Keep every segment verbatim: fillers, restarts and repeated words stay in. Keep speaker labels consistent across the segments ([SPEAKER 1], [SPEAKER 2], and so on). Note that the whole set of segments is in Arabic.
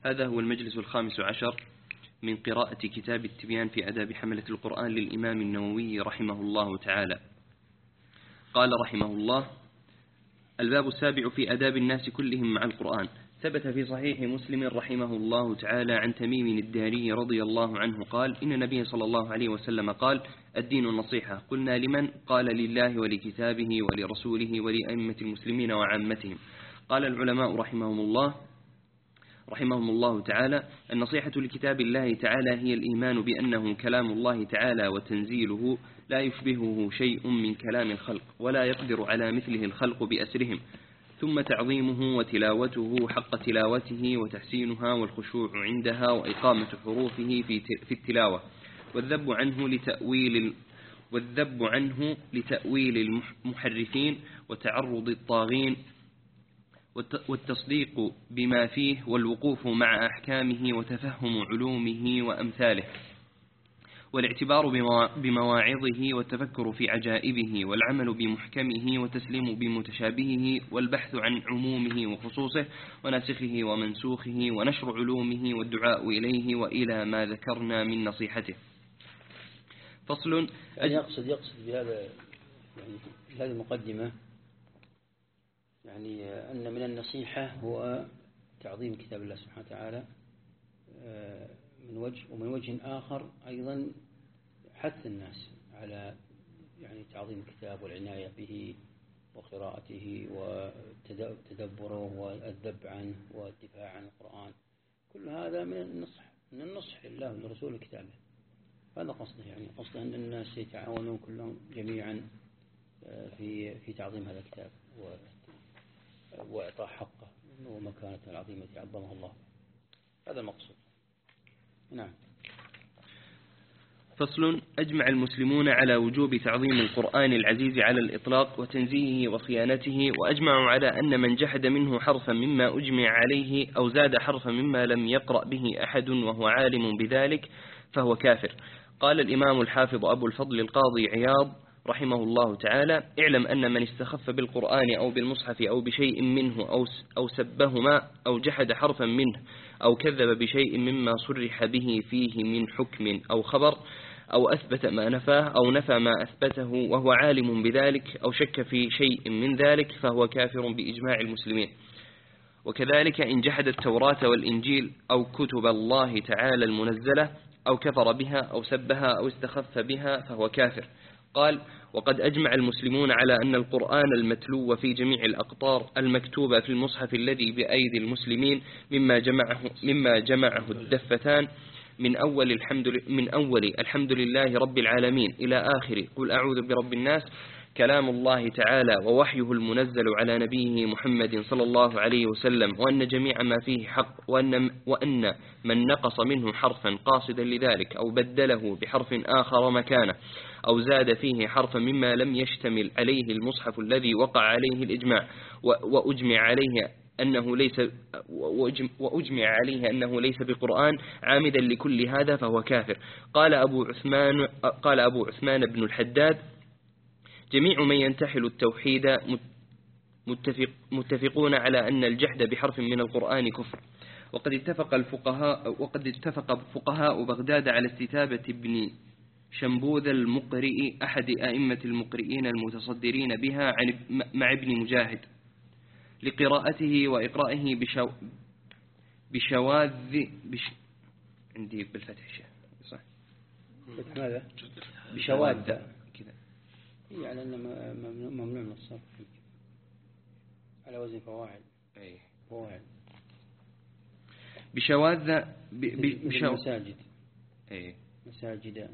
[SPEAKER 1] هذا هو المجلس الخامس عشر من قراءة كتاب التبيان في آداب حملة القرآن للإمام النووي رحمه الله تعالى. قال رحمه الله: الباب السابع في آداب الناس كلهم مع القرآن. ثبت في صحيح مسلم رحمه الله تعالى عن تميم الداري رضي الله عنه قال: إن النبي صلى الله عليه وسلم قال: الدين النصيحة. قلنا: لمن؟ قال: لله ولكتابه ولرسوله ولأئمة المسلمين وعامتهم. قال العلماء رحمهم الله رحمهم الله تعالى: النصيحة لكتاب الله تعالى هي الإيمان بأنه كلام الله تعالى وتنزيله لا يشبهه شيء من كلام الخلق ولا يقدر على مثله الخلق بأسرهم، ثم تعظيمه وتلاوته حق تلاوته وتحسينها والخشوع عندها وإقامة حروفه في التلاوة والذب عنه لتأويل والذب عنه لتأويل المحرفين وتعرض الطاغين والتصديق بما فيه والوقوف مع أحكامه وتفهم علومه وأمثاله والاعتبار بمواعظه والتفكر في عجائبه والعمل بمحكمه وتسليم بمتشابهه والبحث عن عمومه وخصوصه وناسخه ومنسوخه ونشر علومه والدعاء إليه وإلى ما ذكرنا من نصيحته. فصل.
[SPEAKER 2] يعني يقصد يقصد بهذا يعني هذه المقدمة يعني أن من النصيحة هو تعظيم كتاب الله سبحانه وتعالى من وجه، ومن وجه آخر أيضا حث الناس على يعني تعظيم الكتاب والعناية به وقراءته وتدبره والذب عنه والدفاع عن القرآن. كل هذا من النصح من النصح لله ولرسوله كتابه. هذا قصده، يعني قصده أن الناس يتعاونون كلهم جميعا في في تعظيم هذا الكتاب وإعطاء حقه ومكانته العظيمة عظمها الله. هذا المقصود. نعم.
[SPEAKER 1] فصل. أجمع المسلمون على وجوب تعظيم القرآن العزيز على الإطلاق وتنزيهه وصيانته، وأجمعوا على أن من جحد منه حرفا مما أجمع عليه أو زاد حرفا مما لم يقرأ به أحد وهو عالم بذلك فهو كافر. قال الإمام الحافظ أبو الفضل القاضي عياض رحمه الله تعالى: اعلم أن من استخف بالقرآن أو بالمصحف أو بشيء منه أو أو سبهما أو جحد حرفا منه أو كذب بشيء مما صرح به فيه من حكم أو خبر أو أثبت ما نفاه أو نفى ما أثبته وهو عالم بذلك أو شك في شيء من ذلك فهو كافر بإجماع المسلمين. وكذلك إن جحد التوراة والإنجيل أو كتب الله تعالى المنزلة أو كفر بها أو سبها أو استخف بها فهو كافر. قال: وقد أجمع المسلمون على أن القرآن المتلو في جميع الأقطار المكتوبة في المصحف الذي بأيدي المسلمين مما جمعه مما جمعه الدفتان من أول الحمد من أول الحمد لله رب العالمين إلى آخر قل أعوذ برب الناس كلام الله تعالى ووحيه المنزل على نبيه محمد صلى الله عليه وسلم، وأن جميع ما فيه حق، وأن وأن من نقص منه حرفا قاصدا لذلك أو بدله بحرف آخر مكانه أو زاد فيه حرفا مما لم يشتمل عليه المصحف الذي وقع عليه الإجماع وأجمع عليه أنه ليس وأجمع عليه أنه ليس بقرآن عامدا لكل هذا فهو كافر. قال أبو عثمان قال أبو عثمان بن الحداد: جميع من ينتحل التوحيد متفق متفقون على أن الجحد بحرف من القرآن كفر. وقد اتفق الفقهاء وقد اتفق فقهاء بغداد على استتابة ابن شنبوذ المقرئ أحد أئمة المقرئين المتصدرين بها عن مع ابن مجاهد لقراءته وإقرائه بشو بشواذ بش عندي بالفتح شيء صح
[SPEAKER 2] ماذا بشواذ كذا يعني أنه ممنوع من الصرف على وزن فواعل.
[SPEAKER 1] أي
[SPEAKER 2] فواعل
[SPEAKER 1] بشواذ
[SPEAKER 2] بمساجد.
[SPEAKER 1] أي
[SPEAKER 2] مساجد.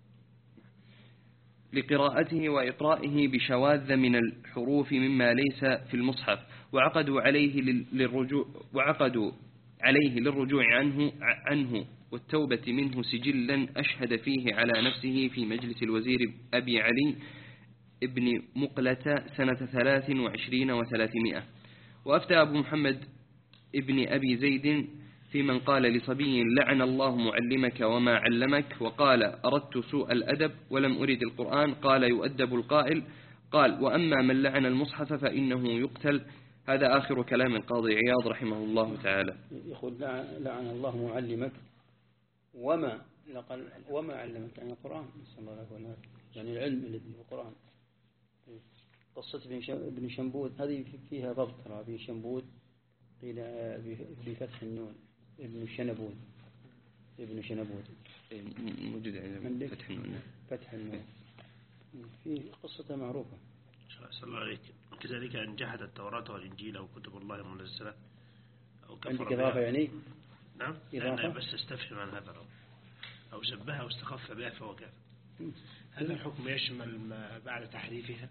[SPEAKER 1] لقراءته وإقرائه بشواذ من الحروف مما ليس في المصحف، وعقدوا عليه للرجوع وعقدوا عليه للرجوع عنه عنه والتوبة منه سجلا أشهد فيه على نفسه في مجلس الوزير أبي علي ابن مقلة سنة ثلاث وعشرين وثلاثمائة. وأفتى أبو محمد ابن أبي زيد في من قال لصبي لعن الله معلمك وما علمك، وقال أردت سوء الأدب ولم أرد القرآن، قال يؤدب القائل. قال: وأما من لعن المصحف فإنه يقتل. هذا آخر كلام القاضي عياض رحمه الله تعالى.
[SPEAKER 2] يقول لعن الله معلمك وما لقل وما علمك عن القرآن، نسأل الله عليه وسلم، يعني العلم الذي في القرآن. قصة ابن شنبود هذه فيها ضبط، ترى ابن شنبود قيل بفتح النون، ابن شنبود، ابن شنبود
[SPEAKER 1] موجود عندنا فتح النون، فتح النون
[SPEAKER 2] في قصة معروفة.
[SPEAKER 3] صلى الله عليك. كذلك أن جحد التوراة والإنجيل أو كتب الله المنزلة أو كفر
[SPEAKER 2] عندك إضافة يعني؟
[SPEAKER 3] نعم. أنا بس استفهم عن هذا، أو شبهها أو استخف بها فهو كافر. هذا الحكم يشمل ما بعد تحريفها؟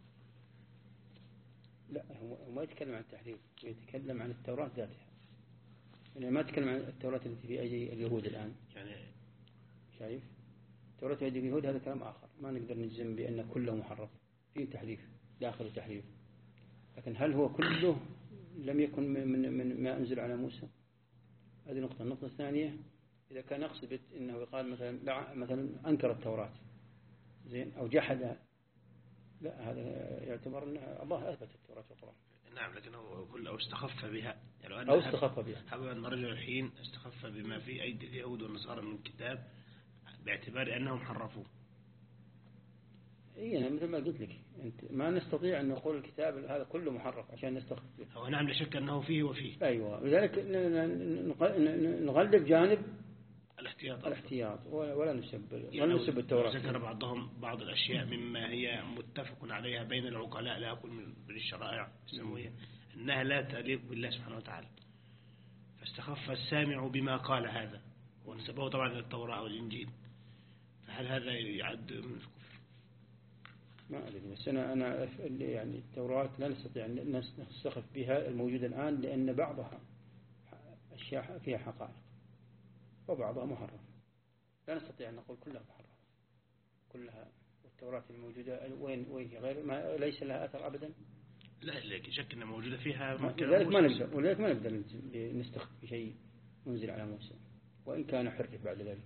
[SPEAKER 2] لا، هو ما يتكلم عن التحريف، يتكلم عن التوراة ذاتها. يعني ما يتكلم عن التوراة التي في أيدي اليهود الآن.
[SPEAKER 3] يعني
[SPEAKER 2] شايف؟ التوراة في أيدي اليهود هذا كلام آخر، ما نقدر نجزم بأن كله محرف، فيه تحريف داخل تحريف. لكن هل هو كله لم يكن من من ما أنزل على موسى؟ هذه نقطة. النقطة الثانية، إذا كان يقصد إنه يقال مثلا مثلا أنكر التوراة زين أو جحد، لا، هذا يعتبر أن الله أثبت التوراة والقرآن.
[SPEAKER 3] نعم، لكنه كل أو استخف بها، يعني
[SPEAKER 2] أو استخف بها.
[SPEAKER 3] حب أن رجل الحين استخف بما في أيدي اليهود والنصارى من كتاب باعتبار أنهم حرفوه.
[SPEAKER 2] إيه، أنا مثل ما قلت لك، أنت ما نستطيع أن نقول الكتاب هذا كله محرف عشان نستخف به.
[SPEAKER 3] هو نعم، لا شك أنه فيه وفيه.
[SPEAKER 2] أيوة، لذلك نغلب جانب
[SPEAKER 3] الاحتياط
[SPEAKER 2] الاحتياط ولا نسب ولا نسب التوراة.
[SPEAKER 3] ذكر بعضهم بعض الأشياء مما هي متفق عليها بين العقلاء، لا أقول من الشرائع السماوية، أنها لا تليق بالله سبحانه وتعالى، فاستخف السامع بما قال هذا ونسبه طبعا إلى التوراة والإنجيل. فهل هذا يعد من الكفر؟
[SPEAKER 2] ما أدري، بس أنا أنا يعني التوراة لا نستطيع أن نستخف بها الموجودة الآن، لأن بعضها أشياء فيها حقائق وبعضها محرف. لا نستطيع أن نقول كلها محرف كلها. والتوراة الموجودة وين وين غير ما ليس لها أثر أبدا.
[SPEAKER 3] لا لك شك أن موجودة فيها.
[SPEAKER 2] ولذلك ما نقدر ولذلك ما نقدر نستخف بشيء منزل على موسى، وإن كان حرف بعد ذلك.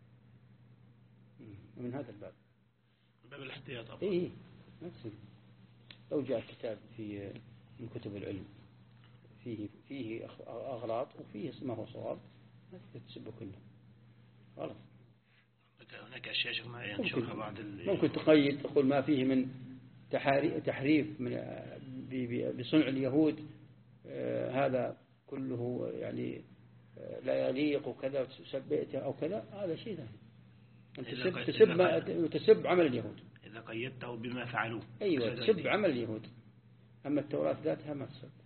[SPEAKER 2] ومن هذا الباب
[SPEAKER 3] باب الاحتياط أفضل.
[SPEAKER 2] إيه، لو جاء كتاب في من كتب العلم فيه فيه أغلاط وفيه ما هو صواب، ما تسبه كله غلط.
[SPEAKER 3] هناك أشياء ما ينشرها بعض
[SPEAKER 2] ممكن تقيد تقول ما فيه من تحريف من بصنع اليهود، آه هذا كله يعني آه لا يليق وكذا، وتسبئته أو كذا، هذا شيء ثاني. أنت تسب تسب, ما تسب عمل اليهود
[SPEAKER 3] إذا قيدته بما فعلوه.
[SPEAKER 2] أيوة، تسب عمل اليهود. أما التوراة ذاتها ما تسب.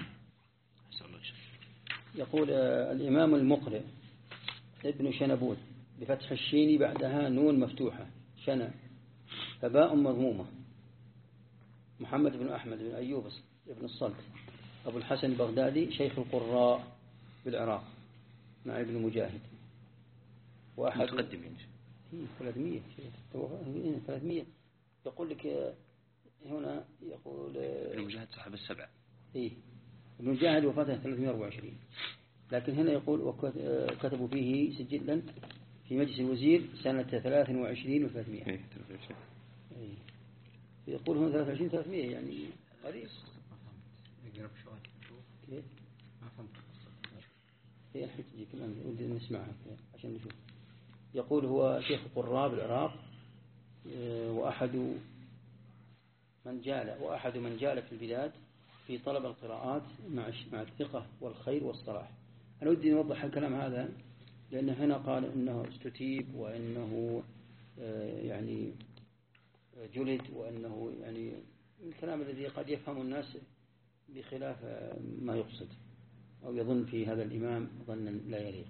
[SPEAKER 2] يقول آه الإمام المقرئ ابن شنبود بفتح الشين بعدها نون مفتوحة، شنا فباء مضمومة، محمد بن أحمد بن أيوب بن الصلت أبو الحسن البغدادي، شيخ القراء بالعراق مع ابن مجاهد.
[SPEAKER 1] وأحد متقدم
[SPEAKER 2] ثلاثمية ثلاثمية يقول لك هنا، يقول
[SPEAKER 1] ابن مجاهد صاحب السبعة.
[SPEAKER 2] إيه، ابن مجاهد وفاته ثلاثمية وأربعة وعشرين، لكن هنا يقول وكتبوا فيه سجلا في مجلس الوزير سنة ثلاث وعشرين وثلاثمية.
[SPEAKER 1] إيه ثلاث وعشرين.
[SPEAKER 2] إيه، يقول هنا ثلاث وعشرين ثلاثمية يعني قريب.
[SPEAKER 4] يقرب شوي.
[SPEAKER 2] كيف؟
[SPEAKER 4] ما فهمت.
[SPEAKER 2] هي الحين تجي كمان ودي نسمعها عشان نشوف. يقول هو شيخ قراء بالعراق، وأحد من جال وأحد من جال في البلاد في طلب القراءات مع مع الثقة والخير والصلاح. أنا ودي نوضح الكلام هذا، لأن هنا قال إنه استتيب وإنه يعني جلد، وأنه يعني الكلام الذي قد يفهم الناس بخلاف ما يقصد أو يظن في هذا الإمام ظنا لا يليق.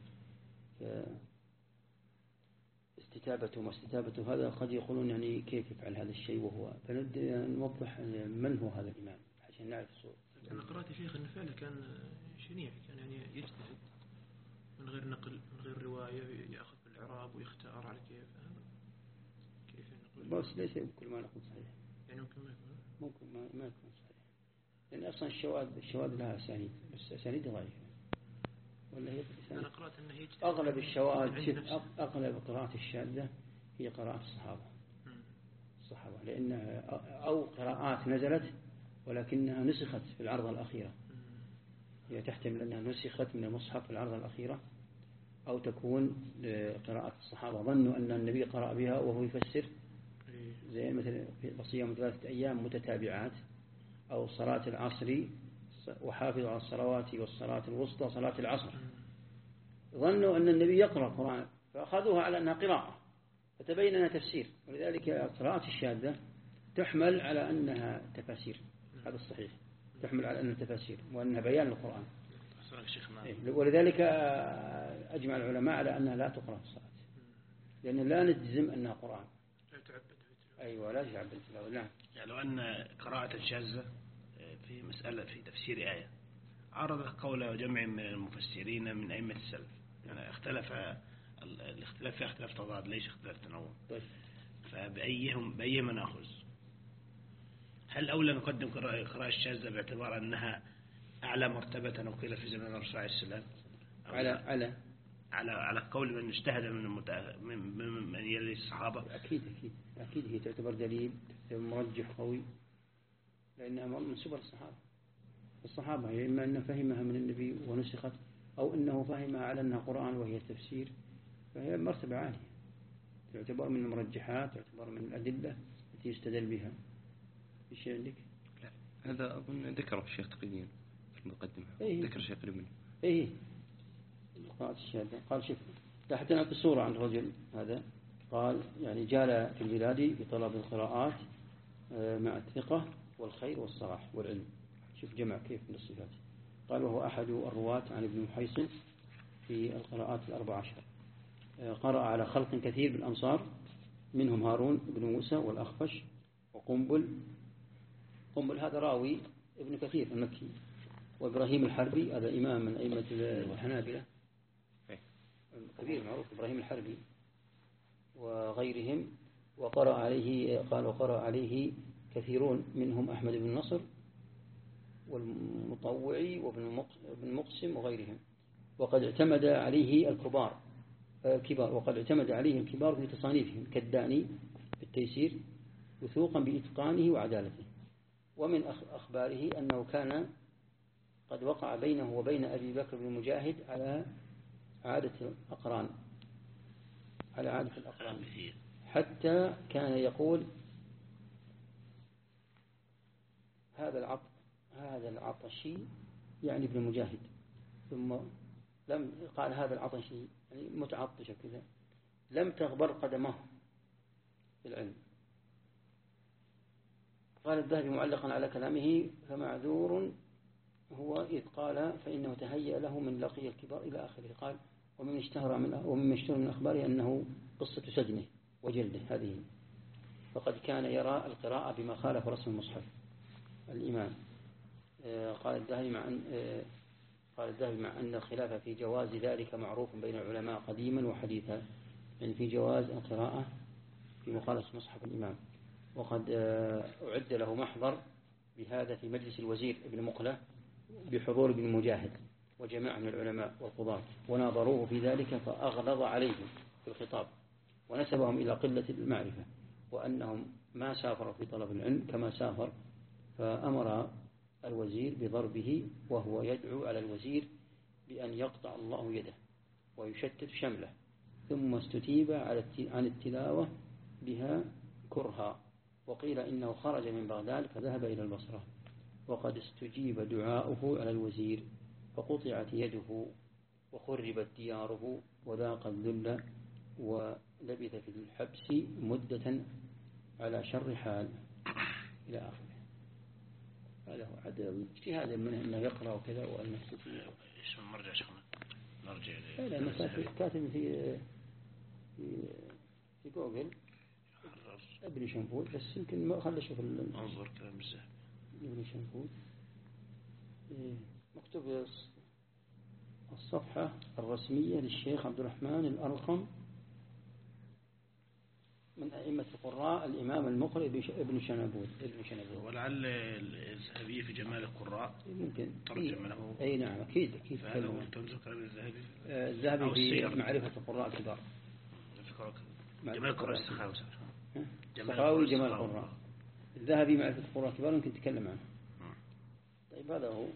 [SPEAKER 2] استتابته واستتابته هذا قد يقولون يعني كيف يفعل هذا الشيء وهو، فنبدأ نوضح من هو هذا الإمام عشان نعرف الصورة.
[SPEAKER 5] أنا قرأت فيه أن فعله كان شنيع، كان يعني يجتهد من غير نقل من غير رواية، يأخذ بالإعراب ويختار على كيف كيف نقول.
[SPEAKER 2] بس ليس كل ما نقول صحيح،
[SPEAKER 5] يعني ممكن ما يكون
[SPEAKER 2] ممكن ما ما يكون صحيح، لأن أصلا الشواذ الشواذ لها أسانيد، بس أسانيد ضعيفة. ولا هي
[SPEAKER 5] أنا قرأت أنه يجتهد.
[SPEAKER 2] أغلب الشواذ أغلب قراءة الشاذة هي قراءة الصحابة الصحابة لأن أو قراءات نزلت ولكنها نسخت في العرضة الأخيرة. هي تحتمل أنها نسخت من المصحف في العرضة الأخيرة، أو تكون قراءة الصحابة ظنوا أن النبي قرأ بها وهو يفسر، زي مثل صيام ثلاثة أيام متتابعات، أو صلاة العصر وحافظوا على الصلوات والصلاة الوسطى صلاة العصر. ظنوا أن النبي يقرأ القرآن فأخذوها على أنها قراءة، فتبين أنها تفسير. ولذلك القراءة الشاذة تحمل على أنها تفاسير، هذا الصحيح، تحمل على أنها تفاسير وأنها بيان للقرآن. ولذلك أجمع العلماء على أنها لا تقرأ في الصلاة، لأن لا نجزم أنها قرآن. أيوة لا تعبد تلاوة. نعم.
[SPEAKER 3] يعني لو أن قراءة شاذة في مسألة في تفسير آية عرض قول جمع من المفسرين من أئمة السلف، يعني اختلف الاختلاف فيها اختلاف تضاد ليس اختلاف تنوع.
[SPEAKER 2] طيب.
[SPEAKER 3] فبأيهم بأيهما نأخذ؟ هل أولى نقدم قراءة الشاذة باعتبار أنها أعلى مرتبة أو قيل في زمن الرسول عليه السلام،
[SPEAKER 2] على على
[SPEAKER 3] على على قول من اجتهد من المتأ... من من يلي الصحابة؟
[SPEAKER 2] أكيد أكيد أكيد هي تعتبر دليل، تعتبر مرجح قوي، لأنها من سبل الصحابة. الصحابة هي إما أن فهمها من النبي ونسخت، أو أنه فهمها على أنها قرآن وهي تفسير، فهي مرتبة عالية، تعتبر من المرجحات، تعتبر من الأدلة التي يستدل بها. إيش عندك؟
[SPEAKER 1] لا هذا أظن ذكره الشيخ تقريبا في المقدمة.
[SPEAKER 2] إيه؟
[SPEAKER 1] ذكر الشيخ قريب منه.
[SPEAKER 2] إيه قراءة الشهادة. قال شوف حتى نعطي صورة عن الرجل هذا. قال يعني جال في البلاد بطلب القراءات مع الثقة والخير والصلاح والعلم. شوف جمع كيف من الصفات. قال وهو أحد الرواة عن ابن محيصن في القراءات الأربع عشر. قرأ على خلق كثير بالأمصار، منهم هارون بن موسى والأخفش وقنبل. قنبل هذا راوي ابن كثير المكي. وإبراهيم الحربي هذا إمام من أئمة الحنابلة كبير معروف، إبراهيم الحربي وغيرهم. وقرأ عليه قال وقرأ عليه كثيرون منهم أحمد بن نصر والمطوعي وابن مقسم وغيرهم. وقد اعتمد عليه الكبار كبار وقد اعتمد عليه الكبار في تصانيفهم كالداني بالتيسير وثوقا بإتقانه وعدالته. ومن أخباره أنه كان قد وقع بينه وبين أبي بكر بن مجاهد على عادة الأقران على عادة الأقران حتى كان يقول هذا العط هذا العطشي يعني ابن مجاهد، ثم لم قال هذا العطشي يعني متعطش كذا، لم تغبر قدمه في العلم. قال الذهبي معلقا على كلامه فمعذور هو إذ قال فإنه تهيأ له من لقي الكبار إلى آخره. قال ومن اشتهر من ومن اشتهر من أخباره أنه قصة سجنه وجلده هذه، فقد كان يرى القراءة بما خالف رسم المصحف الإمام. قال الذهبي مع أن قال الذهبي مع أن الخلاف في جواز ذلك معروف بين العلماء قديما وحديثا، يعني في جواز القراءة في مخالفة مصحف الإمام. وقد أعد له محضر بهذا في مجلس الوزير ابن مقلة بحضور ابن مجاهد وجماعة من العلماء والقضاة، وناظروه في ذلك فأغلظ عليهم في الخطاب ونسبهم إلى قلة المعرفة وأنهم ما سافروا في طلب العلم كما سافر. فأمر الوزير بضربه وهو يدعو على الوزير بأن يقطع الله يده ويشتت شمله، ثم استتيب عن التلاوة بها كرها. وقيل إنه خرج من بغداد فذهب إلى البصرة، وقد استجيب دعاؤه على الوزير فقطعت يده وخربت دياره وذاق الذل ولبث في الحبس مدة على شر حال إلى آخره. هذا هو عدد اجتهاد منه أنه يقرأ وكذا وأنه استجيب.
[SPEAKER 3] إيش مرجع شخنا نرجع
[SPEAKER 2] لا لا كاتب كاتب في في في جوجل ابن شنفود، بس يمكن ما خلى شوف
[SPEAKER 3] انظر كلام الذهبي
[SPEAKER 2] ابن شنفود مكتوب الصفحة الرسمية للشيخ عبد الرحمن الأرقم من أئمة القراء الإمام المقرئ ابن شنبود ابن شنبود.
[SPEAKER 3] ولعل الذهبي في جمال القراء
[SPEAKER 2] ممكن
[SPEAKER 3] ترجم له.
[SPEAKER 2] أي نعم أكيد أكيد.
[SPEAKER 3] فهذا هو تنظر كلام الذهبي
[SPEAKER 2] الذهبي في معرفة القراء الكبار.
[SPEAKER 3] جمال القراء السخاوي
[SPEAKER 2] السخاوي جمال القراء. الذهبي معرفة القراء الكبار يمكن تتكلم عنه. طيب هذا هو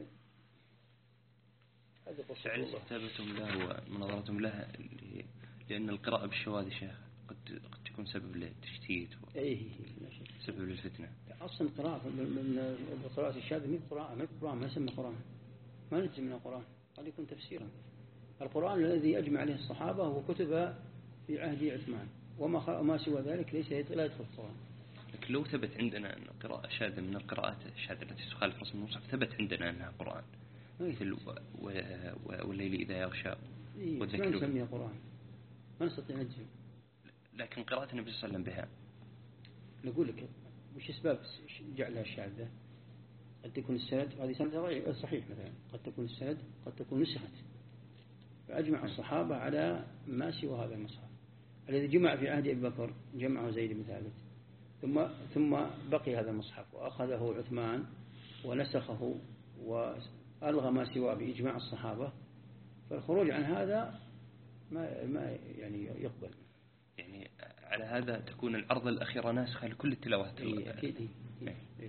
[SPEAKER 2] هذا قصة
[SPEAKER 1] فعل
[SPEAKER 2] الله.
[SPEAKER 1] كتابتهم له ومناظرتهم له اللي- لأن القراءة بالشواذ شيخ قد قد تكون سبب للتشتيت
[SPEAKER 2] إيه لا شك.
[SPEAKER 1] وسبب للفتنة.
[SPEAKER 2] أصلا قراءة من القراءة الشاذة ما قراءة ما قراءة ما يسمى قرآن، ما نجزم من القرآن، قد يكون تفسيرا. القرآن الذي أجمع عليه الصحابة هو كتب في عهد عثمان، وما وما سوى ذلك ليس لا يدخل القرآن.
[SPEAKER 1] لكن لو ثبت عندنا أن القراءة شاذة من القراءات الشاذة التي تخالف رسم المصحف، ثبت عندنا أنها قرآن مثل و- و- والليل إذا يغشى
[SPEAKER 2] إيه ما
[SPEAKER 1] والذكر.
[SPEAKER 2] نسميها قرآن، ما نستطيع نجزم.
[SPEAKER 1] لكن قراءة النبي صلى الله عليه وسلم بها
[SPEAKER 2] نقول لك وش أسباب جعلها شاذة؟ قد تكون السند، هذه سند صحيح مثلا، قد تكون السند، قد تكون نسخت. فأجمع الصحابة على ما سوى هذا المصحف الذي جمع في عهد أبي بكر، جمعه زيد بن ثابت، ثم ثم بقي هذا المصحف وأخذه عثمان ونسخه وألغى ما سواه بإجماع الصحابة. فالخروج عن هذا ما ما يعني يقبل.
[SPEAKER 1] يعني على هذا تكون العرض الأخيرة ناسخة لكل التلاوات.
[SPEAKER 2] إيه أكيد. إيه. إيه.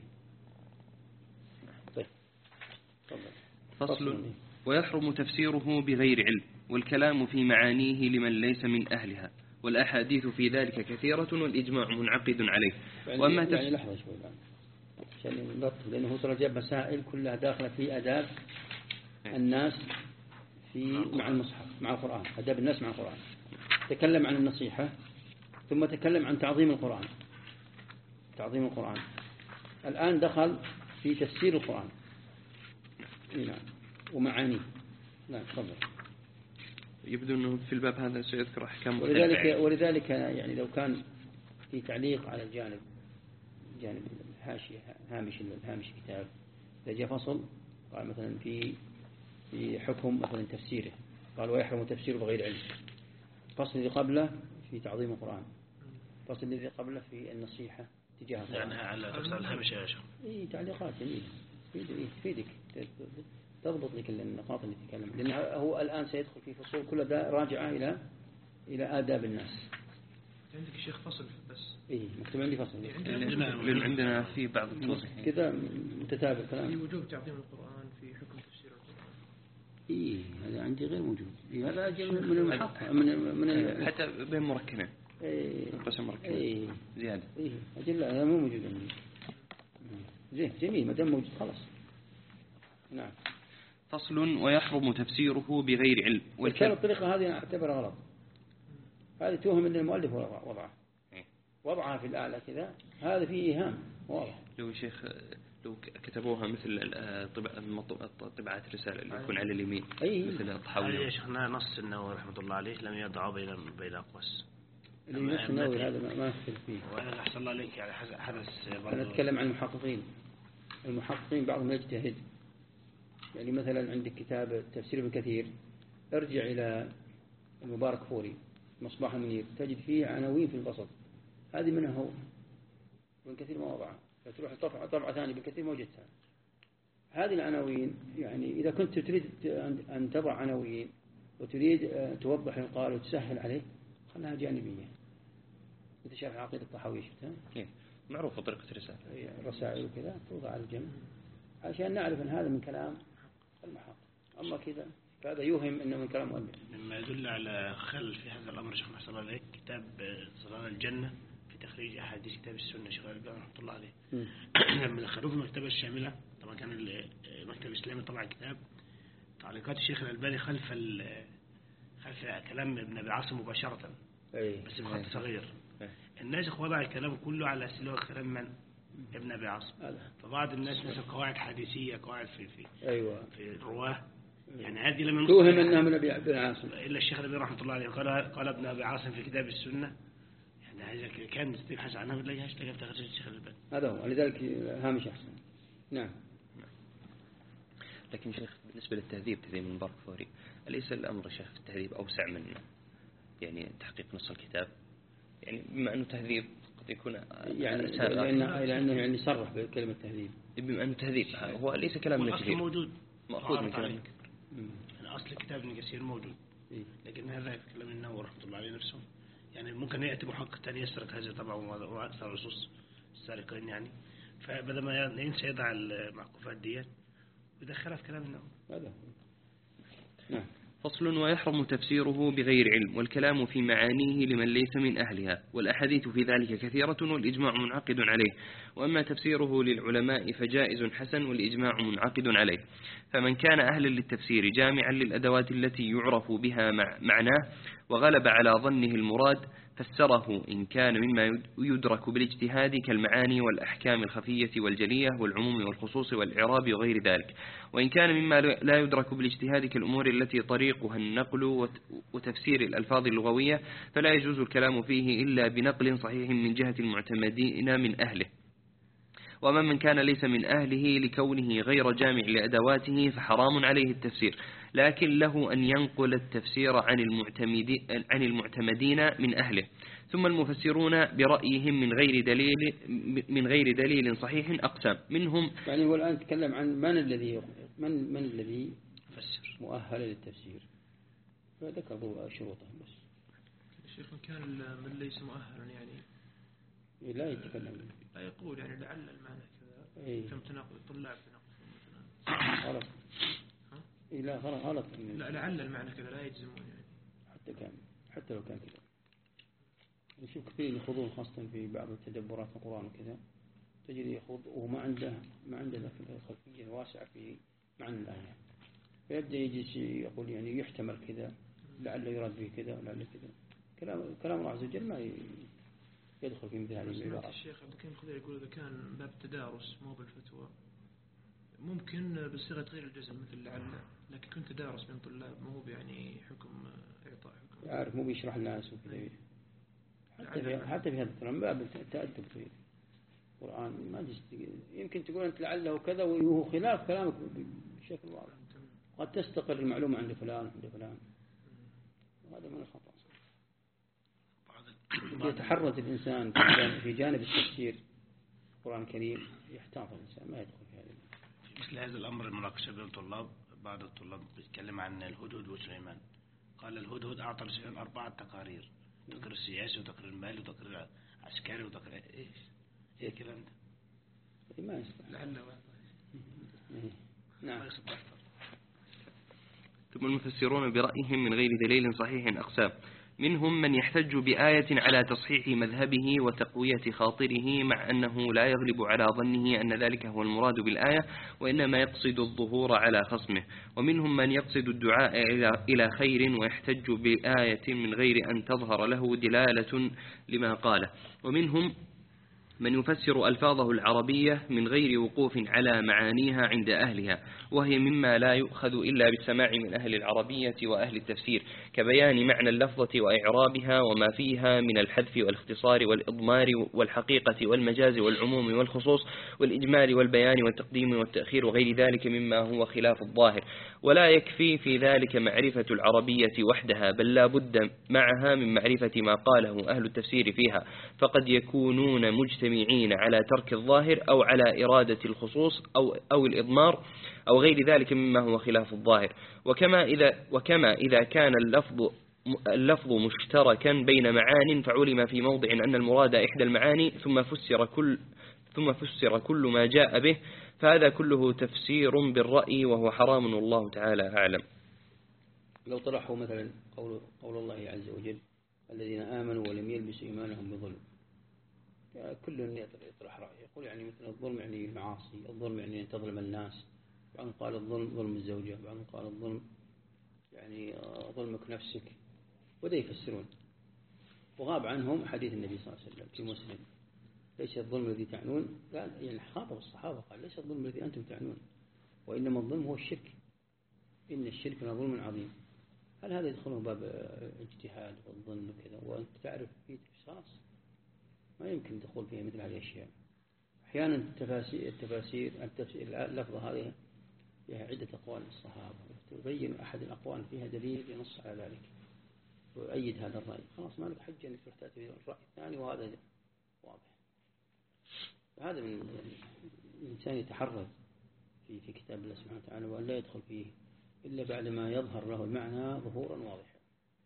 [SPEAKER 2] طيب تفضل.
[SPEAKER 1] فصل. ويحرم تفسيره بغير علم، والكلام في معانيه لمن ليس من أهلها، والأحاديث في ذلك كثيرة والإجماع منعقد عليه.
[SPEAKER 2] يعني
[SPEAKER 1] وأما
[SPEAKER 2] يعني لحظة شوي الآن عشان نرتب، لأنه ترى جاب مسائل كلها داخلة في آداب الناس في مع المصحف مع القرآن، آداب الناس مع القرآن. تكلم عن النصيحة، ثم تكلم عن تعظيم القرآن، تعظيم القرآن. الآن دخل في تفسير القرآن نعم ومعانيه. نعم تفضل.
[SPEAKER 1] يبدو أنه في الباب هذا سيذكر أحكام
[SPEAKER 2] ولذلك ولذلك يعني لو كان في تعليق على الجانب جانب الحاشية هامش الهامش الكتاب، إذا جاء فصل قال مثلا في في حكم مثلا تفسيره، قال ويحرم تفسيره بغير علم. الفصل اللي قبله في تعظيم القرآن، الفصل الذي قبله في النصيحة تجاه القرآن.
[SPEAKER 3] يعني على تفسير الهامش يا شيخ.
[SPEAKER 2] إيه تعليقات جميلة تفيدك تضبط لك النقاط اللي تتكلم، لأن هو الآن سيدخل في فصول كلها ده راجعة إلى إلى آداب الناس.
[SPEAKER 5] عندك الشيخ فصل بس.
[SPEAKER 2] إيه مكتوب عندي فصل.
[SPEAKER 1] لأن عندنا في بعض التوضيح
[SPEAKER 2] كذا متتابع كلام.
[SPEAKER 5] في وجوب تعظيم القرآن في حكم تفسير القرآن.
[SPEAKER 2] إيه هذا عندي غير موجود. إيه هذا من المحقق من من
[SPEAKER 1] حتى بين مركبين.
[SPEAKER 2] إيه
[SPEAKER 1] قسم مركبين.
[SPEAKER 2] إيه
[SPEAKER 1] زيادة.
[SPEAKER 2] إيه أجل هذا مو موجود عندي. زين جميل ما دام موجود خلاص. نعم.
[SPEAKER 1] فصل. ويحرم تفسيره بغير علم،
[SPEAKER 2] والكلام الطريقة هذه أنا أعتبرها غلط. هذه توهم أن المؤلف وضعها وضعها في الأعلى كذا، هذا فيه إيهام واضح.
[SPEAKER 1] لو شيخ لو كتبوها مثل طبعات الرسالة اللي يكون على اليمين مثل الطحاوي.
[SPEAKER 3] يا شيخنا نص النووي رحمة الله عليه لم يدعوا بين بين أقواس.
[SPEAKER 2] اللي نص النووي هذا ما يختلف فيه.
[SPEAKER 3] وأنا أحسن الله عليك يعني حدث.
[SPEAKER 2] أنا أتكلم عن المحققين. المحققين بعضهم يجتهد. يعني مثلا عندك كتاب تفسير ابن كثير، ارجع إلى المبارك فوري مصباح المنير، تجد فيه عناوين في البسط، هذه منها هو ابن كثير ما وضعها. فتروح طبعة طبعة ثانية ابن كثير ما وجدتها. هذه العناوين يعني إذا كنت تريد أن تضع عناوين وتريد توضح القارئ وتسهل عليه، خلها جانبية. أنت شايف عقيدة الطحاوي شفتها؟
[SPEAKER 1] معروفة طريقة الرسالة
[SPEAKER 2] الرسائل وكذا توضع على الجنب عشان نعرف أن هذا من كلام المحقق. أما كذا فهذا يوهم أنه من كلام مؤلف.
[SPEAKER 3] مما يدل على خلل في هذا الأمر شيخنا حسن الله عليك كتاب ظلال الجنة في تخريج أحاديث كتاب السنة شيخ الألباني رحمة الله عليه. لما دخلوه في المكتبة الشاملة، طبعا كان المكتب الإسلامي طبع كتاب تعليقات الشيخ الألباني خلف خلف كلام ابن أبي عاصم مباشرة بس بخط صغير. الناسخ وضع الكلام كله على سلوى كلام من ابن أبي عاصم. فبعض الناس نسخ قواعد حديثية قواعد في في
[SPEAKER 2] أيوة
[SPEAKER 3] في الرواه، يعني هذه لما
[SPEAKER 2] توهم أنها من أبي عاصم.
[SPEAKER 3] إلا الشيخ الألباني رحمة الله عليه قال قال ابن أبي عاصم في كتاب السنة، يعني هذا كان تبحث عنها ما تلاقيهاش، تلاقيها في تخريج الشيخ الألباني.
[SPEAKER 2] هذا هو لذلك هامش أحسن. نعم.
[SPEAKER 1] لكن شيخ بالنسبة للتهذيب تهذيب من مبارك فوري، أليس الأمر شيخ في التهذيب أوسع من يعني تحقيق نص الكتاب؟ يعني بما أنه تهذيب قد يكون
[SPEAKER 2] يعني لأنه لأنه يعني صرح بكلمة تهذيب.
[SPEAKER 1] بما أنه تهذيب هو ليس كلام ابن كثير
[SPEAKER 3] موجود
[SPEAKER 1] مأخوذ من كلام
[SPEAKER 3] يعني أصل كتاب ابن كثير موجود، لكن هذا في كلام النووي رحمة الله عليه نفسه. يعني ممكن يأتي محقق ثاني يسرق هذا طبعا وأكثر نصوص السارقين يعني، فبدل ما ينسى يضع المعقوفات دي بدخلها في كلامنا.
[SPEAKER 2] هذا نعم.
[SPEAKER 1] فصل: ويحرم تفسيره بغير علم، والكلام في معانيه لمن ليس من أهلها، والأحاديث في ذلك كثيرة والإجماع منعقد عليه. وأما تفسيره للعلماء فجائز حسن، والإجماع منعقد عليه. فمن كان أهلا للتفسير جامعا للأدوات التي يعرف بها معناه وغلب على ظنه المراد فسره إن كان مما يدرك بالاجتهاد كالمعاني والأحكام الخفية والجلية والعموم والخصوص والإعراب وغير ذلك. وإن كان مما لا يدرك بالاجتهاد كالأمور التي طريقها النقل وتفسير الألفاظ اللغوية فلا يجوز الكلام فيه إلا بنقل صحيح من جهة المعتمدين من أهله. وأما من كان ليس من أهله لكونه غير جامع لأدواته فحرام عليه التفسير، لكن له أن ينقل التفسير عن المعتمدين عن المعتمدين من أهله. ثم المفسرون برأيهم من غير دليل من غير دليل صحيح أقسام. منهم
[SPEAKER 2] يعني هو الآن تكلم عن من الذي من من الذي يفسر مؤهل للتفسير، فذكروا شروطه بس.
[SPEAKER 5] الشيخ كان من ليس مؤهلا يعني
[SPEAKER 2] لا يتكلم،
[SPEAKER 5] لا يقول يعني لعل المعنى كذا.
[SPEAKER 2] إيه؟
[SPEAKER 5] كم تناقض الطلاب تناقض
[SPEAKER 2] غلط. إيه لا غلط غلط.
[SPEAKER 5] لا لعل المعنى كذا لا يجزمون يعني.
[SPEAKER 2] حتى كان حتى لو كان كذا نشوف كثير يخوضون خاصة في بعض التدبرات القرآن وكذا، تجد يخوض وما عنده ما عنده خلفية واسعة في معنى الآية، فيبدأ يجلس يقول يعني يحتمل كذا، لعله يراد به كذا ولعله كذا. كلام كلام الله عز وجل ما يدخل في مثل هذه العبارات.
[SPEAKER 5] الشيخ عبد الكريم الخضيري يقول إذا كان باب التدارس مو بالفتوى ممكن بصيغة غير الجزم مثل لعل، لكن كنت تدارس بين طلاب مو يعني حكم إعطاء حكم.
[SPEAKER 2] عارف مو بيشرح الناس وكذا. حتى في حتى في هذا الكلام باب التأدب في القرآن ما يمكن تقول أنت لعله كذا وهو خلاف كلامك بشكل واضح. قد تستقر المعلومة عند فلان عند فلان، وهذا من الخطأ. يتحرز الإنسان في جانب التفسير القرآن الكريم، يحتاط الإنسان ما يدخل في هذا.
[SPEAKER 3] مثل هذا الأمر المناقشة بين الطلاب، بعض الطلاب بيتكلم عن الهدهد وسليمان، قال الهدهد أعطى لسليمان أربعة تقارير، تقرير السياسي وتقرير المالي وتقرير عسكري وتقرير إيش إيه الكلام ده
[SPEAKER 2] ما يصلح
[SPEAKER 3] لعله
[SPEAKER 2] نعم.
[SPEAKER 1] ثم المفسرون برأيهم من غير دليل صحيح أقسام. منهم من يحتج بآية على تصحيح مذهبه وتقوية خاطره مع أنه لا يغلب على ظنه أن ذلك هو المراد بالآية، وإنما يقصد الظهور على خصمه. ومنهم من يقصد الدعاء إلى خير ويحتج بآية من غير أن تظهر له دلالة لما قاله. ومنهم من يفسر ألفاظه العربية من غير وقوف على معانيها عند أهلها، وهي مما لا يؤخذ إلا بالسماع من أهل العربية وأهل التفسير، كبيان معنى اللفظة وإعرابها وما فيها من الحذف والاختصار والإضمار والحقيقة والمجاز والعموم والخصوص والإجمال والبيان والتقديم والتأخير وغير ذلك مما هو خلاف الظاهر. ولا يكفي في ذلك معرفة العربية وحدها، بل لا بد معها من معرفة ما قاله أهل التفسير فيها، فقد يكونون مجتمعين على ترك الظاهر أو على إرادة الخصوص أو, أو الإضمار أو غير ذلك مما هو خلاف الظاهر. وكما إذا, وكما إذا كان اللفظ اللفظ مشتركا بين معان فعلم في موضع أن المراد إحدى المعاني ثم فسر كل ثم فسر كل ما جاء به، فهذا كله تفسير بالرأي وهو حرام والله تعالى أعلم.
[SPEAKER 2] لو طرحوا مثلا قول, قول الله عز وجل الذين آمنوا ولم يلبسوا إيمانهم بظلم، كل يطرح رأي يقول يعني مثل الظلم يعني المعاصي، الظلم يعني أن تظلم الناس، بعضهم قال الظلم ظلم الزوجة، بعضهم قال الظلم يعني ظلمك نفسك، وده يفسرون. وغاب عنهم حديث النبي صلى الله عليه وسلم في مسلم ليس الظلم الذي تعنون، قال يعني خاطب الصحابة قال ليس الظلم الذي أنتم تعنون، وإنما الظلم هو الشرك، إن الشرك ظلم عظيم. هل هذا يدخله باب اجتهاد والظن وكذا وأنت تعرف فيه تفسير؟ ما يمكن دخول فيها مثل هذه الأشياء. أحيانا التفاسير التفاسير التفسير اللفظة هذه فيها عدة أقوال للصحابة، تبين أحد الأقوال فيها دليل ينص على ذلك ويؤيد هذا الرأي، خلاص ما لك حجة أنك تروح تأتي الرأي الثاني وهذا واضح. هذا من الإنسان يتحرز في في كتاب الله سبحانه وتعالى وأن لا يدخل فيه إلا بعد ما يظهر له المعنى ظهورا واضحا،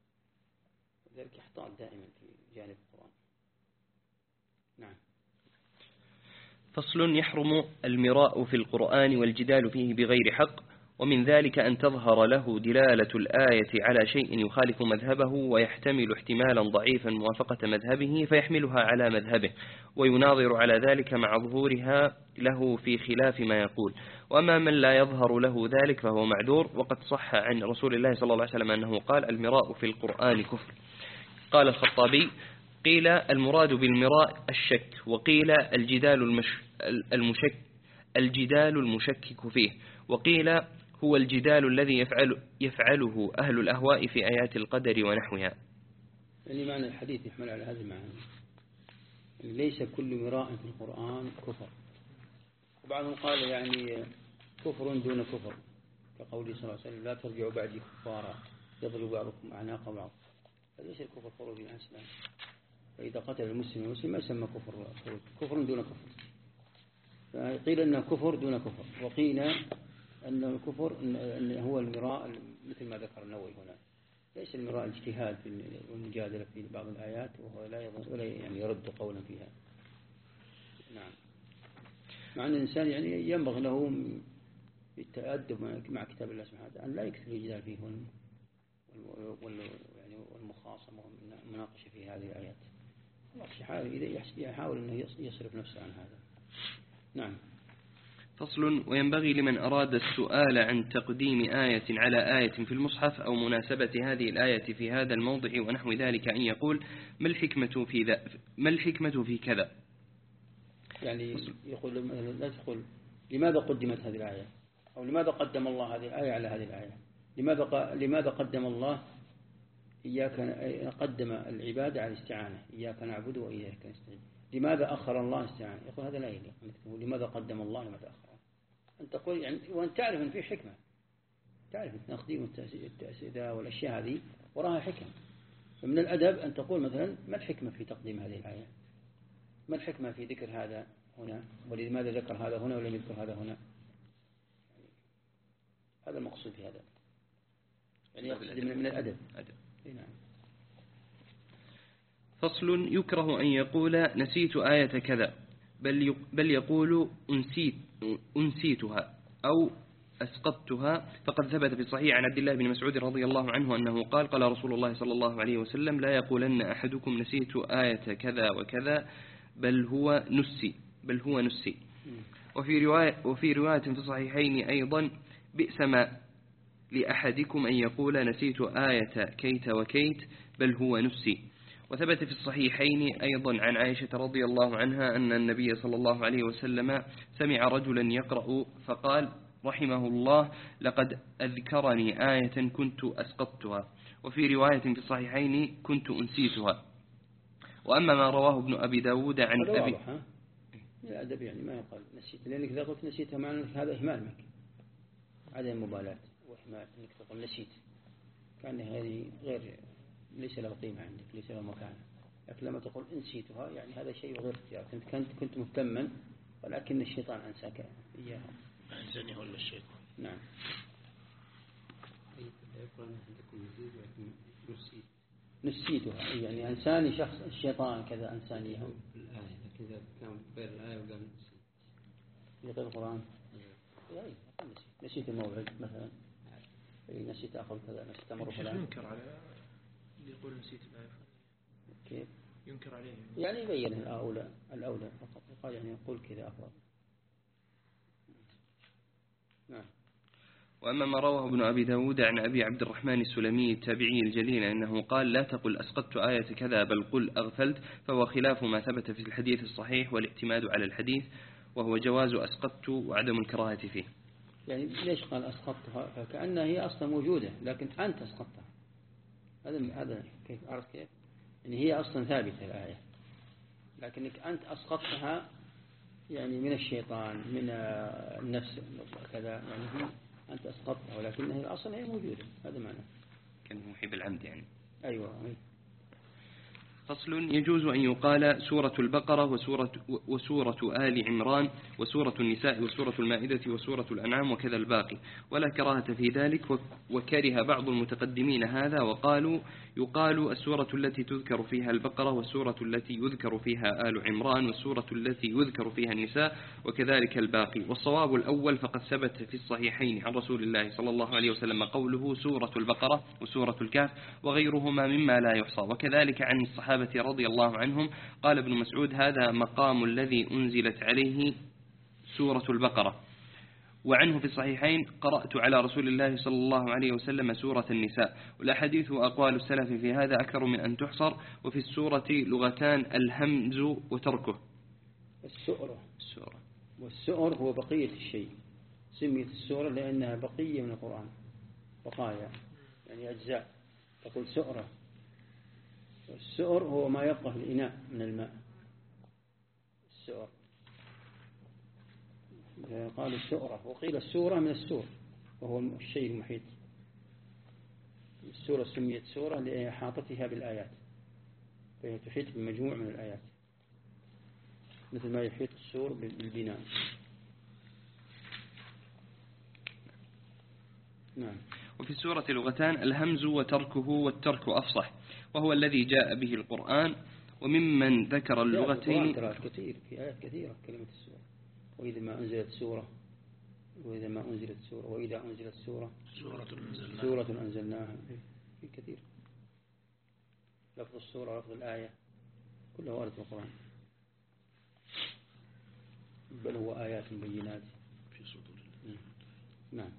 [SPEAKER 2] وذلك يحتاط دائما في جانب القرآن. نعم.
[SPEAKER 1] فصل. يحرم المراء في القرآن والجدال فيه بغير حق، ومن ذلك أن تظهر له دلالة الآية على شيء يخالف مذهبه ويحتمل احتمالا ضعيفا موافقة مذهبه فيحملها على مذهبه ويناظر على ذلك مع ظهورها له في خلاف ما يقول. وأما من لا يظهر له ذلك فهو معذور. وقد صح عن رسول الله صلى الله عليه وسلم أنه قال: المراء في القرآن كفر. قال الخطابي: قيل المراد بالمراء الشك، وقيل الجدال المش المشك الجدال المشكك فيه، وقيل هو الجدال الذي يفعل يفعله أهل الأهواء في آيات القدر ونحوها.
[SPEAKER 2] يعني معنى الحديث يحمل على هذا المعنى، ليس كل مراء في القرآن كفر. وبعضهم قال يعني كفر دون كفر، كقوله صلى الله عليه وسلم: لا ترجعوا بعدي كفارا يضرب بعضكم أعناق بعض. هذا ليس الكفر خروج عن الإسلام، فإذا قتل المسلم المسلم ما يسمى كفر خروج، كفر دون كفر. فقيل أنه كفر دون كفر، وقيل أن الكفر أن هو المراء مثل ما ذكر النووي هنا، ليس المراء الاجتهاد والمجادلة في بعض الآيات وهو لا يظن ولا يعني يرد قولا فيها. نعم. مع أن الإنسان يعني ينبغي له التأدب مع كتاب الله سبحانه وتعالى أن لا يكثر الجدال فيه والمخاصمة والمناقشة في هذه الآيات. يحاول أنه يصرف نفسه عن هذا. نعم.
[SPEAKER 1] فصل. وينبغي لمن أراد السؤال عن تقديم آية على آية في المصحف أو مناسبة هذه الآية في هذا الموضع ونحو ذلك أن يقول: ما الحكمة في ذا ما الحكمة في كذا؟
[SPEAKER 2] يعني يقول لا تقول لماذا قدمت هذه الآية، أو لماذا قدم الله هذه الآية على هذه الآية، لماذا لماذا قدم الله إياك قدم العبادة على الاستعانة، إياك نعبد وإياك نستعين، لماذا أخر الله الاستعانة؟ يقول هذا لا يليق. لماذا قدم الله لماذا أخر؟ أن تقول يعني وأن تعرف أن في حكمة، تعرف التقديم والتأسيس والأشياء هذه وراها حكم. فمن الأدب أن تقول مثلا: ما الحكمة في تقديم هذه الآية؟ ما الحكمة في ذكر هذا هنا، ولماذا ذكر هذا هنا ولم يذكر هذا هنا؟ هذا المقصود في هذا، يعني يقصد من الأدب. نعم.
[SPEAKER 1] فصل. يكره أن يقول نسيت آية كذا، بل بل يقول أنسيت أنسيتها أو أسقطتها. فقد ثبت في الصحيح عن عبد الله بن مسعود رضي الله عنه أنه قال: قال رسول الله صلى الله عليه وسلم: لا يقولن أحدكم نسيت آية كذا وكذا، بل هو نسي بل هو نسي. وفي رواية وفي رواية في الصحيحين أيضا: بئس ما لأحدكم أن يقول نسيت آية كيت وكيت، بل هو نسي. وثبت في الصحيحين أيضا عن عائشة رضي الله عنها أن النبي صلى الله عليه وسلم سمع رجلا يقرأ فقال: رحمه الله، لقد أذكرني آية كنت أسقطتها. وفي رواية في الصحيحين: كنت أنسيتها. وأما ما رواه ابن أبي داود عن أبي
[SPEAKER 2] لا أدب، يعني ما يقال نسيت، لأنك إذا قلت نسيتها معنى هذا إهمال منك، عدم مبالاة وإهمال، أنك تقول نسيت كان هذه غير ليس له قيمة عندك، ليس له مكان. لكن لما تقول نسيتها يعني هذا شيء غير اختيار، كنت كنت كنت مهتما ولكن الشيطان أنساك إياها.
[SPEAKER 3] أنساني هو الشيطان.
[SPEAKER 2] نعم. نسيتها يعني أنساني شخص، الشيطان كذا أنساني هم
[SPEAKER 4] في الآية، لكن إذا كان غير الآية وقال نسيت
[SPEAKER 2] في غير القرآن يعني نسيت نسيت الموعد مثلا، نسيت أخذ كذا، نسيت أمر فلان.
[SPEAKER 5] ينكر على اللي يقول نسيت الآية.
[SPEAKER 2] كيف؟
[SPEAKER 5] ينكر عليه
[SPEAKER 2] يعني يبين الأولى الأولى فقط، قال يعني يقول كذا أفضل. نعم.
[SPEAKER 1] وأما ما رواه ابن أبي داود عن أبي عبد الرحمن السلمي التابعي الجليل أنه قال: لا تقل أسقطت آية كذا، بل قل أغفلت، فهو خلاف ما ثبت في الحديث الصحيح والاعتماد على الحديث، وهو جواز أسقطت وعدم الكراهة فيه.
[SPEAKER 2] يعني ليش قال أسقطتها؟ فكأنها هي أصلا موجودة لكن أنت أسقطتها. هذا هذا كيف عرفت كيف؟ يعني هي أصلا ثابتة الآية، لكنك أنت أسقطتها يعني من الشيطان من النفس كذا، يعني هي أنت أسقطتها ولكنها أصلا هي موجودة. هذا معنى
[SPEAKER 1] كان محب العمد يعني.
[SPEAKER 2] أيوة.
[SPEAKER 1] فصل. يجوز أن يقال سورة البقرة وسورة, وسورة آل عمران وسورة النساء وسورة المائدة وسورة الأنعام وكذا الباقي، ولا كراهة في ذلك. وكره بعض المتقدمين هذا وقالوا يقال السورة التي تذكر فيها البقرة والسورة التي يذكر فيها آل عمران والسورة التي يذكر فيها النساء وكذلك الباقي. والصواب الأول، فقد ثبت في الصحيحين عن رسول الله صلى الله عليه وسلم قوله سورة البقرة وسورة الكهف وغيرهما مما لا يحصى. وكذلك عن الصحابة رضي الله عنهم قال ابن مسعود: هذا مقام الذي أنزلت عليه سورة البقرة. وعنه في الصحيحين: قرأت على رسول الله صلى الله عليه وسلم سورة النساء. والأحاديث وأقوال السلف في هذا أكثر من أن تحصر. وفي السورة لغتان: الهمز وتركه.
[SPEAKER 2] السؤرة
[SPEAKER 1] السورة
[SPEAKER 2] والسؤر هو بقية الشيء، سميت السورة لأنها بقية من القرآن، بقايا يعني أجزاء، تقول سؤرة. السؤر هو ما يبقى في الإناء من الماء، السؤر قال السؤرة. وقيل السورة من السور وهو الشيء المحيط. السورة سميت سورة لإحاطتها بالآيات، فهي تحيط بمجموع من الآيات مثل ما يحيط السور بالبناء. نعم.
[SPEAKER 1] وفي السورة لغتان: الهمز وتركه، والترك أفصح وهو الذي جاء به القرآن. وممن ذكر اللغتين
[SPEAKER 2] كثير في آيات كثيرة كلمة السورة. وإذا ما أنزلت سورة وإذا ما أنزلت سورة وإذا أنزلت سورة
[SPEAKER 3] سورة أنزلناها,
[SPEAKER 2] سورة أنزلناها. في كثير لفظ السورة لفظ الآية كلها وارد في القرآن، بل هو آيات بينات
[SPEAKER 3] في صدور
[SPEAKER 2] الله. نعم.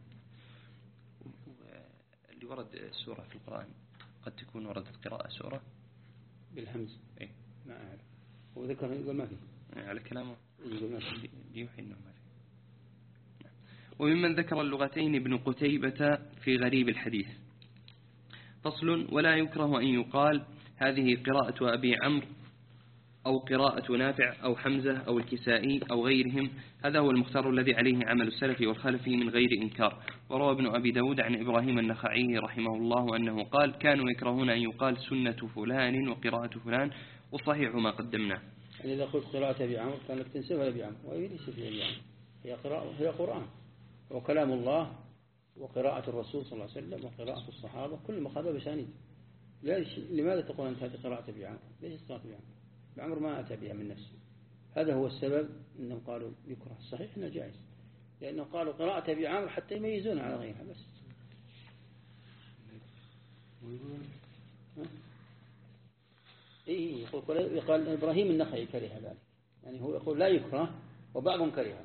[SPEAKER 1] اللي ورد السورة في القرآن قد تكون وردت قراءة سورة
[SPEAKER 2] بالهمز.
[SPEAKER 1] إيه؟
[SPEAKER 2] ما أعرف، هو ذكر يقول ما فيه
[SPEAKER 1] على كلامه
[SPEAKER 2] يقول ما فيه
[SPEAKER 1] يوحي إنه ما فيه. وممن ذكر اللغتين ابن قتيبة في غريب الحديث. فصل. ولا يكره أن يقال هذه قراءة أبي عمرو أو قراءة نافع أو حمزة أو الكسائي أو غيرهم، هذا هو المختار الذي عليه عمل السلف والخلف من غير إنكار. وروى ابن أبي داود عن إبراهيم النخعي رحمه الله أنه قال: كانوا يكرهون أن يقال سنة فلان وقراءة فلان، والصحيح ما قدمناه.
[SPEAKER 2] يعني إذا قلت قراءة أبي عمرو كانك تنسبها لأبي عمرو، وهي ليست لأبي عمرو، هي قراءة، هي قرآن وكلام الله وقراءة الرسول صلى الله عليه وسلم وقراءة الصحابة كل مخاذ بسانيد. لماذا تقول أنت هذه قراءة أبي عمرو؟ ليش قراءة أبي عمرو؟ عمر ما أتى بها من نفسه. هذا هو السبب أنهم قالوا يكره. الصحيح أنه جائز، لأنهم قالوا قراءة أبي عمرو حتى يميزون على غيرها بس. إيه يقول, يقول إبراهيم النخعي كره ذلك، يعني هو يقول لا يكره وبعضهم كره.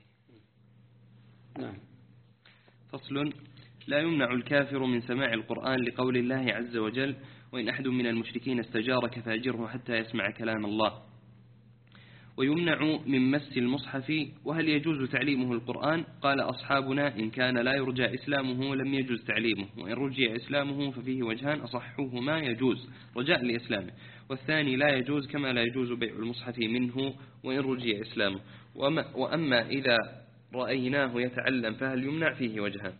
[SPEAKER 2] نعم.
[SPEAKER 1] فصل. لا يمنع الكافر من سماع القرآن لقول الله عز وجل: وإن أحد من المشركين استجارك فأجره حتى يسمع كلام الله. ويمنع من مس المصحف. وهل يجوز تعليمه القرآن؟ قال أصحابنا: إن كان لا يرجى إسلامه لم يجوز تعليمه، وإن رجي إسلامه ففيه وجهان: أصحهما يجوز رجاء لإسلامه، والثاني لا يجوز كما لا يجوز بيع المصحف منه وإن رجي إسلامه. وأما إذا رأيناه يتعلم فهل يمنع؟ فيه وجهان.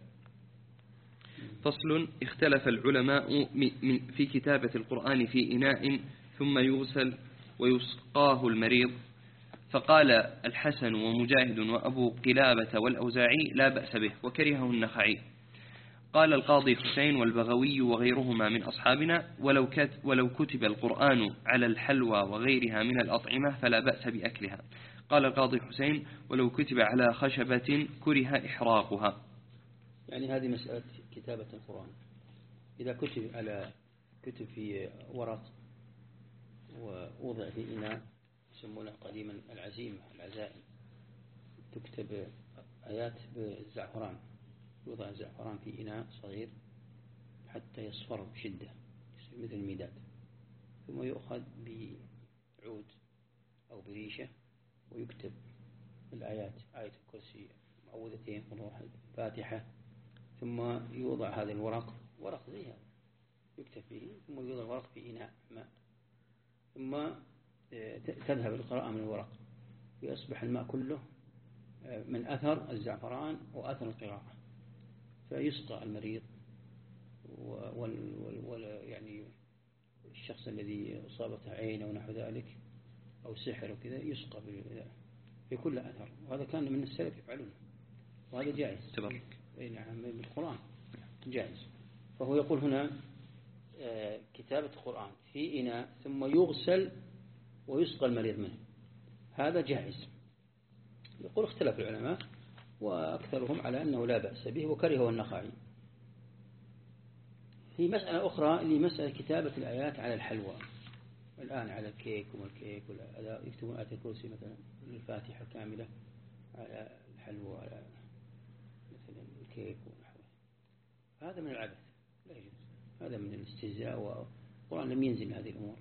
[SPEAKER 1] فصل. اختلف العلماء في كتابة القرآن في إناء ثم يغسل ويسقاه المريض، فقال الحسن ومجاهد وأبو قلابة والأوزاعي: لا بأس به، وكرهه النخعي. قال القاضي حسين والبغوي وغيرهما من أصحابنا: ولو ولو كتب القرآن على الحلوى وغيرها من الأطعمة فلا بأس بأكلها. قال القاضي حسين: ولو كتب على خشبة كره إحراقها.
[SPEAKER 2] يعني هذه مسألة كتابة القرآن، إذا كتب على كتب في ورق ووضع في إناء يسمونه قديما العزيمة العزائم، تكتب آيات بالزعفران، يوضع الزعفران في إناء صغير حتى يصفر بشدة يصير مثل الميداد، ثم يؤخذ بعود أو بريشة ويكتب الآيات، آية الكرسي، معوذتين، قل واحد، فاتحة، ثم يوضع هذا الورق، ورق زي هذا يكتب فيه، ثم يوضع الورق في إناء ماء، ثم تذهب القراءة من الورق، ويصبح الماء كله من أثر الزعفران وأثر القراءة، فيسقى المريض وال وال يعني الشخص الذي أصابته عين أو نحو ذلك أو سحر وكذا يسقى في كل أثر، وهذا كان من السلف يفعلونه، وهذا جائز.
[SPEAKER 1] تبارك.
[SPEAKER 2] أي نعم، بالقرآن جائز. فهو يقول هنا كتابة القرآن في إناء ثم يغسل ويسقى المريض منه، هذا جائز. يقول اختلف العلماء وأكثرهم على أنه لا بأس به، وكرهه النخعي. في مسألة أخرى اللي مسألة كتابة الآيات على الحلوى، الآن على الكيك والكيك يكتبون آية الكرسي مثلا الفاتحة كاملة على الحلوى على مثلا الكيك ونحوه، هذا من العبث لا يجوز، هذا من الاستهزاء، والقرآن لم ينزل هذه الأمور.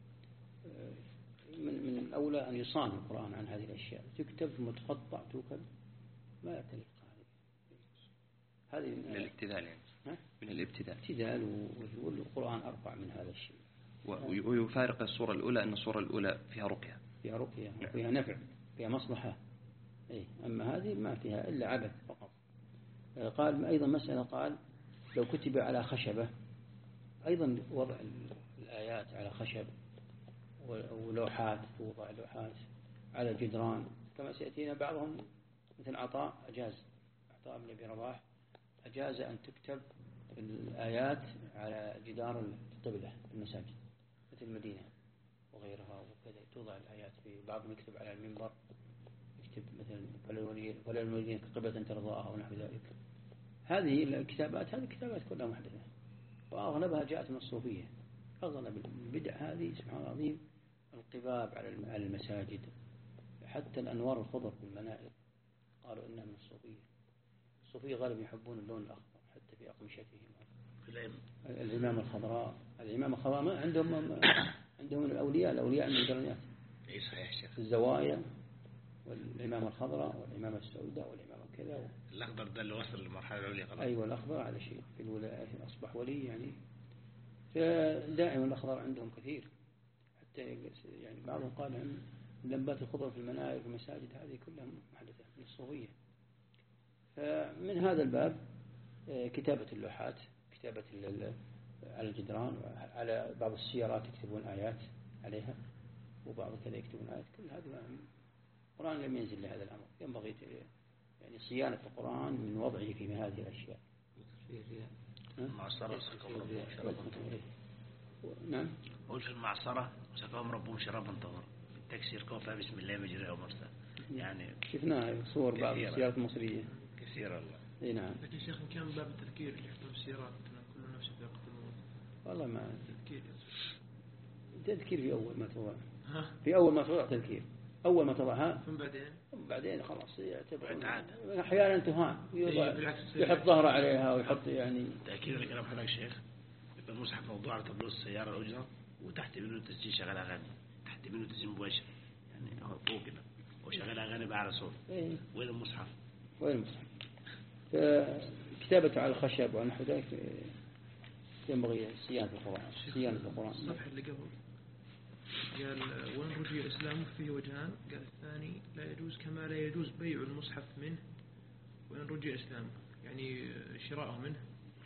[SPEAKER 2] من من الأولى أن يصان القرآن عن هذه الأشياء، تكتب ثم تقطع توكل، ما تليق هذه. هذه
[SPEAKER 1] من الابتذال يعني. ها؟ من الابتذال.
[SPEAKER 2] ابتذال، والقرآن أرفع من هذا الشيء.
[SPEAKER 1] ويفارق الصورة الأولى أن الصورة الأولى فيها رقية.
[SPEAKER 2] فيها رقية وفيها نفع، فيها مصلحة. أي أما هذه ما فيها إلا عبث فقط. قال أيضا مسألة، قال لو كتب على خشبة، أيضا وضع الآيات على خشب ولوحات، توضع لوحات على جدران كما سيأتينا. بعضهم مثل عطاء أجاز، عطاء بن أبي رباح أجاز أن تكتب الآيات على جدار القبلة في المساجد مثل المدينة وغيرها، وكذا توضع الآيات في بعضهم يكتب على المنبر، يكتب مثلا ولا المدينة قبلة ترضاها ونحو ذلك. هذه الكتابات هذه الكتابات كلها محدثة، وأغلبها جاءت من الصوفية. أغلب البدع هذه سبحان الله العظيم، القباب على المساجد، حتى الأنوار الخضر في المنائل قالوا إنها من الصوفية. الصوفية غالبا يحبون اللون الأخضر حتى في أقمشتهم. العمامة الخضراء، العمامة الخضراء ما عندهم عندهم من الأولياء، الأولياء من الدرجات.
[SPEAKER 3] أي صحيح شيخ.
[SPEAKER 2] الزوايا والعمامة الخضراء والعمامة السوداء والعمامة كذا.
[SPEAKER 3] الأخضر ده اللي وصل للمرحلة العليا خلاص.
[SPEAKER 2] أيوة الأخضر على شيء في الولايات أصبح ولي يعني. فدائما الأخضر عندهم كثير، حتى يعني بعضهم قال عن اللمبات الخضر في المنائل في المساجد هذه كلها محدثة من الصوفية. فمن هذا الباب كتابة اللوحات، كتابة على الجدران، على بعض السيارات يكتبون آيات عليها، وبعض كذا يكتبون آيات، كل هذا القرآن لم ينزل لهذا الأمر. ينبغي يعني صيانة القرآن من وضعه في هذه الأشياء.
[SPEAKER 3] المعصرة سكهم ربهم شرابا طهورا.
[SPEAKER 2] نعم.
[SPEAKER 3] قول في المعصرة سكهم ربهم شرابا طهورا، التكسير كوفها بسم الله مجرى ومرسى. يعني
[SPEAKER 2] شفنا صور بعض السيارات المصرية
[SPEAKER 3] كثيرة والله.
[SPEAKER 2] اي نعم.
[SPEAKER 5] لكن شيخ كان باب التذكير اللي يحطون السيارات كل نفس ذائقة الموت.
[SPEAKER 2] والله ما
[SPEAKER 5] تذكير.
[SPEAKER 2] تذكير في أول ما توضع.
[SPEAKER 5] ها.
[SPEAKER 2] في أول ما توضع تذكير. أول ما تضعها.
[SPEAKER 5] ثم بعدين.
[SPEAKER 2] بعدين خلاص يعتبر.
[SPEAKER 3] عادة.
[SPEAKER 2] أحيانا تهان. يحط ظهره عليها ويحط يعني.
[SPEAKER 3] تأكيد لكلام حضرتك شيخ. يبقى المصحف موضوع على تابلو السيارة الأجرة، وتحت منه تسجيل شغال أغاني، تحت منه تسجيل مباشر، يعني هو فوق كده وشغال أغاني بقى على صوت.
[SPEAKER 2] إيه.
[SPEAKER 3] وين المصحف؟
[SPEAKER 2] وين المصحف؟ كتابة على الخشب ونحو ذلك ينبغي صيانة القرآن. صيانة القرآن.
[SPEAKER 5] الصفحة اللي قبل قال وإن رجي الإسلام فيه وجهان، قال الثاني لا يجوز كما لا يجوز بيع المصحف منه وإن رجي الإسلام، يعني شراءه منه.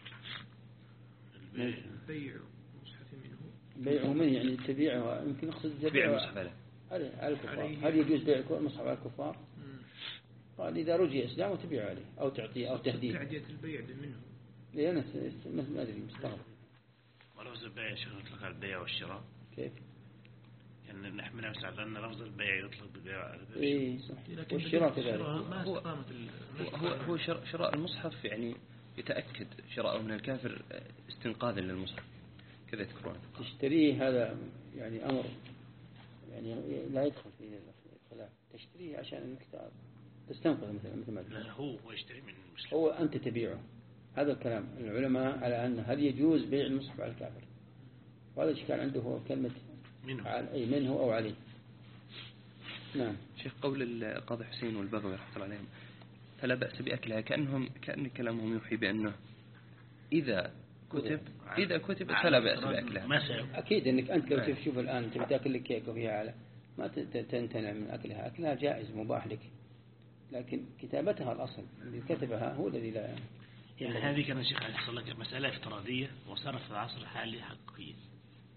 [SPEAKER 5] بيع المصحف منه.
[SPEAKER 2] بيعه منه يعني تبيعه، يمكن أقصد
[SPEAKER 1] تبيع المصحف عليه.
[SPEAKER 2] على الكفار. هل يجوز بيع المصحف على الكفار؟ قال إذا رجي إسلامه تبيع عليه أو تعطيه أو تهديه.
[SPEAKER 5] تعدية البيع منه.
[SPEAKER 2] ليه أنا ما أدري مستغرب.
[SPEAKER 3] ولفظ البيع شيخ يطلق على البيع والشراء.
[SPEAKER 2] كيف؟
[SPEAKER 3] يعني نحمل نفس على أن لفظ البيع يطلق بالبيع.
[SPEAKER 2] إيه صح. والشراء كذلك.
[SPEAKER 5] هو
[SPEAKER 1] هو هو شراء المصحف يعني يتأكد شراءه من الكافر استنقاذا للمصحف، كذا يذكرون.
[SPEAKER 2] تشتريه هذا يعني أمر يعني لا يدخل فيه الخلاف. تشتريه عشان انك تستنقذ مثلا مثل ما
[SPEAKER 3] لا هو هو يشتري من المسلم.
[SPEAKER 2] هو أنت تبيعه. هذا الكلام العلماء على أن هل يجوز بيع المصحف على الكافر، وهذا الشيء كان عنده هو كلمة
[SPEAKER 3] منه
[SPEAKER 2] أي منه أو عليه. نعم.
[SPEAKER 1] شيخ قول القاضي حسين والبغوي رحمة الله عليهم فلا بأس بأكلها، كأنهم كأن كلامهم يوحي بأنه إذا كتب إذا كتب فلا بأس بأكلها.
[SPEAKER 2] أكيد إنك أنت لو تشوف الآن تبي تأكل لك كيك وفيها على ما تمتنع من أكلها، أكلها جائز مباح لك، لكن كتابتها الأصل اللي كتبها هو الذي لا
[SPEAKER 3] يعني. هذه كان الشيخ عليه الصلاة والسلام مسألة افتراضية وصارت في العصر الحالي حقيقية.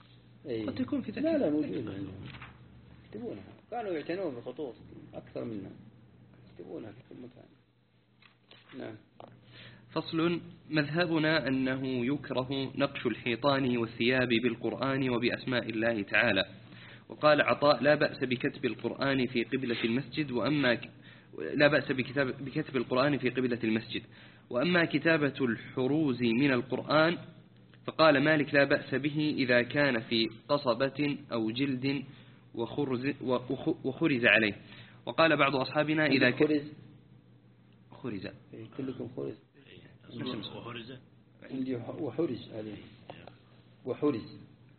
[SPEAKER 2] أي.
[SPEAKER 1] قد تكون في ذلك.
[SPEAKER 2] لا لا موجودة عندهم يكتبونها، كانوا يعتنون بالخطوط أكثر منا، يكتبونها في كل مكان. نعم.
[SPEAKER 1] فصل. مذهبنا أنه يكره نقش الحيطان والثياب بالقرآن وبأسماء الله تعالى. وقال عطاء: لا بأس بكتب القرآن في قبلة المسجد، وأما ك... لا بأس بكتاب... بكتب القرآن في قبلة المسجد، وأما كتابة الحروز من القرآن فقال مالك: لا بأس به إذا كان في قصبة أو جلد وخرز, وخرز عليه. وقال بعض أصحابنا: إذا
[SPEAKER 2] كان
[SPEAKER 1] خرز
[SPEAKER 2] كلكم خرز
[SPEAKER 3] وحرز
[SPEAKER 2] عندي وحرز عليه وحرز.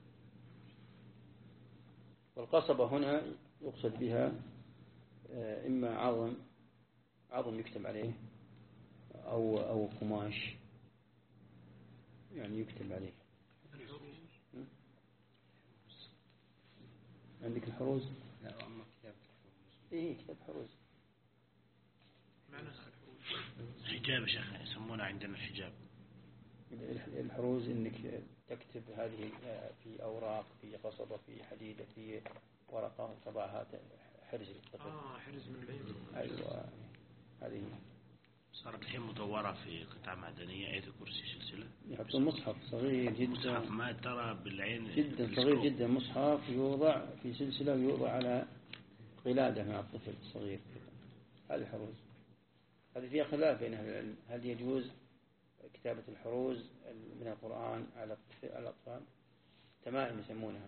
[SPEAKER 2] والقصبة هنا يقصد بها إما عظم عظم يكتب عليه أو أو قماش يعني يكتب عليه. عندك الحروز؟
[SPEAKER 4] لا أما كتاب الحروز.
[SPEAKER 2] إيه كتاب حروز.
[SPEAKER 5] معنى الحروز
[SPEAKER 3] حجاب يا شيخ يسمونه عندنا الحجاب.
[SPEAKER 2] الحروز إنك تكتب هذه في أوراق، في قصبة، في حديدة، في ورقة، وتضعها حرز للطفل.
[SPEAKER 5] آه حرز من العين.
[SPEAKER 2] أيوة هذه.
[SPEAKER 3] صارت الحين مدورة في قطعة معدنية آية الكرسي سلسلة.
[SPEAKER 2] يحطون مصحف صغير جدا.
[SPEAKER 3] مصحف ما ترى بالعين.
[SPEAKER 2] جدا صغير جدا، مصحف يوضع في سلسلة ويوضع على قلادة مع الطفل الصغير. هذه الحروز. هذه فيها خلاف بين أهل العلم، هل يجوز كتابة الحروز من القرآن على الأطفال؟ تمائم يسمونها،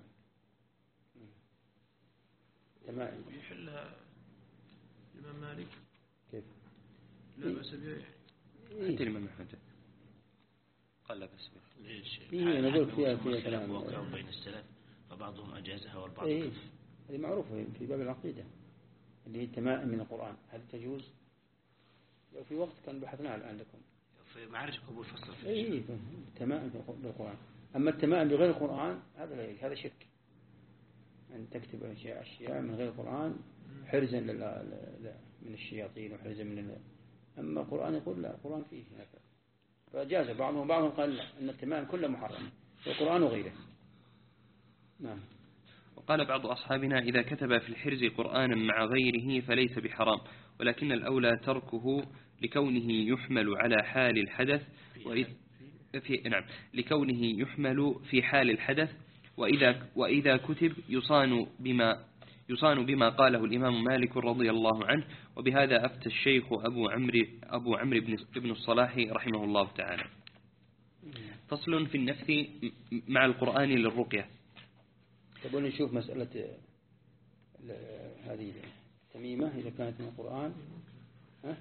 [SPEAKER 2] تمائم.
[SPEAKER 5] يحلها الإمام مالك.
[SPEAKER 2] كيف؟
[SPEAKER 5] لا بأس بها يعني.
[SPEAKER 1] حتى الإمام أحمد قال لا بأس بها.
[SPEAKER 3] ليش؟
[SPEAKER 2] إيه أنا أقول فيها فيها كلام
[SPEAKER 3] بين السلف فبعضهم أجازها والبعض.
[SPEAKER 2] إيه هذه معروفة في باب العقيدة اللي هي التمائم من القرآن، هل تجوز؟ لو في وقت كان بحثنا الآن لكم.
[SPEAKER 3] في معارج قبول فصل فيه.
[SPEAKER 2] إيه التمائم بالقرآن. أما التمائم بغير القرآن هذا لا هذا شرك. أن تكتب أشياء أشياء من غير القرآن حرزا من الشياطين وحرزا من ال... أما القرآن يقول لا، القرآن فيه هذا، فجاز بعضهم بعضهم قال لا، أن التمائم كله محرم في القرآن وغيره. نعم.
[SPEAKER 1] وقال بعض أصحابنا: إذا كتب في الحرز قرآنا مع غيره فليس بحرام، ولكن الأولى تركه لكونه يحمل على حال الحدث وإذ في نعم لكونه يحمل في حال الحدث وإذا وإذا كتب يصان بما يصان بما قاله الإمام مالك رضي الله عنه. وبهذا أفتى الشيخ أبو عمرو أبو عمرو بن ابن الصلاح رحمه الله تعالى. فصل في النفث مع القرآن للرقية.
[SPEAKER 2] تبون نشوف مسألة هذه التميمة إذا كانت من القرآن. ها؟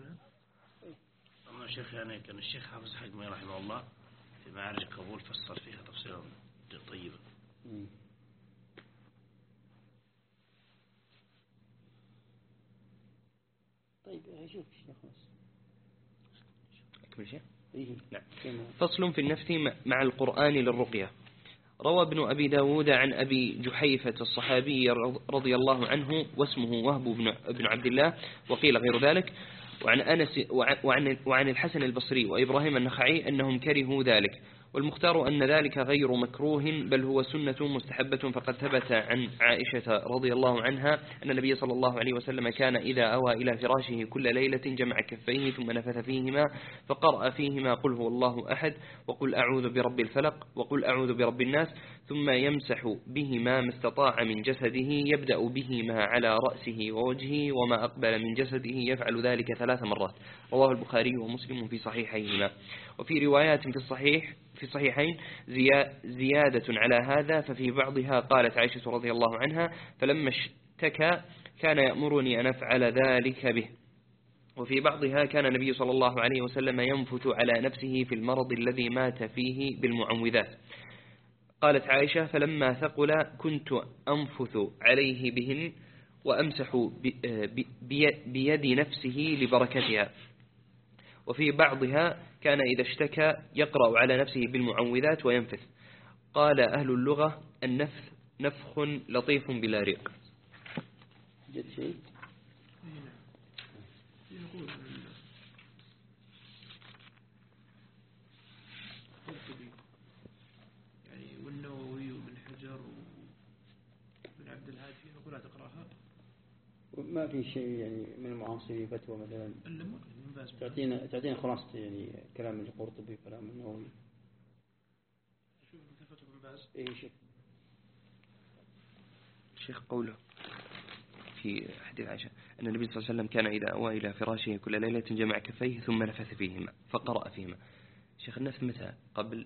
[SPEAKER 3] أما الشيخ يعني كان الشيخ حافظ حكمي رحمه الله في معارج القبول فصل فيها تفصيلا طيبا.
[SPEAKER 2] طيب شوف شيخ
[SPEAKER 1] أكمل شيء.
[SPEAKER 2] إيه؟
[SPEAKER 1] نعم.
[SPEAKER 2] كما.
[SPEAKER 1] فصل في النفث مع القرآن للرقية. روى ابن أبي داود عن أبي جحيفة الصحابي رضي الله عنه واسمه وهب بن عبد الله وقيل غير ذلك، وعن أنس وعن, وعن الحسن البصري وإبراهيم النخعي أنهم كرهوا ذلك، والمختار أن ذلك غير مكروه بل هو سنة مستحبة. فقد ثبت عن عائشة رضي الله عنها أن النبي صلى الله عليه وسلم كان إذا أوى إلى فراشه كل ليلة جمع كفيه ثم نفث فيهما فقرأ فيهما قل هو الله أحد وقل أعوذ برب الفلق وقل أعوذ برب الناس، ثم يمسح بهما ما استطاع من جسده، يبدأ بهما على رأسه ووجهه وما أقبل من جسده، يفعل ذلك ثلاث مرات. رواه البخاري ومسلم في صحيحيهما. وفي روايات في الصحيح في الصحيحين زيادة على هذا، ففي بعضها قالت عائشة رضي الله عنها: فلما اشتكى كان يأمرني أن أفعل ذلك به. وفي بعضها كان النبي صلى الله عليه وسلم ينفث على نفسه في المرض الذي مات فيه بالمعوذات. قالت عائشة: فلما ثقل كنت أنفث عليه بهن وأمسح بيد نفسه لبركتها. وفي بعضها كان إذا اشتكى يقرأ على نفسه بالمعوذات وينفث. قال أهل اللغة: النفث نفخ لطيف بلا ريق.
[SPEAKER 2] جد شيء
[SPEAKER 5] يقول يعني والنووي وابن حجر يعدل هذه نقول لا تقرأها.
[SPEAKER 2] ما في شيء يعني من المعاصرين فتوى مثلا
[SPEAKER 5] إلا من باز
[SPEAKER 2] تعطينا تعطينا خلاصة يعني كلام القرطبي كلام النووي.
[SPEAKER 5] شوف مثل فتوى من باز.
[SPEAKER 2] إيه شيخ.
[SPEAKER 1] شيخ قوله في حديث عائشة أن النبي صلى الله عليه وسلم كان إذا أوى إلى فراشه كل ليلة جمع كفيه ثم نفث فيهما فقرأ فيهما. شيخ النفث متى؟ قبل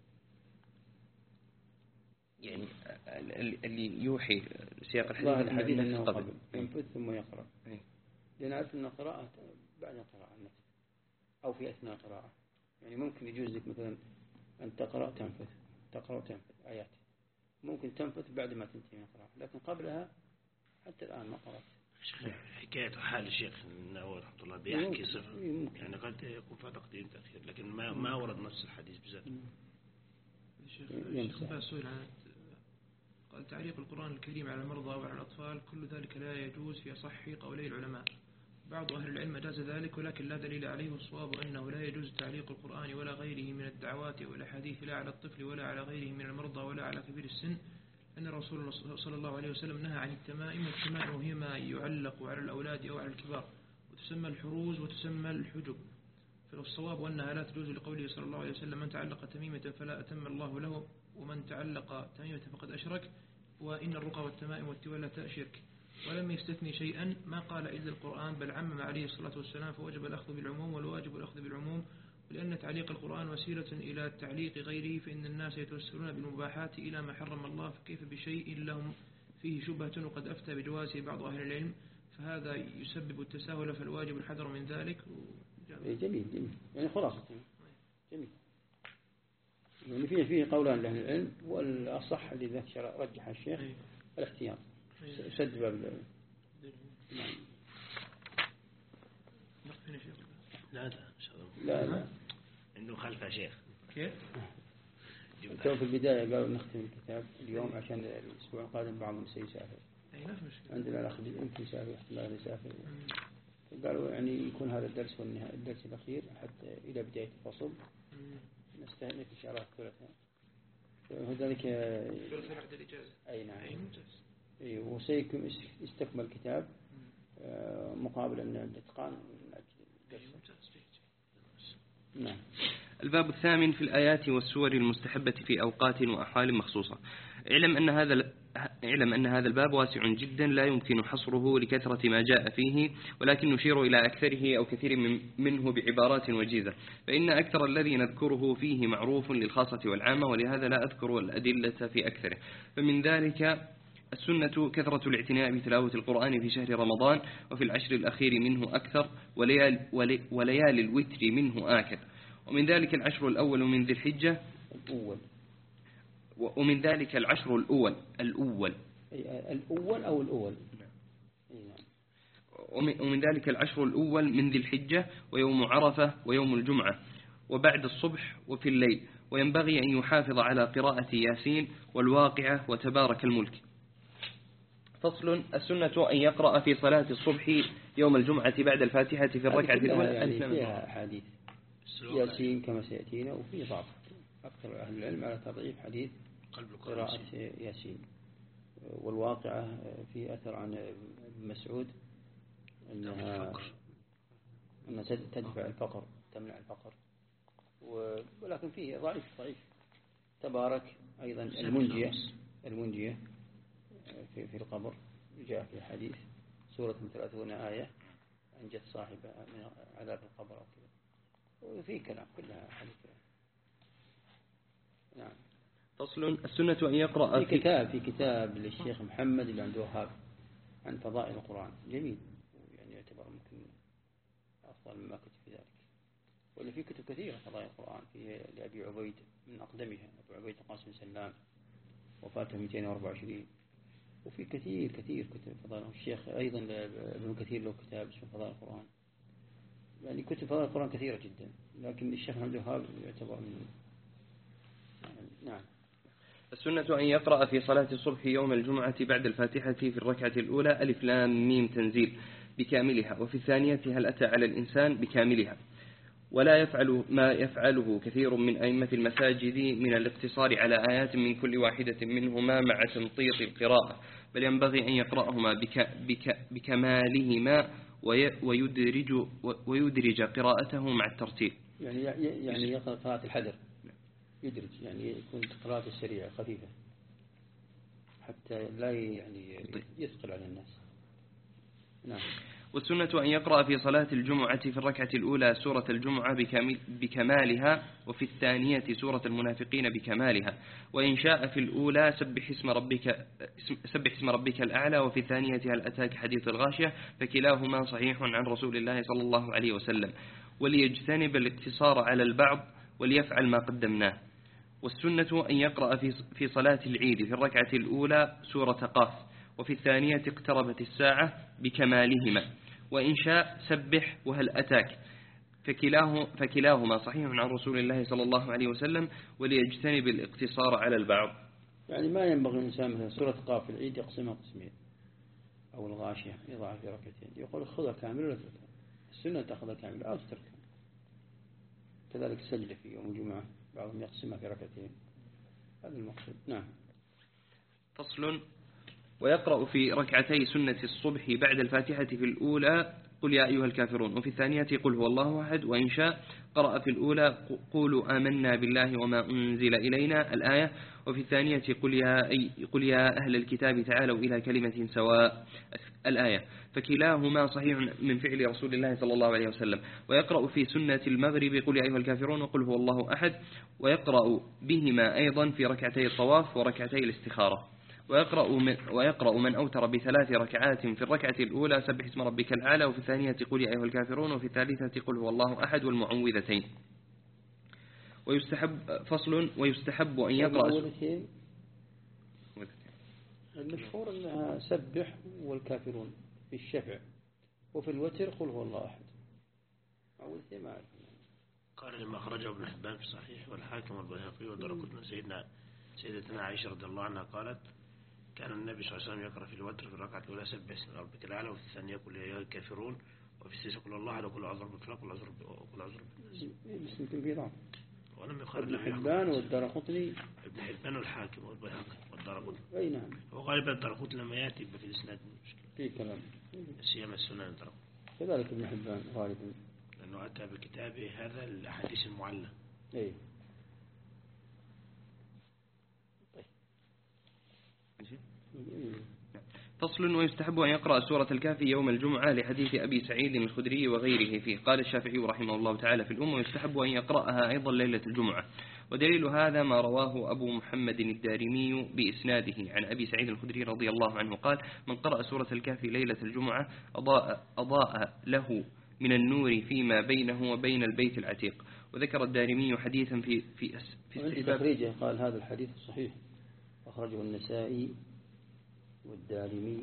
[SPEAKER 1] يعني اللي يوحي سياق الحديث
[SPEAKER 2] الحديث أنه قبل ينفث ثم يقرأ.
[SPEAKER 1] أي.
[SPEAKER 2] لأن أعرف أن القراءة بعد القراءة النفث أو في أثناء القراءة يعني ممكن يجوز لك مثلا أن تقرأ تنفث تقرأ وتنفث آيات ممكن تنفث بعد ما تنتهي من القراءة لكن قبلها حتى الآن ما قرأت.
[SPEAKER 3] حكاية حال الشيخ النووي رحمه الله بيحكي صفة يعني قد يكون فيها تقديم تأخير لكن ما ما ورد نفس الحديث بذات.
[SPEAKER 5] الشيخ باز سئل عن قال تعليق القرآن الكريم على المرضى وعلى الأطفال كل ذلك لا يجوز في أصح قولي العلماء. بعض أهل العلم أجاز ذلك ولكن لا دليل عليه والصواب أنه لا يجوز تعليق القرآن ولا غيره من الدعوات والأحاديث لا على الطفل ولا على غيره من المرضى ولا على كبير السن أن الرسول صلى الله عليه وسلم نهى عن التمائم والتمائم وهي ما يعلق على الأولاد أو على الكبار وتسمى الحروز وتسمى الحجب. فالصواب أنها لا تجوز لقوله صلى الله عليه وسلم من تعلق تميمة فلا أتم الله له ومن تعلق تميمة فقد أشرك وإن الرقى والتمائم والتولة شرك. ولم يستثني شيئا ما قال إلا القرآن بل عمم عليه الصلاة والسلام فوجب الأخذ بالعموم والواجب الأخذ بالعموم. ولأن تعليق القرآن وسيلة إلى تعليق غيره فإن الناس يتوسلون بالمباحات إلى ما حرم الله فكيف بشيء لهم فيه شبهة وقد أفتى بجوازه بعض أهل العلم فهذا يسبب التساهل فالواجب الحذر من ذلك.
[SPEAKER 2] جميل جميل يعني خلاصة جميل يعني فيه فيه قولان لأهل العلم والأصح اللي ذكر رجح الشيخ الاحتياط سد باب. نعم.
[SPEAKER 3] لا
[SPEAKER 2] لا لا
[SPEAKER 3] عنده خلفه شيخ
[SPEAKER 5] كيف؟
[SPEAKER 2] تو في البداية قالوا نختم الكتاب اليوم عشان الأسبوع القادم بعضهم سيسافر. عندنا الأخ يمكن يسافر احتمال يسافر. قالوا يعني يكون هذا الدرس والنهاية الدرس الأخير حتى إلى بداية الفصل نستهنف إن شاء الله الثلاثاء. وذلك أي نعم أي وسيكون يستكمل الكتاب مقابل أن الإتقان من أجل نعم.
[SPEAKER 1] الباب الثامن في الآيات والسور المستحبة في أوقات وأحوال مخصوصة. اعلم أن هذا اعلم أن هذا الباب واسع جدا لا يمكن حصره لكثرة ما جاء فيه ولكن نشير إلى أكثره أو كثير منه بعبارات وجيزة فإن أكثر الذي نذكره فيه معروف للخاصة والعامة ولهذا لا أذكر الأدلة في أكثره. فمن ذلك السنة كثرة الاعتناء بتلاوة القرآن في شهر رمضان وفي العشر الأخير منه أكثر وليال, وليال الوتر منه آكد. ومن ذلك العشر الأول من ذي الحجة
[SPEAKER 2] الأول
[SPEAKER 1] ومن ذلك العشر الأول الأول
[SPEAKER 2] الأول أو الأول
[SPEAKER 1] ومن ذلك العشر الأول من ذي الحجة ويوم عرفة ويوم الجمعة وبعد الصبح وفي الليل وينبغي أن يحافظ على قراءة ياسين والواقعة وتبارك الملك. فصل. السنة أن يقرأ في صلاة الصبح يوم الجمعة بعد الفاتحة في الركعة الأولى
[SPEAKER 2] يعني فيها حديث ياسين كما سيأتينا وفي ضعف أكثر أهل العلم على تضعيف حديث قراءة ياسين. والواقعة في أثر عن ابن مسعود أنها أنها تدفع الفقر تمنع الفقر ولكن فيه ضعيف ضعيف. تبارك أيضا المنجية المنجية في في القبر جاء في حديث سورة من ثلاثون آية أنجت صاحبها من عذاب القبر أو كذا وفي كلام كلها حديث. نعم.
[SPEAKER 1] فصل. السنة أن يقرأ
[SPEAKER 2] في, في كتاب في كتاب للشيخ محمد اللي عنده وهاب عن فضائل القرآن جميل يعني يعتبر ممكن أفضل مما كتب في ذلك. ولا في كتب كثيرة فضائل القرآن في لأبي عبيد من أقدمها أبو عبيد قاسم سلام وفاته مئتين وأربعة وعشرين وفي كثير كثير كتب فضائل. الشيخ أيضا ابن كثير له كتاب اسمه فضائل القرآن يعني كتب فضائل القرآن كثيرة جدا لكن الشيخ عنده وهاب يعتبر من نعم.
[SPEAKER 1] السنة أن يقرأ في صلاة الصبح يوم الجمعة بعد الفاتحة في الركعة الأولى ألف لام ميم تنزيل بكاملها وفي الثانية هل أتى على الإنسان بكاملها ولا يفعل ما يفعله كثير من أئمة المساجد من الاقتصار على آيات من كل واحدة منهما مع تمطيط القراءة، بل ينبغي أن يقرأهما بك بك بكمالهما ويدرج, ويدرج قراءته مع الترتيل.
[SPEAKER 2] يعني يعني يقرأ قراءة الحذر، يدرج، يعني يكون قراءة السريعة خفيفة حتى لا يعني يثقل على الناس. نعم.
[SPEAKER 1] والسنة أن يقرأ في صلاة الجمعة في الركعة الأولى سورة الجمعة بكمالها، وفي الثانية سورة المنافقين بكمالها، وإن شاء في الأولى سبح اسم ربك سبح اسم ربك الأعلى، وفي الثانية هل أتاك حديث الغاشية، فكلاهما صحيح عن رسول الله صلى الله عليه وسلم. وليجتنب الاقتصار على البعض وليفعل ما قدمناه. والسنة أن يقرأ في في صلاة العيد في الركعة الأولى سورة قاف، وفي الثانية اقتربت الساعة بكمالهما، وإن شاء سبح وهل أتاك، فكلاه فكلاهما صحيح عن رسول الله صلى الله عليه وسلم. وليجتنب الاقتصار على البعض.
[SPEAKER 2] يعني ما ينبغي الإنسان مثلا سورة قاف في العيد يقسمها قسمين، أو الغاشية يضعها في ركعتين، يقول خذها كامل ولا تتركها. السنة تأخذها كامل أو تتركها. كذلك السجدة في يوم الجمعة بعضهم يقسمها في ركعتين، هذا المقصود. نعم.
[SPEAKER 1] فصل. ويقرأ في ركعتي سنة الصبح بعد الفاتحة في الأولى قل يا أيها الكافرون، وفي الثانية قل هو الله أحد، وإن شاء قرأ في الأولى قولوا آمنا بالله وما أنزل إلينا الآية، وفي الثانية قل يا, أي قل يا أهل الكتاب تعالوا إلى كلمة سواء الآية، فكلاهما صحيح من فعل رسول الله صلى الله عليه وسلم. ويقرأ في سنة المغرب قل يا أيها الكافرون وقل هو الله أحد، ويقرأ بهما أيضا في ركعتي الطواف وركعتي الاستخارة. ويقرأ من, ويقرأ من أوتر بثلاث ركعات في الركعة الأولى سبح اسم ربك الأعلى، وفي الثانية قل يا أيها الكافرون، وفي الثالثة قل هو الله أحد والمعوذتين. ويستحب فصل. ويستحب أن يقرأ
[SPEAKER 2] المشهور أنها سبح والكافرون في الشفع، وفي الوتر قل هو الله أحد. معوذتين ما أعرف.
[SPEAKER 3] قال لما أخرجه ابن حبان في صحيح والحاكم والبيهقي ودرقطني سيدنا سيدتنا عائشة رضي الله عنها قالت كان النبي صلى الله عليه وسلم يقرأ في الوتر في الركعة الأولى سبح اسم ربك الأعلى، وفي الثانية قل يا أيها الكافرون، وفي السادسة قل الله أحد وقل أعوذ برب الفلق وقل أعوذ برب الناس.
[SPEAKER 2] بس يمكن في ضعف.
[SPEAKER 3] ولم يخرج
[SPEAKER 2] ابن حبان والدرقطني.
[SPEAKER 3] ابن حبان والحاكم والبيهقي والدرقطني.
[SPEAKER 2] أي نعم.
[SPEAKER 3] وغالبا الدرقطني لما يأتي في الإسناد
[SPEAKER 2] في كلام.
[SPEAKER 3] سيما السنن الدرقطني.
[SPEAKER 2] كذلك ابن حبان غالبا.
[SPEAKER 3] لأنه أتى بكتابه هذا الأحاديث المعلة.
[SPEAKER 2] أي.
[SPEAKER 1] فصل. ويستحب أن يقرأ سورة الكهف يوم الجمعة لحديث أبي سعيد الخدري وغيره فيه. قال الشافعي رحمه الله تعالى في الأم: ويستحب أن يقرأها أيضا ليلة الجمعة. ودليل هذا ما رواه أبو محمد الدارمي بإسناده عن أبي سعيد الخدري رضي الله عنه قال: من قرأ سورة الكهف ليلة الجمعة أضاء, أضاء له من النور فيما بينه وبين البيت العتيق. وذكر الدارمي حديثا في في
[SPEAKER 2] في تخريجه قال هذا الحديث صحيح، أخرجه النسائي والدارمي،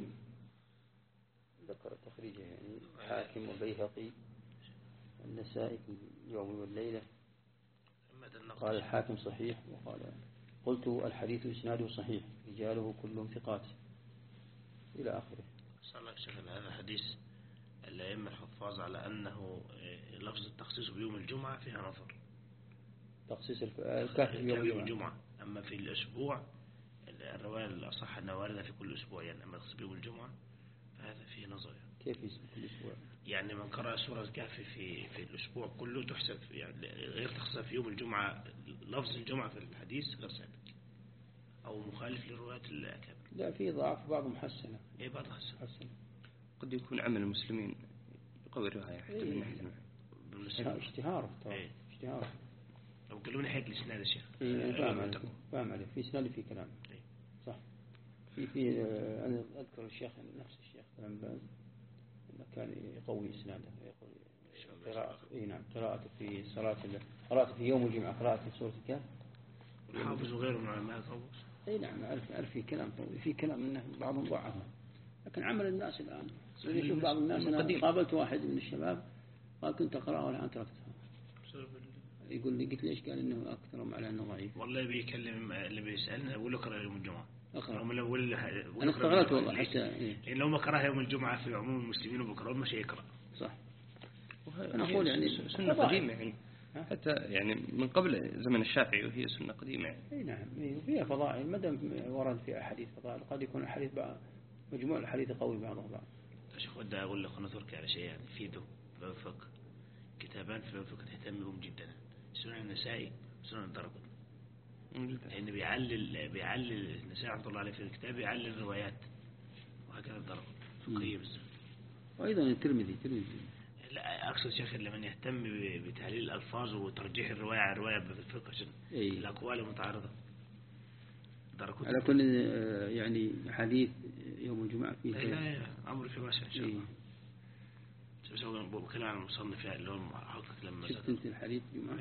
[SPEAKER 2] ذكر تخريجه يعني حاكم وبيهقي والنسائي في اليوم والليلة. قال الحاكم صحيح، وقال قلت الحديث إسناده صحيح رجاله كلهم ثقات إلى آخره.
[SPEAKER 3] صلى الله عليه وسلم. هذا حديث الأئمة الحفاظ على أنه لفظ التخصيص بيوم الجمعة فيها نظر.
[SPEAKER 2] تخصيص الكهف يوم الجمعة.
[SPEAKER 3] الجمعة، أما في الأسبوع الرواية الأصح أنها واردة في كل أسبوع، يعني أما تخصيص بيوم الجمعة فهذا فيه نظر. يعني.
[SPEAKER 2] كيف في كل أسبوع؟
[SPEAKER 3] يعني من قرأ سورة الكهف في في الأسبوع كله تحسب، يعني غير تخصيص في يوم الجمعة. لفظ الجمعة في الحديث غير ثابت أو مخالف لرواية الأكابر.
[SPEAKER 2] لا، في ضعف، بعض محسنة.
[SPEAKER 3] إيه بعض محسنة.
[SPEAKER 1] قد يكون عمل المسلمين يقوي رواية حتى
[SPEAKER 2] إيه.
[SPEAKER 1] من ناحية
[SPEAKER 2] بالمسلمين اشتهاره طبعا.
[SPEAKER 3] إيه.
[SPEAKER 2] اشتهاره.
[SPEAKER 3] لو كلمة ناحية الإسناد يا شيخ.
[SPEAKER 2] إيه فاهم عليه. فاهم عليه. في إسناد في كلام.
[SPEAKER 3] إيه.
[SPEAKER 2] صح. في في أنا أذكر الشيخ نفس الشيخ ابن باز كان يقوي إسناده، يقول قراءة. إيه نعم، قراءة في صلاة قراءة في يوم الجمعة، قراءة في سورة الكهف.
[SPEAKER 3] الحافظ وغيره من العلماء قوي.
[SPEAKER 2] اي نعم، ألف ألف في كلام طويل، في كلام منه بعضهم ضعفه، لكن عمل الناس الآن يشوف بعض الناس. أنا قابلت واحد من الشباب قال كنت أقرأ والآن تركتها. يقول لي قلت ليش؟ قال إنه أكثرهم على أنه ضعيف.
[SPEAKER 3] والله بيكلم اللي بيسألنا يقول له اقرأ يوم الجمعة.
[SPEAKER 2] أقرأ.
[SPEAKER 3] أنا
[SPEAKER 2] استغربت والله حتى.
[SPEAKER 3] إيه؟ لو ما قرأها يوم الجمعة في عموم المسلمين وبكرة مش يقرأ.
[SPEAKER 2] صح. أنا أقول يعني
[SPEAKER 1] سنة قديمة يعني حتى يعني من قبل زمن الشافعي وهي سنة قديمة يعني.
[SPEAKER 2] أي نعم فيها فضائل ما دام ورد في أحاديث فضائل قد يكون الحديث بقى مجموع الحديث قوي بعضها بعض.
[SPEAKER 3] شيخ ودي أقول لك أنا تركي على شيء يعني يفيده باب الفقه كتابان في باب الفقه تهتم بهم جدا سنن النسائي وسنن الدرقطني لأن بيعلل بيعلل النسائي رحمه الله عليه في الكتاب بيعلل الروايات وهكذا الدرقطني فقهية بالذات.
[SPEAKER 2] وأيضا الترمذي الترمذي
[SPEAKER 3] لا أقصد شيخ لمن يهتم بتحليل الألفاظ وترجيح الرواية على الرواية في الفقه عشان
[SPEAKER 2] أي.
[SPEAKER 3] الأقوال المتعارضة
[SPEAKER 2] على كل يعني حديث يوم الجمعة فيه
[SPEAKER 3] لا أمر في واسع إن شاء الله. سوى بكلام عن المصنف اللي هو محقق لما
[SPEAKER 2] شفت أنت الحديث الجمعة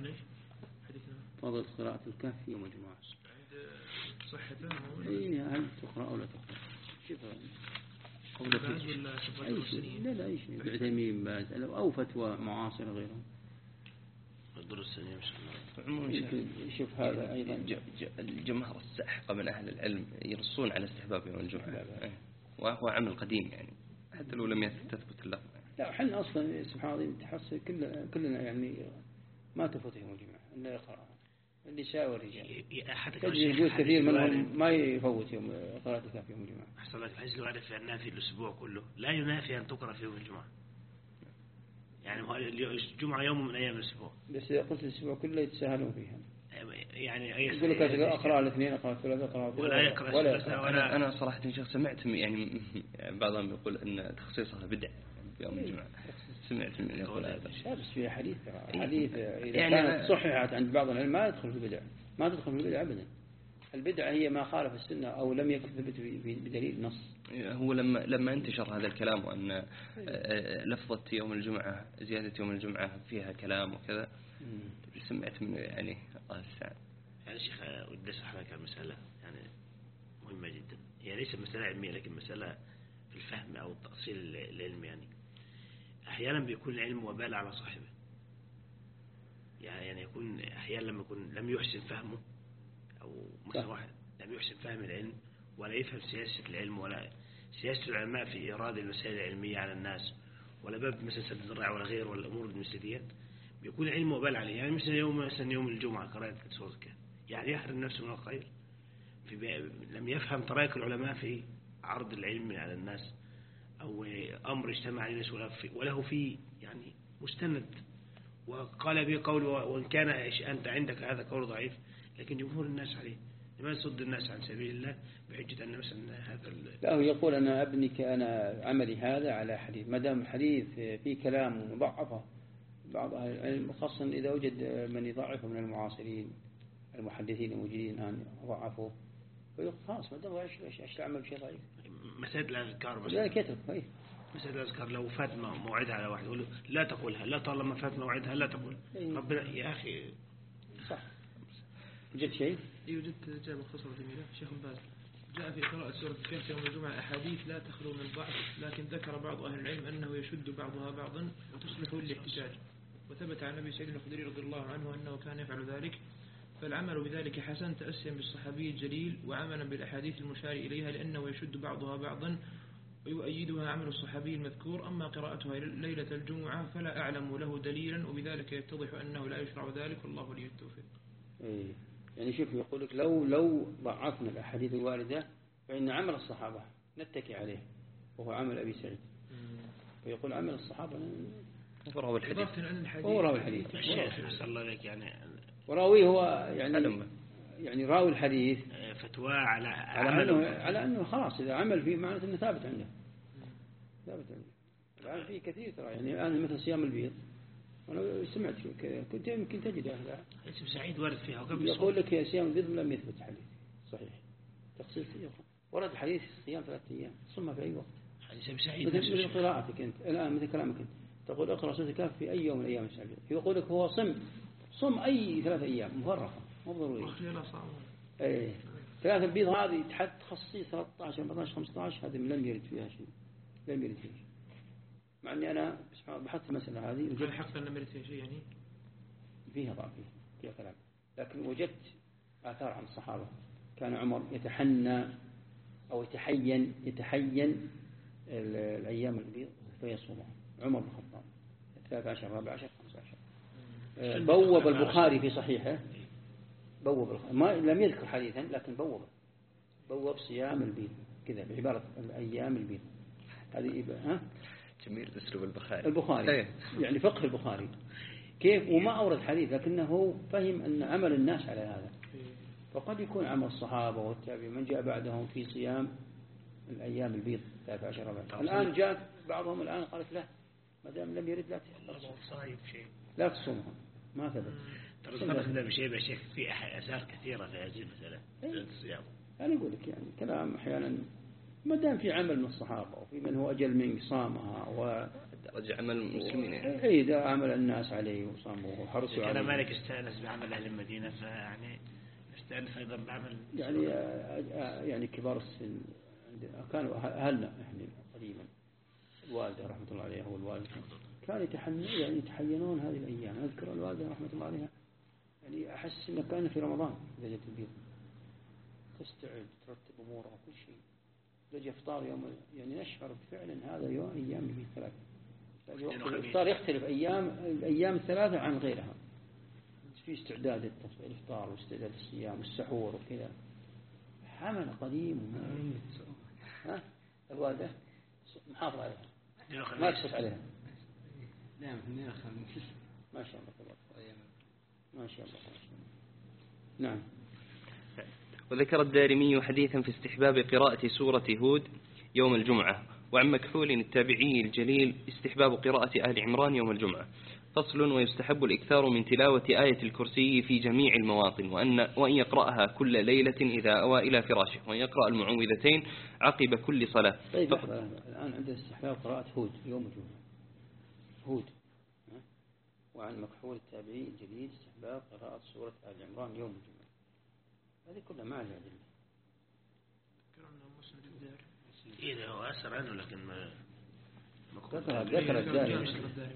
[SPEAKER 2] فضل قراءة الكهف يوم الجمعة
[SPEAKER 5] عند صحته
[SPEAKER 2] إيه هل تقرأ أو لا تقرأ كيف
[SPEAKER 5] قبل باز ولا
[SPEAKER 2] أي شيء لا لا أي شيء بعثيمين باز أو فتوى معاصرة غيرهم
[SPEAKER 3] الدروس السنية مش الله.
[SPEAKER 2] شوف هذا أيضا
[SPEAKER 1] الجمهور الساحقة من أهل العلم يرصون على استحباب يوم الجمعة وهو عمل قديم يعني حتى لو لم تثبت اللفظ.
[SPEAKER 2] لا حنا أصلا سبحان الله تحصل كل كلنا يعني ما تفوت يوم الجمعة إلا يقرأ النساء والرجال. يجوز كثير منهم ما يفوت يوم قراءة الكهف يوم الجمعة.
[SPEAKER 3] أحسن لك الحديث لو عرف أنها في الأسبوع كله لا ينافي أن تقرأ في يوم الجمعة. يعني الجمعة يوم من أيام الأسبوع.
[SPEAKER 2] بس إذا قلت الأسبوع كله يتساهلون فيها.
[SPEAKER 3] يعني أي
[SPEAKER 2] يقول لك أقرأ الاثنين أقرأ الثلاثة أقرأ
[SPEAKER 3] ولا يقرأ ولا, ولا
[SPEAKER 1] أنا, أنا صراحة شيخ سمعت يعني بعضهم يقول أن تخصيصها بدع في يوم الجمعة. سمعت من يقول هذا.
[SPEAKER 2] بس في حديث حديث إذا يعني كانت صححت عند بعض العلماء ما يدخل في البدع ما تدخل في البدع أبدا. البدعة هي ما خالف السنة أو لم يكن ثبت بدليل نص.
[SPEAKER 1] هو لما لما انتشر هذا الكلام وأن لفظة يوم الجمعة زيادة يوم الجمعة فيها كلام وكذا سمعت منه يعني الله السعد.
[SPEAKER 3] يعني شيخ ودي أشرح لك المسألة يعني مهمة جدا هي ليست مسألة علمية لكن مسألة في الفهم أو التأصيل العلمي يعني أحيانا بيكون العلم وبال على صاحبه يعني يكون أحيانا لما يكون لم يحسن فهمه أو مثلا واحد لم يحسن فهم العلم ولا يفهم سياسة العلم ولا سياسة العلماء في إيراد المسائل العلمية على الناس ولا باب مثلا سد الذرائع ولا غير ولا الأمور المسليات بيكون العلم وبال عليه يعني مثلا يوم مثلا يوم الجمعة قراءة سورة الكهف يعني يحرم نفسه من الخير في لم يفهم طريق العلماء في عرض العلم على الناس أو أمر اجتمع عليه الناس وله فيه يعني مستند وقال به قول وإن كان أنت عندك هذا قول ضعيف لكن جمهور الناس عليه لماذا صد الناس عن سبيل الله بحجة أن مثلا هذا
[SPEAKER 2] لا هو يقول أنا أبنك أنا عملي هذا على حديث ما دام الحديث فيه كلام مضعفة بعض أهل العلم خاصة إذا وجد من يضعفه من المعاصرين المحدثين الموجودين الآن ضعفوه فيقول خلاص ما دام ايش ايش العمل بشيء ضعيف
[SPEAKER 3] مسألة الأذكار
[SPEAKER 2] مثلا كتب اي
[SPEAKER 3] مسألة الأذكار لو فات موعدها على واحد يقول له لا تقولها لا طالما فات موعدها لا تقول ربنا يا أخي
[SPEAKER 2] صح وجدت شيء
[SPEAKER 5] اي وجدت جاء مختصر جميلة شيخ باز جاء في قراءة سورة الكهف يوم الجمعة أحاديث لا تخلو من ضعف لكن ذكر بعض أهل العلم أنه يشد بعضها بعضا وتصلح للاحتجاج وثبت عن النبي سيدنا الخدري رضي الله عنه أنه كان يفعل ذلك فالعمل بذلك حسن تأسيا بالصحابي الجليل وعملا بالأحاديث المشار إليها لأنه يشد بعضها بعضا ويؤيدها عمل الصحابي المذكور أما قراءتها ليلة الجمعة فلا أعلم له دليلا وبذلك يتضح أنه لا يشرع ذلك والله لي التوفيق.
[SPEAKER 2] إيه يعني شوف يقول لك لو لو ضعفنا الأحاديث الواردة فإن عمل الصحابة نتكي عليه وهو عمل أبي سعيد ويقول عمل الصحابة
[SPEAKER 1] وراء الحديث
[SPEAKER 2] وراء الحديث
[SPEAKER 3] صلى الله عليك يعني
[SPEAKER 2] وراوي هو يعني يعني راوي الحديث
[SPEAKER 3] فتوى على
[SPEAKER 2] على أنه على أنه خلاص إذا عمل فيه معناته أنه ثابت عنده ثابت عنده الآن في كثير ترى يعني الآن مثل صيام البيض أنا سمعت كنت يمكن تجد هذا
[SPEAKER 3] اسم سعيد ورد فيها
[SPEAKER 2] وقبل يقول لك يا صيام البيض لم يثبت حديث صحيح تخصيص ورد حديث صيام ثلاثة أيام صم في أي وقت
[SPEAKER 3] حديث سعيد
[SPEAKER 2] مثل, مثل قراءتك أنت الآن مثل كلامك أنت تقول اقرأ سورة الكهف في أي يوم من أيام السابقة يقول لك هو صم صم أي ثلاثة أيام مفرقة مو ضروري ايه ثلاثة البيض هذه تحت تخصيص ثلاثة عشر أربعة عشر خمسة عشر هذه لم يرد فيها شيء لم يرد فيها شيء مع أني أنا بحثت المسألة هذه
[SPEAKER 5] وجدت حقا لم يرد فيها شيء يعني
[SPEAKER 2] فيها ضعف فيها كلام لكن وجدت آثار عن الصحابة كان عمر يتحنى أو يتحين يتحين الأيام البيض فيصومها عمر بن الخطاب ثلاثة عشر رابع عشر خمسة عشر. بوب البخاري في صحيحه، بوب البخاري ما لم يذكر حديثا لكن بوبه، بوب صيام البيض كذا بعبارة الأيام البيض. هذه ها
[SPEAKER 1] جميل أسلوب البخاري.
[SPEAKER 2] البخاري
[SPEAKER 1] أيه.
[SPEAKER 2] يعني فقه البخاري كيف، وما أورد حديث لكنه فهم أن عمل الناس على هذا، فقد يكون عمل الصحابة والتابعين من جاء بعدهم في صيام الأيام البيض ثلاثة عشر رابع. الآن جاء بعضهم الآن قالت لا ما دام لم يرد لا
[SPEAKER 3] صايب شيء
[SPEAKER 2] لا تصومها ما ثبت.
[SPEAKER 3] ترى بشيء بشيء في آثار كثيرة في هذه المسألة الصيام.
[SPEAKER 2] أنا أقول لك يعني كلام أحيانا ما دام في عمل من الصحابة وفي من هو أجل من صامها و
[SPEAKER 1] رجع عمل المسلمين يعني.
[SPEAKER 2] أي ده عمل الناس عليه وصاموه وحرصوا عليه.
[SPEAKER 3] كان مالك استأنس بعمل أهل المدينة فيعني استأنس أيضا بعمل
[SPEAKER 2] يعني يعني كبار السن كانوا أهلنا يعني قديما الوالدة رحمة الله عليها والوالد كانوا يتحن يعني يتحينون هذه الأيام. أذكر الوالدة رحمة الله عليها يعني أحس إنه كان في رمضان ليلة البيض تستعد ترتب أمورها وكل شيء. لجي إفطار يوم يعني نشعر فعلا هذا يوم أيام البيض ثلاثة. الإفطار يختلف أيام الأيام الثلاثة عن غيرها. في استعداد الإفطار واستعداد الصيام والسحور وكذا. حمل قديم ها الوالدة محافظ عليها ما تشوف عليها.
[SPEAKER 4] نعم اثنين وخميس
[SPEAKER 2] ما شاء الله تبارك ما شاء الله. نعم.
[SPEAKER 1] وذكر الدارمي حديثا في استحباب قراءة سورة هود يوم الجمعة، وعن مكحول التابعي الجليل استحباب قراءة آل عمران يوم الجمعة. فصل: ويستحب الإكثار من تلاوة آية الكرسي في جميع المواطن، وأن وأن يقرأها كل ليلة إذا أوى إلى فراشه، وأن يقرأ المعوذتين عقب كل صلاة.
[SPEAKER 2] طيب ف... الآن عندنا استحباب قراءة هود يوم الجمعة. هود. وعن مكحول التابعي الجليل استحباب قراءة سورة آل عمران يوم الجمعة. هذه كلها ما لها أدلة.
[SPEAKER 3] إذا هو أسر عنه لكن ما
[SPEAKER 2] ذكر ذكر الدارمي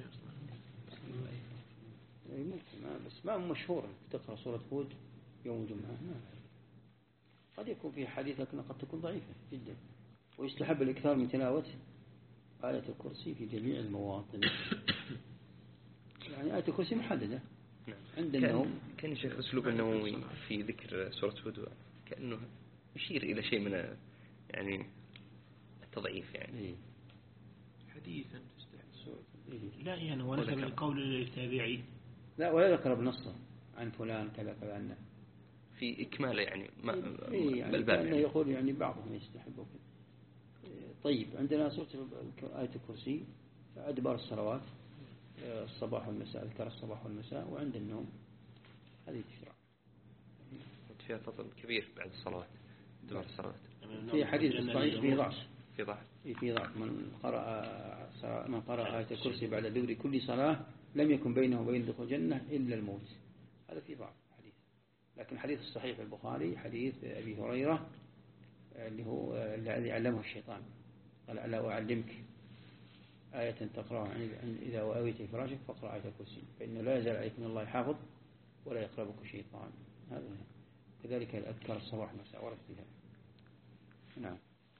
[SPEAKER 2] ما بس ما مشهور تقرأ سورة هود يوم الجمعة. ما قد يكون فيه حديث لكن قد تكون ضعيفة جدا. ويستحب الإكثار من تلاوة آية الكرسي في جميع المواطن. يعني آية الكرسي محددة عند النوم.
[SPEAKER 1] كان شيخ أسلوب النووي في ذكر سورة هود كأنه يشير إلى شيء من يعني التضعيف يعني.
[SPEAKER 2] إيه.
[SPEAKER 5] حديثا
[SPEAKER 3] لا يعني وليس بالقول التابعي
[SPEAKER 2] لا ولا ذكر بنصه عن فلان كذا كذا عنه
[SPEAKER 1] في إكماله يعني ما
[SPEAKER 2] إيه يعني
[SPEAKER 1] بالباب يعني.
[SPEAKER 2] يقول يعني بعضهم يستحبه. طيب عندنا سورة آية الكرسي أدبار الصلوات الصباح والمساء أذكار الصباح والمساء وعند النوم هذه تشرع
[SPEAKER 1] فيها فضل كبير بعد الصلوات أدبار الصلوات.
[SPEAKER 2] في حديث صحيح في ضعف
[SPEAKER 1] في ضعف
[SPEAKER 2] في ضعف من قرأ من قرأ آية الكرسي بعد دبر كل صلاة لم يكن بينه وبين دخول الجنة إلا الموت. هذا في ضعف حديث. لكن حديث الصحيح في البخاري حديث أبي هريرة اللي هو الذي علمه الشيطان قال ألا أعلمك آية تقرأها إذا وأويت فراشك فاقرأ آية الكرسي فإنه لا يزال عليك من الله حافظ ولا يقربك شيطان. هذا كذلك الأذكار الصباح والمساء ورد فيها. نعم.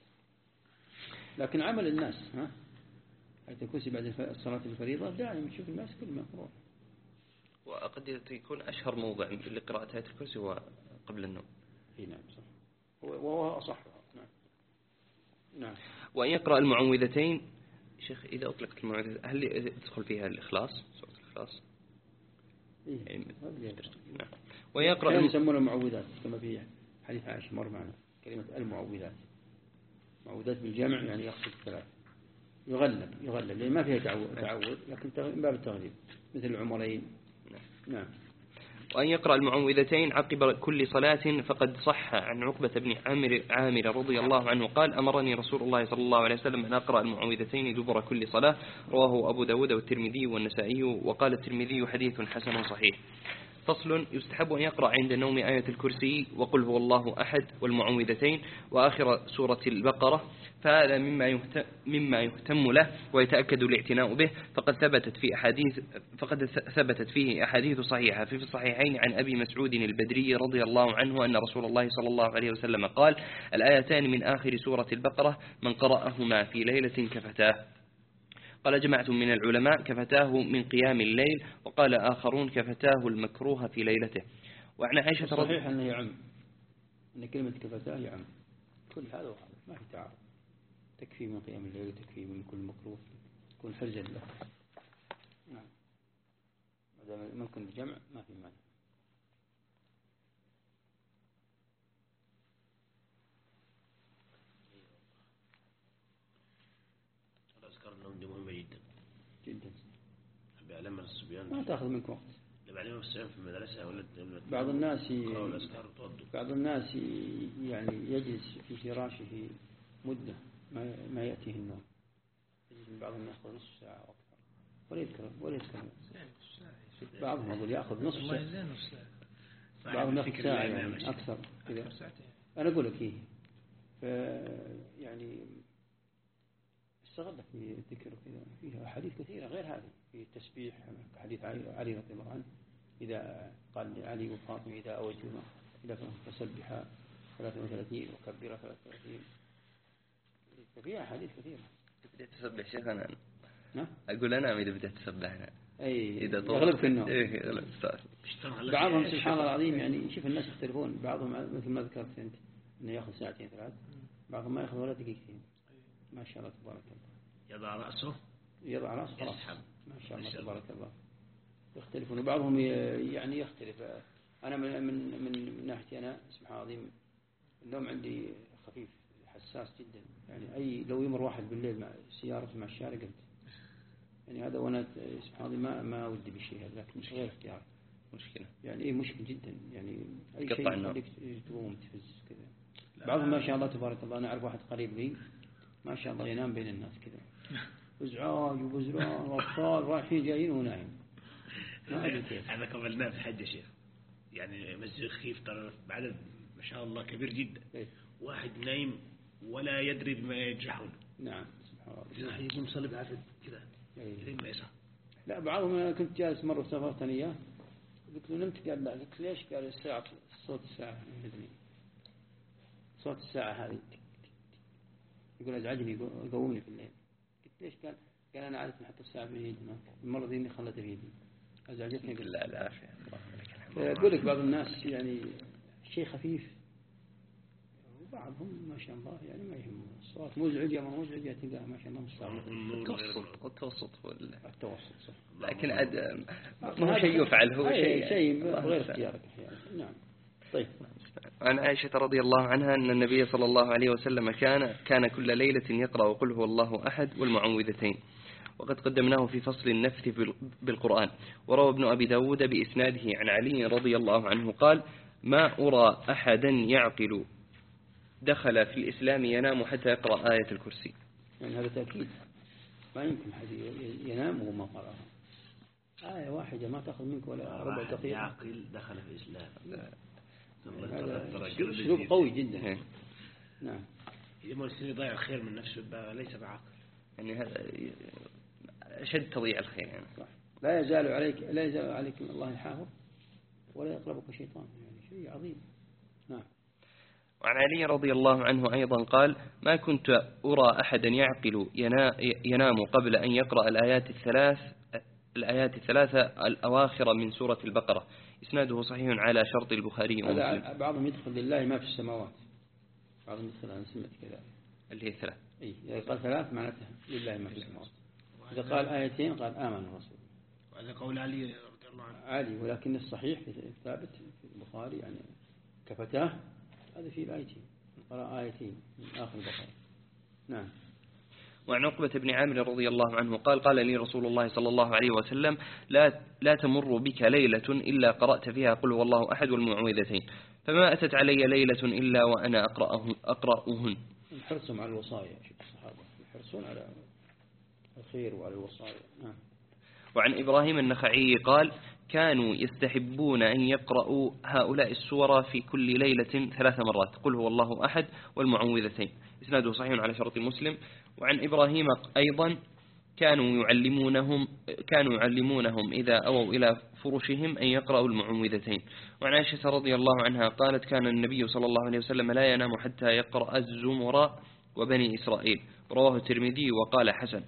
[SPEAKER 2] لكن عمل الناس ها آية الكرسي بعد الصلاة الفريضة دائما تشوف الناس كل ما يقرأون.
[SPEAKER 1] وقد يكون أشهر موضع لقراءة آية الكرسي هو قبل النوم.
[SPEAKER 2] اي نعم صح وهو أصح. نعم. نعم.
[SPEAKER 1] وأن يقرأ المعوذتين. شيخ إذا أطلقت المعوذتين هل تدخل فيها الإخلاص سورة الإخلاص؟
[SPEAKER 2] إيه.
[SPEAKER 1] يعني
[SPEAKER 2] نعم.
[SPEAKER 1] ويقرأ
[SPEAKER 2] الم... يسمونه المعوذات كما في حديث عائشة مر معنا كلمة المعوذات. معوذات بالجمع يعني يقصد الثلاث. يغلب يغلب لأن ما فيها تعود تعود لكن من باب التغليب مثل العمرين. نعم.
[SPEAKER 1] وأن يقرأ المعوذتين عقب كل صلاة فقد صح عن عقبة بن عامر عامر رضي الله عنه قال أمرني رسول الله صلى الله عليه وسلم أن أقرأ المعوذتين دبر كل صلاة. رواه أبو داود والترمذي والنسائي وقال الترمذي حديث حسن صحيح. فصل: يستحب أن يقرأ عند النوم آية الكرسي وقل هو الله أحد والمعوذتين وآخر سورة البقرة، فهذا مما يهتم, مما يهتم له ويتأكد الاعتناء به. فقد ثبتت في أحاديث فقد ثبتت فيه أحاديث صحيحة في الصحيحين عن أبي مسعود البدري رضي الله عنه أن رسول الله صلى الله عليه وسلم قال: الآيتان من آخر سورة البقرة من قرأهما في ليلة كفتاه. قال جماعة من العلماء كفتاه من قيام الليل، وقال آخرون كفتاه المكروه في ليلته. وعن عائشة رضي
[SPEAKER 2] صحيح أنه يعم، أن كلمة كفتاه يعم كل هذا وهذا، ما في تعارض، تكفي من قيام الليل وتكفي من كل مكروه، تكون حرزا له. نعم، ما دام ممكن الجمع ما في مانع.
[SPEAKER 3] الأذكار النوم دي مهمة جدا
[SPEAKER 2] جدا،
[SPEAKER 3] بيعلمها الصبيان،
[SPEAKER 2] ما تأخذ منك وقت.
[SPEAKER 3] بيعلمها الصبيان في المدرسة ولا
[SPEAKER 2] بعض الناس
[SPEAKER 3] ي...
[SPEAKER 2] بعض الناس يعني يجلس في فراشه مدة ما ما يأتيه النوم، بعض الناس يأخذ نصف ساعة أو أكثر ولا يذكر ولا يذكر. بعضهم يقول يأخذ نصف ساعة، بعضهم يأخذ ساعة يعني أكثر كذا. أنا أقول لك إيه، يعني استغرق في الذكر كذا، فيها أحاديث كثيرة غير هذه، في التسبيح حديث علي رضي الله عنه إذا قال لعلي وفاطمة إذا أوجهما إذا فسبح ثلاثة وثلاثين وكبر ثلاثة وثلاثين، فيها أحاديث كثيرة.
[SPEAKER 1] بدأت تسبح شيخ أنا
[SPEAKER 2] نعم
[SPEAKER 1] أقول أنا إذا بدأت تسبحنا
[SPEAKER 2] أي
[SPEAKER 1] إذا
[SPEAKER 2] يغلبك النوم.
[SPEAKER 1] إيه يغلب.
[SPEAKER 2] بعضهم سبحان الله العظيم يعني شوف الناس يختلفون، بعضهم مثل ما ذكرت أنت إنه يأخذ ساعتين ثلاث، بعضهم ما يأخذ ولا دقيقتين. ما شاء الله تبارك الله.
[SPEAKER 3] يضع رأسه
[SPEAKER 2] يضع رأسه خلاص. ما شاء الله تبارك الله. يختلفون وبعضهم يعني يختلف. أنا من من من ناحيتي أنا سبحان الله العظيم النوم عندي خفيف حساس جدا، يعني أي لو يمر واحد بالليل مع سيارة مع الشارع قمت، يعني هذا وأنا سبحان الله ما ما ودي بشيء هذا، لكن مش غير اختيار
[SPEAKER 1] مشكلة،
[SPEAKER 2] يعني إيه مشكلة جدا، يعني أي شيء
[SPEAKER 1] النوم
[SPEAKER 2] يخليك تقوم تفز كذا. بعضهم ما شاء الله تبارك الله، أنا أعرف واحد قريب لي ما شاء الله ينام بين الناس كذا، ازعاج وبزران واطفال رايحين جايين ونايم. ما ادري كيف.
[SPEAKER 3] هذا قبلناه في الحج يا شيخ، يعني مسجد خيف ترى بعدد ما شاء الله كبير جدا.
[SPEAKER 2] إيه؟
[SPEAKER 3] واحد نايم ولا يدري بما يجرحون.
[SPEAKER 2] نعم سبحان الله.
[SPEAKER 3] واحد يقوم يصلي بعافية كذا
[SPEAKER 2] إيه؟
[SPEAKER 3] لين ما يصحى.
[SPEAKER 2] لا بعضهم أنا كنت جالس مرة سافرت اياه قلت له نمت، قال لا. قلت ليش؟ قال الساعة صوت الساعة يهدني، صوت الساعة هذه يقول ازعجني يقومني في الليل. قلت ليش؟ قال قال أنا عادة نحط الساعة في يدي، المرة دي إني خلتها في يدي أزعجتني.
[SPEAKER 1] قل لا العافية.
[SPEAKER 2] أقول لك بعض الناس يعني شيء خفيف، وبعضهم ما شاء الله يعني ما يهم الصوت مزعجة ما مزعجة تلقاه ما شاء الله مستعمل.
[SPEAKER 1] التوسط التوسط
[SPEAKER 2] التوسط صح،
[SPEAKER 1] لكن عاد ما هو شيء يفعل، هو شيء
[SPEAKER 2] شيء غير اختيارك أحيانا. نعم. طيب.
[SPEAKER 1] عن عائشة رضي الله عنها أن النبي صلى الله عليه وسلم كان كان كل ليلة يقرأ قل هو الله أحد والمعوذتين، وقد قدمناه في فصل النفث بالقرآن. وروى ابن أبي داود بإسناده عن علي رضي الله عنه قال ما أرى أحدا يعقل دخل في الإسلام ينام حتى يقرأ آية الكرسي.
[SPEAKER 2] يعني هذا تأكيد، ما يمكن حد ينام وما قرأها. آية واحدة ما تأخذ منك ولا ربع دقيقة.
[SPEAKER 3] يعقل دخل في الإسلام،
[SPEAKER 2] هذا أسلوب قوي جدا. نعم.
[SPEAKER 3] إذا ما الإنسان يضيع الخير من نفسه ليس بعقل،
[SPEAKER 1] يعني هذا أشد تضييع الخير يعني.
[SPEAKER 2] صح. لا يزال عليك لا يزال عليك من الله حافظ ولا يقربك شيطان، يعني شيء عظيم. نعم.
[SPEAKER 1] وعن علي رضي الله عنه أيضا قال ما كنت أرى أحدا يعقل ينام قبل أن يقرأ الآيات الثلاث الآيات الثلاثة الأواخر من سورة البقرة. إسناده صحيح على شرط البخاري ومسلم.
[SPEAKER 2] بعضهم يدخل لله ما في السماوات، بعضهم يدخل عن سمة كذا
[SPEAKER 1] اللي هي ثلاث.
[SPEAKER 2] إيه إذا قال ثلاث معناتها لله ما في السماوات، إذا قال آيتين قال آمن الرسول.
[SPEAKER 3] وهذا قول علي رضي الله عنه.
[SPEAKER 2] علي، ولكن الصحيح ثابت في البخاري يعني كفتاه هذا في الآيتين، قرأ آيتين من آخر البقرة. نعم.
[SPEAKER 1] وعن عقبة بن عامر رضي الله عنه قال قال لي رسول الله صلى الله عليه وسلم لا لا تمر بك ليلة إلا قرأت فيها قل هو الله أحد والمعوذتين، فما أتت علي ليلة إلا وأنا أقرأه أقرأهن.
[SPEAKER 2] حرصهم على الوصايا، شوف الصحابة يحرصون على الخير وعلى الوصايا. نعم.
[SPEAKER 1] وعن إبراهيم النخعي قال كانوا يستحبون أن يقرأوا هؤلاء السورة في كل ليلة ثلاث مرات قل هو الله أحد والمعوذتين. إسناده صحيح على شرط مسلم. وعن إبراهيم أيضا كانوا يعلمونهم كانوا يعلمونهم إذا أووا إلى فرشهم أن يقرأوا المعوذتين. وعن عائشة رضي الله عنها قالت كان النبي صلى الله عليه وسلم لا ينام حتى يقرأ الزمر وبني إسرائيل. رواه الترمذي وقال حسن.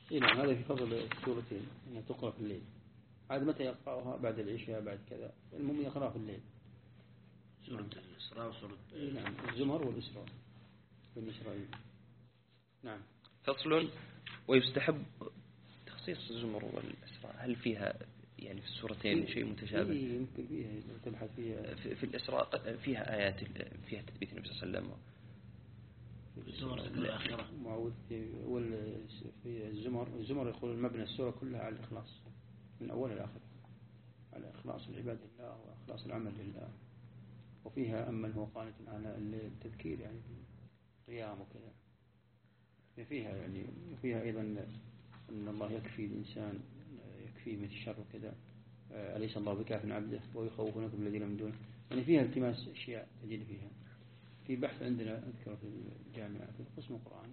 [SPEAKER 2] إيه نعم، هذا في فضل السورتين أنها تقرأ في الليل. عاد متى يقرأها؟ بعد العشاء، بعد كذا، المهم يقرأها في الليل.
[SPEAKER 3] سورة الإسراء وسورة
[SPEAKER 2] إيه نعم، الزمر والإسراء بني إسرائيل. نعم.
[SPEAKER 1] فصل. ويستحب تخصيص الزمر والإسراء، هل فيها يعني في السورتين شيء متشابه؟
[SPEAKER 2] إيه يمكن فيها تبحث فيها.
[SPEAKER 1] في, في الإسراء فيها آيات فيها تثبيت النبي صلى الله عليه وسلم.
[SPEAKER 3] الزمر الآخرة
[SPEAKER 2] معود في في الزمر. الزمر يقول المبنى السورة كلها على الإخلاص من أول إلى آخر، على إخلاص العباد لله وإخلاص العمل لله. وفيها أمن هو قانت على التذكير يعني قيام وكذا. فيها يعني وفيها أيضا أن الله يكفي الإنسان، يكفي من الشر وكذا. أليس الله بكاف عبده ويخوفونكم بالذين من دونه. يعني فيها التماس أشياء تجد فيها. في بحث عندنا أذكر في الجامعة في قسم القرآن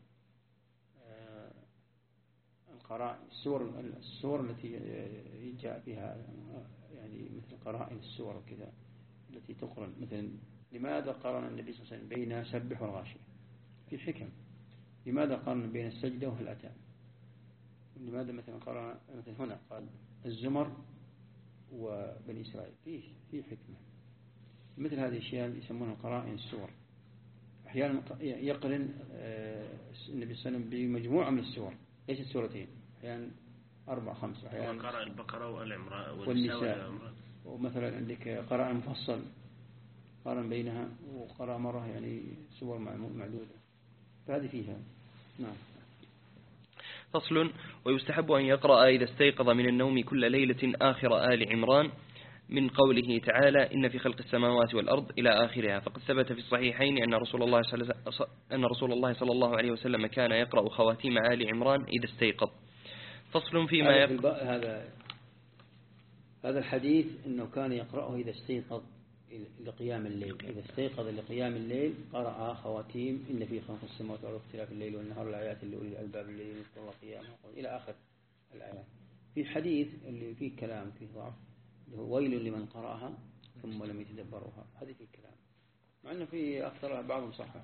[SPEAKER 2] القرائن السور السور التي جاء فيها يعني مثل قرائن السور وكذا التي تقرن. مثلا لماذا قارن النبي صلى الله عليه وسلم بين سبح والغاشية؟ في حكم. لماذا قارن بين السجدة والأتان؟ لماذا مثلا قارن مثلا هنا قال الزمر وبني إسرائيل؟ فيه في حكمة. مثل هذه الأشياء يسمونها قرائن السور. أحيانا يقرن النبي صلى الله عليه وسلم بمجموعة من السور، ليست سورتين، أحيانا أربع خمس، أحيانا
[SPEAKER 3] قرأ البقرة والعمران
[SPEAKER 2] والنساء. ومثلا عندك قرأ مفصل قارن بينها، وقرأ مرة يعني سور معدودة، فهذه فيها. نعم.
[SPEAKER 1] فصل. ويستحب أن يقرأ إذا استيقظ من النوم كل ليلة آخر آل عمران من قوله تعالى إن في خلق السماوات والأرض إلى آخرها. فقد ثبت في الصحيحين أن رسول الله أن رسول الله صلى الله عليه وسلم كان يقرأ خواتيم آل عمران إذا استيقظ. فصل فيما
[SPEAKER 2] يقرأ هذا هذا الحديث أنه كان يقرأه إذا استيقظ لقيام الليل. إذا استيقظ لقيام الليل قرأ خواتيم إن في خلق السماوات والأرض اختلاف الليل والنهار الآيات اللي أولي الألباب الذين يذكرون الله قياما إلى آخر الآيات. في حديث اللي فيه كلام فيه ضعف ويل لمن قرأها ثم لم يتدبروها، هذه في الكلام، مع أنه في أكثر بعضهم صحة.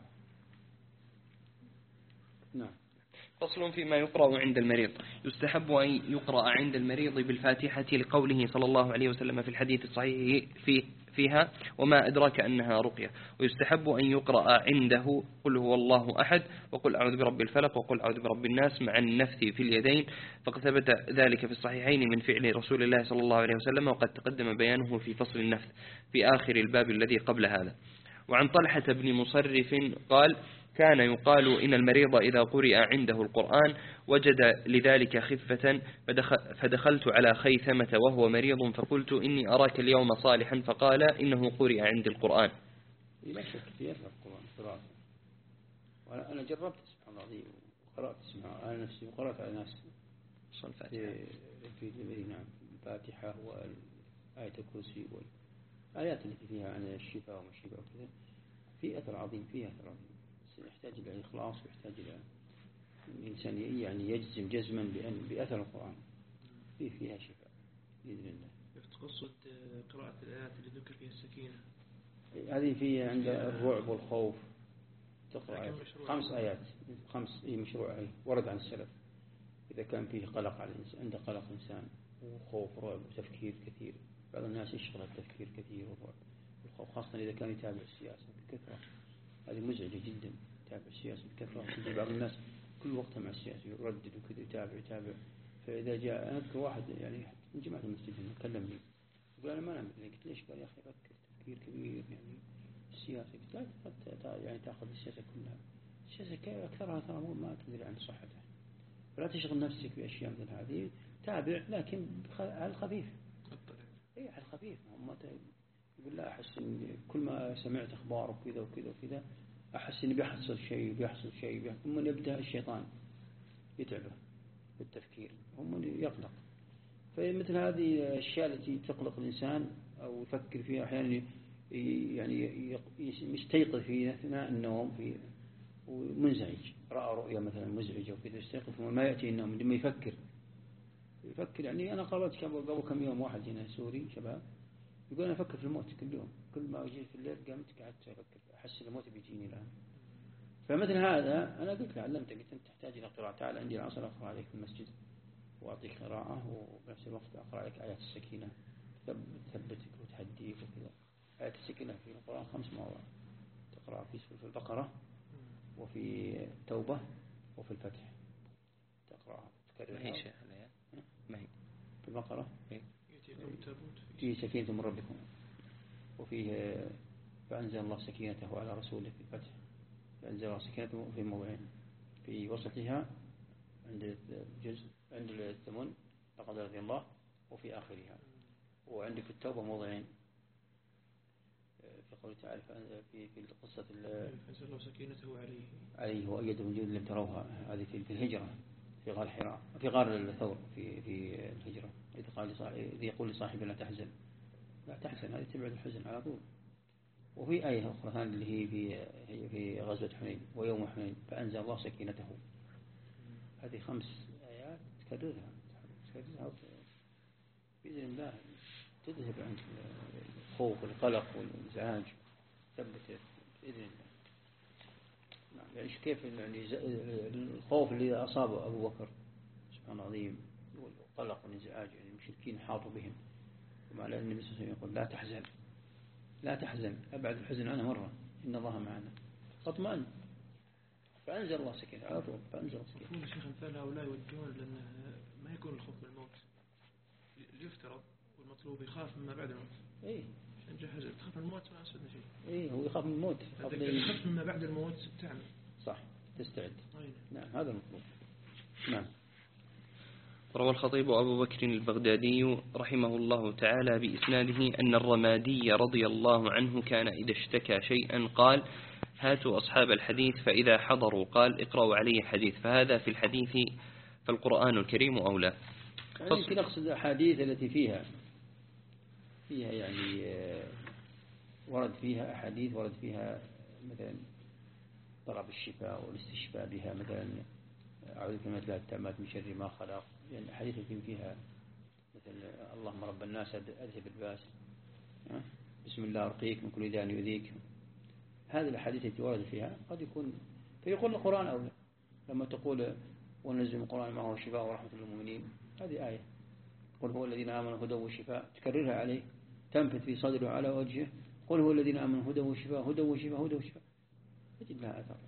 [SPEAKER 2] نعم.
[SPEAKER 1] فصل فيما يقرأ عند المريض. يستحب أن يقرأ عند المريض بالفاتحة لقوله صلى الله عليه وسلم في الحديث الصحيح في فيها وما أدراك أنها رقية. ويستحب أن يقرأ عنده قل هو الله أحد وقل أعوذ برب الفلق وقل أعوذ برب الناس مع النفث في اليدين، فقد ثبت ذلك في الصحيحين من فعل رسول الله صلى الله عليه وسلم، وقد تقدم بيانه في فصل النفث في آخر الباب الذي قبل هذا. وعن طلحة بن مصرف قال كان يقال إن المريض إذا قرئ عنده القرآن وجد لذلك خفة، فدخلت على خيثمة وهو مريض فقلت إني أراك اليوم صالحا، فقال إنه قرئ عند القرآن.
[SPEAKER 2] لا شك في أثر القرآن قراءة، وأنا جربت سبحان الله العظيم وقرأت اسمها على نفسي وقرأت على نفسي في في نعم الفاتحة والآية الكرسي والآيات التي فيها عن الشفاء وما الشفاء وكذا، في أثر عظيم، فيها أثر عظيم، يحتاج إلى إخلاص ويحتاج إلى الإنسان يعني يجزم جزما بأن بأثر القرآن فيه فيها شفاء بإذن الله.
[SPEAKER 5] قصة قراءة الآيات اللي ذكر فيها السكينة
[SPEAKER 2] هذه فيها عند الرعب والخوف تقرأ آيات. خمس آيات خمس أي مشروع أي ورد عن السلف. إذا كان فيه قلق على الإنسان، عنده قلق إنسان وخوف ورعب وتفكير كثير، بعض الناس يشغل التفكير كثير والرعب والخوف، خاصة إذا كان يتابع السياسة بكثرة، هذه مزعجة جدا. يتابع السياسة بكثرة، بعض الناس كل وقت مع السياسة يردد وكذا يتابع يتابع. فإذا جاء أنا أذكر واحد يعني من جماعة المسجد كلمني يقول أنا ما أنا مثلك، قلت ليش؟ قال يا أخي فكر تفكير كبير يعني السياسة. قلت لا يعني تأخذ السياسة كلها، السياسة أكثرها ترى ما تدري عن صحتها، فلا تشغل نفسك بأشياء مثل هذه، تابع لكن على الخفيف. إيه على الخفيف. هم يقول لا أحس إن كل ما سمعت أخبار وكذا وكذا وكذا أحس إن بيحصل شيء بيحصل شيء، ثم يبدأ الشيطان يتعبه بالتفكير، هم يقلق. فمثل هذه الأشياء التي تقلق الإنسان أو يفكر فيها أحيانا يعني يستيقظ في أثناء النوم في ومنزعج، رأى رؤيا مثلا مزعجة وكذا يستيقظ وما يأتي النوم لما يفكر يفكر يعني أنا قابلت قبل كم يوم واحد هنا سوري شباب يقول أنا أفكر في الموت كل يوم، كل ما أجي في الليل قامت قعدت أفكر أحس الموت بيجيني الآن. فمثل هذا أنا قلت له علمتك، قلت أنت تحتاج إلى قراءة، تعال عندي العصر أقرأ عليك في المسجد وأعطيك قراءة، وبنفس الوقت أقرأ عليك آيات السكينة تثبتك وتهديك وكذا. آيات السكينة في القرآن خمس مواضع تقرأ في سورة البقرة وفي التوبة وفي الفتح، تقرأها تكررها.
[SPEAKER 1] ما هي شيخ الآيات؟ ما هي
[SPEAKER 2] في البقرة
[SPEAKER 5] فيه
[SPEAKER 2] فيه سكينة من ربكم، وفيه فأنزل الله سكينته على رسوله في الفتح، فأنزل الله سكينته في موضعين، في وسطها عند الجزء عند الثمن لقد رضي الله، وفي آخرها. وعندك في التوبة موضعين في قوله تعالى في في قصة
[SPEAKER 5] فأنزل الله سكينته عليه
[SPEAKER 2] عليه وأيده بالجند لم تروها، هذه في الهجرة في غار حراء في غار الثور في في الهجرة، إذ قال إذ يقول لصاحبه لا تحزن لا تحزن، هذه تبعد الحزن على طول. وفي آية أخرى اللي هي في في غزوة حنين ويوم حنين فأنزل الله سكينته. هذه خمس آيات تكررها تكررها بإذن الله تذهب عنك الخوف والقلق والإزعاج، ثبت بإذن الله. نعم. يعني كيف يعني الخوف اللي أصاب أبو بكر سبحان عظيم، والقلق والإزعاج، يعني المشركين حاطوا بهم، ومعنى النبي صلى الله عليه وسلم يقول لا تحزن لا تحزن، أبعد الحزن عنه مرة، إن الله معنا، فاطمئن. فأنزل الله سكينة على طول، فأنزل الله سكينة.
[SPEAKER 5] يقول الشيخ مثال هؤلاء يوجهون لأن ما يكون الخوف من الموت يفترض، والمطلوب يخاف مما بعد الموت.
[SPEAKER 2] إيه
[SPEAKER 5] عشان جهز تخاف من الموت ما أسودنا شيء.
[SPEAKER 2] إيه هو يخاف من الموت،
[SPEAKER 5] يخاف مما بعد الموت تعمل
[SPEAKER 2] صح تستعد.
[SPEAKER 5] أيه.
[SPEAKER 2] نعم هذا المطلوب. نعم.
[SPEAKER 1] روى الخطيب أبو بكر البغدادي رحمه الله تعالى بإسناده أن الرمادي رضي الله عنه كان إذا اشتكى شيئا قال هاتوا أصحاب الحديث، فإذا حضروا قال اقرأوا علي حديث، فهذا في الحديث فالقرآن الكريم أولى.
[SPEAKER 2] يعني يمكن أقصد الأحاديث التي فيها فيها يعني ورد فيها أحاديث ورد فيها مثلا طلب الشفاء والاستشفاء بها، مثلا أعوذ بكلمات الله التامات من شر ما خلق، يعني حديث يمكن فيها مثلا اللهم رب الناس أذهب الباس، بسم الله أرقيك من كل داء يؤذيك. هذه الأحاديث التي ورد فيها قد يكون فيقول القرآن أولى، لما تقول وننزل القرآن معه شفاء ورحمة للمؤمنين، هذه آية قل هو الذين آمنوا هدى وشفاء، تكررها عليه تنفذ في صدره على وجهه، قل هو الذين آمنوا هدى وشفاء هدى وشفاء هدى وشفاء، تجد لها أثر.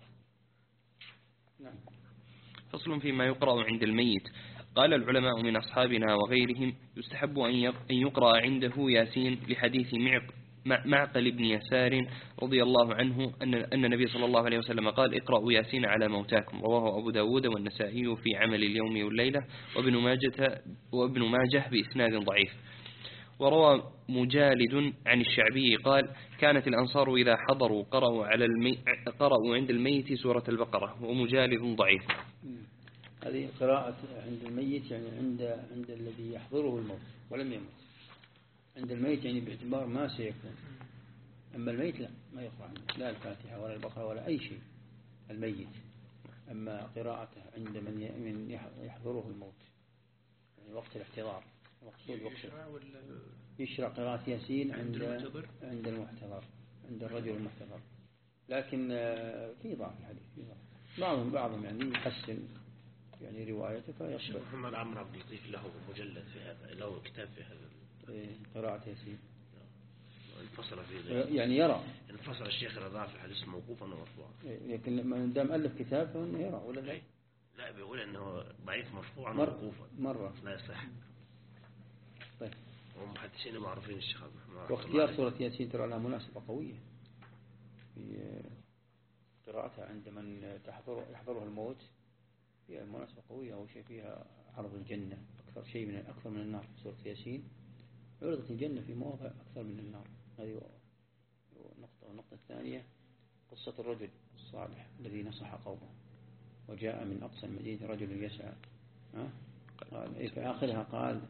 [SPEAKER 2] نعم.
[SPEAKER 1] فصل فيما يقرأ عند الميت. قال العلماء من أصحابنا وغيرهم يستحب أن يقرأ عنده ياسين لحديث معقل بن يسار رضي الله عنه أن أن النبي صلى الله عليه وسلم قال اقرأوا ياسين على موتاكم، رواه أبو داود والنسائي في عمل اليوم والليلة، وابن ماجه وابن ماجه بإسناد ضعيف. وروى مجالد عن الشعبي قال كانت الأنصار إذا حضروا قرأوا على المي... قرأوا عند الميت سورة البقرة، ومجالد ضعيف.
[SPEAKER 2] هذه قراءة عند الميت يعني عند عند الذي يحضره الموت ولم يمت. عند الميت يعني باعتبار ما سيكون، أما الميت لا ما يقرأ عنه لا الفاتحة ولا البقرة ولا أي شيء الميت. أما قراءته عند من يحضره الموت يعني وقت الاحتضار، مقصود وقت يشرع قراءة ياسين عند عند المحتضر، عند الرجل المحتضر. لكن في ضعف الحديث، في ضعف. بعضهم بعضهم يعني يحسن يعني روايته فيقبل.
[SPEAKER 3] محمد عمرو بن يضيف له مجلد في هذا، له كتاب في هذا
[SPEAKER 2] قراءة ياسين
[SPEAKER 3] انفصل في
[SPEAKER 2] يعني يرى
[SPEAKER 3] انفصل الشيخ رضا في الحديث موقوفا ومرفوعا،
[SPEAKER 2] لكن لما دام ألف كتاب فإنه يرى ولا لا؟
[SPEAKER 3] لا بيقول إنه ضعيف مرفوعا
[SPEAKER 2] مر...
[SPEAKER 3] وموقوفا
[SPEAKER 2] مرة
[SPEAKER 3] لا يصح.
[SPEAKER 2] طيب
[SPEAKER 3] ومحدثين معروفين الشيخ محمد.
[SPEAKER 2] واختيار سورة ياسين ترى لها مناسبة قوية في قراءتها عند من تحضر يحضره الموت، فيها مناسبة قوية. أو شيء فيها عرض الجنة أكثر شيء من أكثر من النار. سورة ياسين عرضت الجنة في مواضع أكثر من النار، هذه نقطة. والنقطة الثانية قصة الرجل الصالح الذي نصح قومه وجاء من أقصى المدينة رجل يسعى، قال في آخرها قال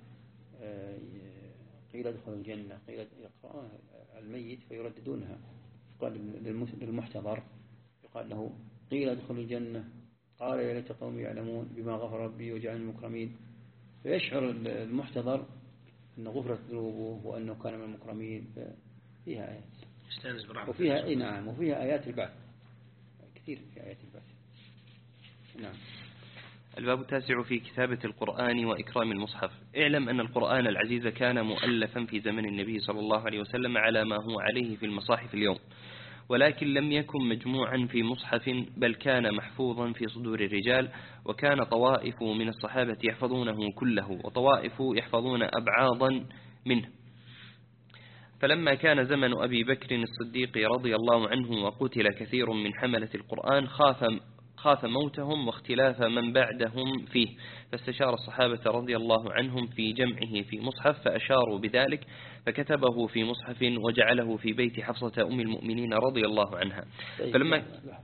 [SPEAKER 2] قيل ادخلوا الجنة، قيل يقرأ الميت فيرددونها، قال للمحتضر يقال له قيل ادخلوا الجنة، قال يا ليت قومي يعلمون بما غفر ربي وجعلني مكرمين. فيشعر المحتضر أن غفرت ذنوبه وأنه كان من المكرمين. فيها آيات
[SPEAKER 3] استانس برحمة
[SPEAKER 2] وفيها إيه نعم وفيها آيات البعث كثير في آيات البعث. نعم.
[SPEAKER 1] الباب التاسع في كتابة القرآن وإكرام المصحف. اعلم أن القرآن العزيز كان مؤلفا في زمن النبي صلى الله عليه وسلم على ما هو عليه في المصاحف اليوم، ولكن لم يكن مجموعا في مصحف، بل كان محفوظا في صدور الرجال، وكان طوائف من الصحابة يحفظونه كله، وطوائف يحفظون أبعاضا منه. فلما كان زمن أبي بكر الصديق رضي الله عنه وقتل كثير من حملة القرآن خاف خاف موتهم واختلاف من بعدهم فيه، فاستشار الصحابة رضي الله عنهم في جمعه في مصحف، فأشاروا بذلك، فكتبه في مصحف وجعله في بيت حفصة أم المؤمنين رضي الله عنها. فلما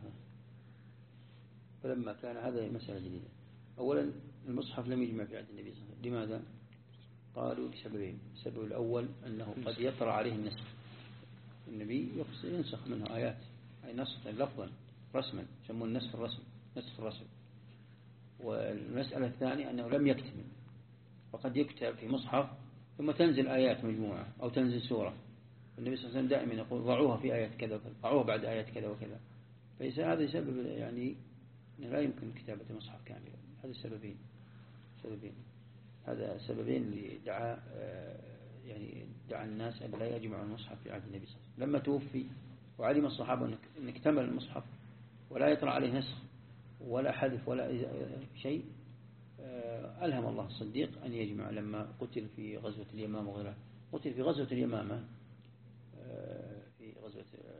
[SPEAKER 2] فلما كان هذا مسألة جديدة. أولا المصحف لم يجمع في عهد النبي صلى الله عليه وسلم. لماذا؟ قالوا لسببين. السبب الأول أنه قد يطرأ عليه النسخ، النبي ينسخ منه آيات، أي نسخ لفظا رسما، يسمون النسخ الرسم، نسخ الرسم. والمسألة الثانية أنه لم يكتمل، وقد يكتب في مصحف ثم تنزل آيات مجموعة أو تنزل سورة. النبي صلى الله عليه وسلم دائما يقول ضعوها في آيات كذا وكذا، ضعوها بعد آيات كذا وكذا. فهذا يسبب يعني أنه لا يمكن كتابة مصحف كامل. هذا السببين سببين هذا سببين اللي دعا يعني دعا الناس أن لا يجمعوا المصحف في عهد النبي صلى الله عليه وسلم. لما توفي وعلم الصحابة أن اكتمل المصحف ولا يطرأ عليه نسخ ولا حذف ولا شيء، ألهم الله الصديق أن يجمع. لما قتل في غزوة اليمامة وغيرها، قتل في غزوة اليمامة في غزوة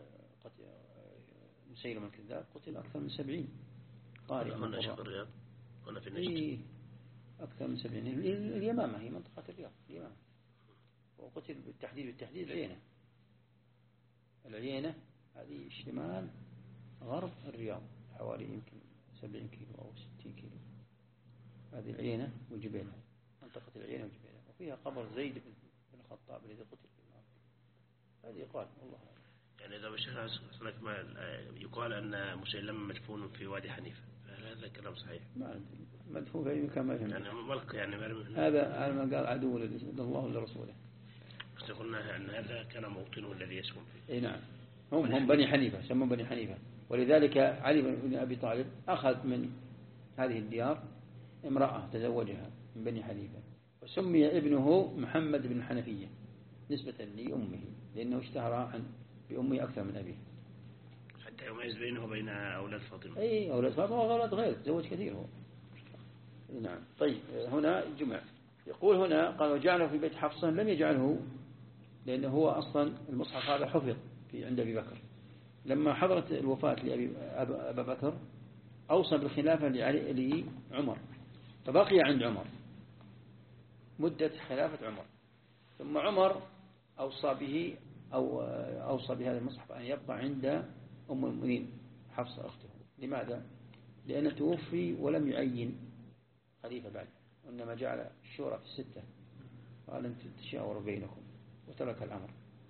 [SPEAKER 2] مسيلمة الكذاب، قتل أكثر من سبعين قارئ.
[SPEAKER 3] هنا شيخ الرياض، هنا في
[SPEAKER 2] النجد إيه أكثر من سبعين. اليمامة هي منطقة الرياض، اليمامة. وقتل بالتحديد بالتحديد العينة. العينة هذه شمال غرب الرياض، حوالي يمكن سبعين كيلو أو ستين كيلو. هذه العينة وجبيلة، منطقة العينة وجبيلة، وفيها قبر زيد بن الخطاب الذي قتل في النار. هذه يقال والله.
[SPEAKER 3] يعني إذا بشيخ ما يقال أن مسيلمة مدفون في وادي حنيفة، هذا كلام صحيح؟
[SPEAKER 2] ما مدفون في أي مكان، ما يفهم.
[SPEAKER 3] يعني ملك يعني
[SPEAKER 2] هذا على ما قال عدو لله ولرسوله.
[SPEAKER 3] بس قلنا أن هذا كان موطنه الذي يسكن فيه.
[SPEAKER 2] إيه نعم، هم هم بني حنيفة، سموا بني حنيفة. ولذلك علي بن أبي طالب أخذ من هذه الديار امرأة تزوجها من بني حنيفة، وسمي ابنه محمد بن الحنفية نسبة لأمه، لأنه اشتهر عن بأمه أكثر من أبيه،
[SPEAKER 3] حتى يميز بينه وبين أولاد فاطمة.
[SPEAKER 2] أي أولاد فاطمة وأولاد غير، تزوج كثير هو. نعم. طيب هنا جمع، يقول هنا قال وجعله في بيت حفصة، لم يجعله لأنه هو أصلا المصحف هذا حفظ في عند أبي بكر. لما حضرت الوفاة لأبي أبا بكر أوصى بالخلافة لعمر، فبقي عند عمر مدة خلافة عمر، ثم عمر أوصى به أو أوصى بهذا المصحف أن يبقى عند أم المؤمنين حفصة أخته. لماذا؟ لأنه توفي ولم يعين خليفة بعد، وإنما جعل الشورى في الستة، قال أنت تشاوروا بينكم وترك الأمر.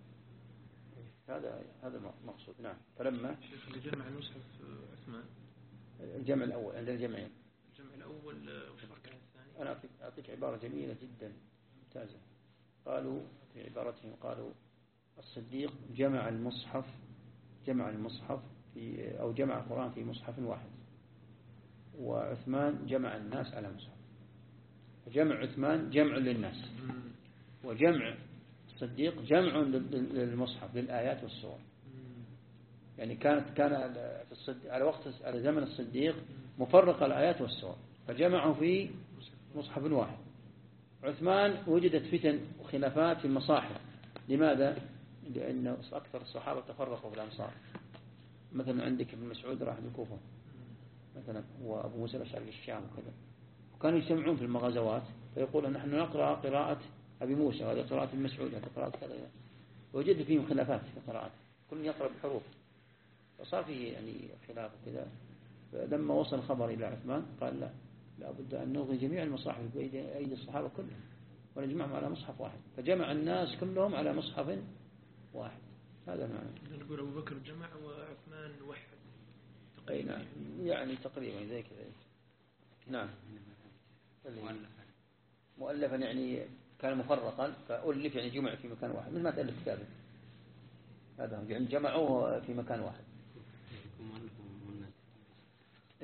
[SPEAKER 2] هذا هذا المقصود. نعم. فلما
[SPEAKER 5] جمع المصحف عثمان،
[SPEAKER 2] الجمع الأول عند الجمعين،
[SPEAKER 5] الجمع الأول والثاني.
[SPEAKER 2] أنا أعطيك, أعطيك عبارة جميلة جدا ممتازة. قالوا في عبارتهم قالوا الصديق جمع المصحف جمع المصحف في أو جمع القرآن في مصحف واحد، وعثمان جمع الناس على مصحف. فجمع عثمان جمع للناس، وجمع الصديق جمع للمصحف للآيات والسور. يعني كانت كان في الصديق على وقت على زمن الصديق مفرق الآيات والسور، فجمعوا في مصحف واحد. عثمان وجدت فتن وخلافات في المصاحف. لماذا؟ لأن أكثر الصحابة تفرقوا في الأمصار. مثلا عندك ابن مسعود راح للكوفة مثلا، وأبو موسى الأشعري للشام وكذا، وكانوا يجتمعون في المغازوات فيقولون نحن نقرأ قراءة أبي موسى وهذه قراءة ابن مسعود وهذه قراءة كذا، وجد فيهم خلافات في القراءات، كل يقرأ بحروف، فصار فيه يعني خلاف وكذا. فلما وصل الخبر إلى عثمان قال لا لا بد أن نلغي جميع المصاحف بأيدي الصحابة كلهم ونجمعهم على مصحف واحد، فجمع الناس كلهم على مصحف واحد. هذا معنى.
[SPEAKER 5] نقول أبو بكر جمع وعثمان وحد
[SPEAKER 2] تقريبا. نعم يعني تقريبا زي كذا. نعم. مؤلفا يعني كان مفرقا فألف يعني جمع في مكان واحد، مثل ما تألف كتابه. هذا يعني جمعوه في مكان واحد.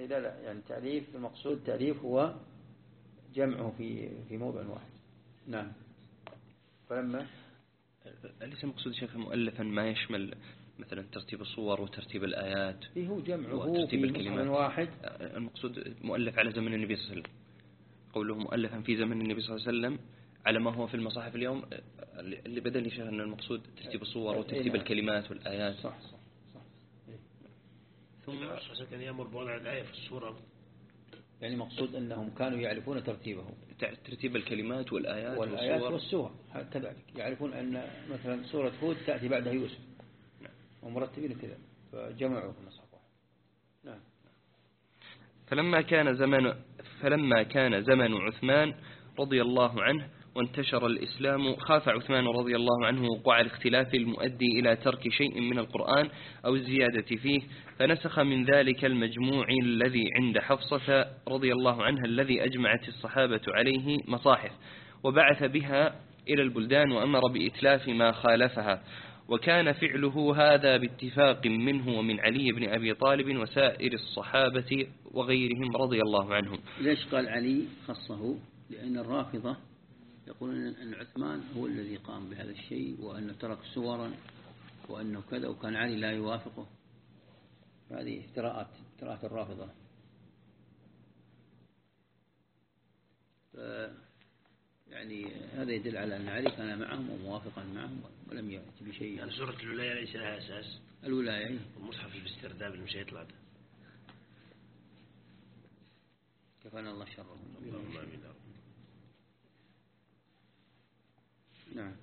[SPEAKER 2] لا لا يعني تأليف المقصود تأليف هو جمعه في في موضع واحد. نعم. فلما
[SPEAKER 1] ليس المقصود شيخ مؤلفا ما يشمل مثلا ترتيب الصور وترتيب الآيات.
[SPEAKER 2] إيه هو جمعه
[SPEAKER 1] وترتيب
[SPEAKER 2] في
[SPEAKER 1] الكلمات
[SPEAKER 2] واحد.
[SPEAKER 1] المقصود مؤلف على زمن النبي صلى الله عليه وسلم. قوله مؤلفا في زمن النبي صلى الله عليه وسلم على ما هو في المصاحف اليوم اللي بدل شيخ أن المقصود ترتيب الصور وترتيب الكلمات والآيات.
[SPEAKER 2] صح صح صح. إيه.
[SPEAKER 3] ثم كان يأمر بوضع الآية في الصورة.
[SPEAKER 2] يعني مقصود أنهم كانوا يعرفون ترتيبه
[SPEAKER 1] ترتيب الكلمات والآيات
[SPEAKER 2] والآيات والسور كذلك يعرفون أن مثلا سورة هود تأتي بعدها يوسف. نعم. ومرتبين كذا فجمعوا في المصحف واحد. نعم.
[SPEAKER 1] فلما كان زمن فلما كان زمن عثمان رضي الله عنه وانتشر الإسلام خاف عثمان رضي الله عنه وقوع الاختلاف المؤدي إلى ترك شيء من القرآن أو الزيادة فيه، فنسخ من ذلك المجموع الذي عند حفصة رضي الله عنها الذي أجمعت الصحابة عليه مصاحف، وبعث بها إلى البلدان وأمر بإتلاف ما خالفها، وكان فعله هذا باتفاق منه ومن علي بن أبي طالب وسائر الصحابة وغيرهم رضي الله عنهم.
[SPEAKER 2] ليش قال علي خصه؟ لأن الرافضة يقولون أن عثمان هو الذي قام بهذا الشيء وأنه ترك سورا وأنه كذا وكان علي لا يوافقه. هذه افتراءات افتراءات الرافضة. يعني هذا يدل على أن علي كان معهم وموافقا معهم ولم يأتي بشيء.
[SPEAKER 3] يعني سورة الولاية ليس لها أساس.
[SPEAKER 2] الولاية
[SPEAKER 3] المصحف الاسترداد اللي مش هيطلع ده.
[SPEAKER 2] كفانا الله شره.
[SPEAKER 3] اللهم آمين.
[SPEAKER 2] نعم.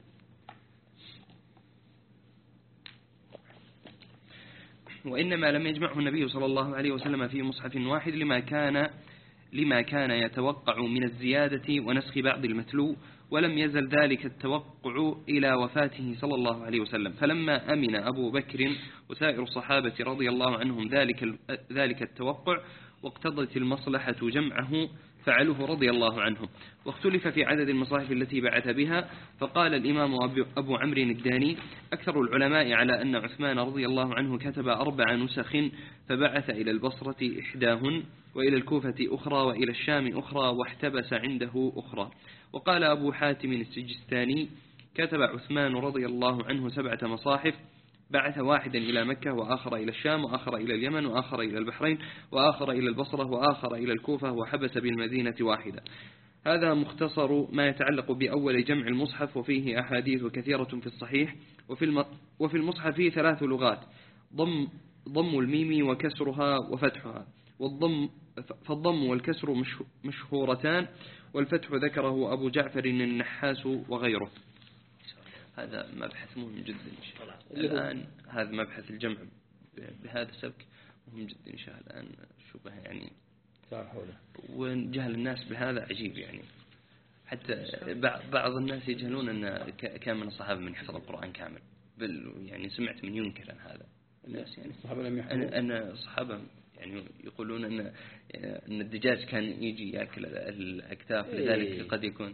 [SPEAKER 1] وإنما لم يجمعه النبي صلى الله عليه وسلم في مصحف واحد لما كان لما كان يتوقع من الزيادة ونسخ بعض المتلو، ولم يزل ذلك التوقع إلى وفاته صلى الله عليه وسلم. فلما أمن أبو بكر وسائر الصحابة رضي الله عنهم ذلك ذلك التوقع واقتضت المصلحة جمعه فعله رضي الله عنهم. واختلف في عدد المصاحف التي بعث بها، فقال الإمام أبو عمرو الداني أكثر العلماء على أن عثمان رضي الله عنه كتب أربع نسخ فبعث إلى البصرة إحداهن وإلى الكوفة أخرى وإلى الشام أخرى واحتبس عنده أخرى. وقال أبو حاتم السجستاني كتب عثمان رضي الله عنه سبعة مصاحف، بعث واحدا إلى مكة وآخر إلى الشام وآخر إلى اليمن وآخر إلى البحرين وآخر إلى البصرة وآخر إلى الكوفة وحبس بالمدينة واحدة. هذا مختصر ما يتعلق بأول جمع المصحف، وفيه أحاديث كثيرة في الصحيح. وفي وفي المصحف ثلاث لغات: ضم ضم الميم وكسرها وفتحها، والضم فالضم والكسر مشهورتان، والفتح ذكره أبو جعفر النحاس وغيره. هذا مبحث مهم جدا الآن. هذا مبحث الجمع بهذا السبك مهم جدا إن شاء الله. الآن شبه يعني وجهل الناس بهذا عجيب، يعني حتى بعض الناس يجهلون أن كان من الصحابة من يحفظ القرآن كامل، بل يعني سمعت من ينكر هذا الناس. يعني
[SPEAKER 2] الصحابة لم يحفظوا.
[SPEAKER 1] أن الصحابة يعني يقولون أن أن الدجاج كان يجي يأكل الأكتاف، لذلك قد يكون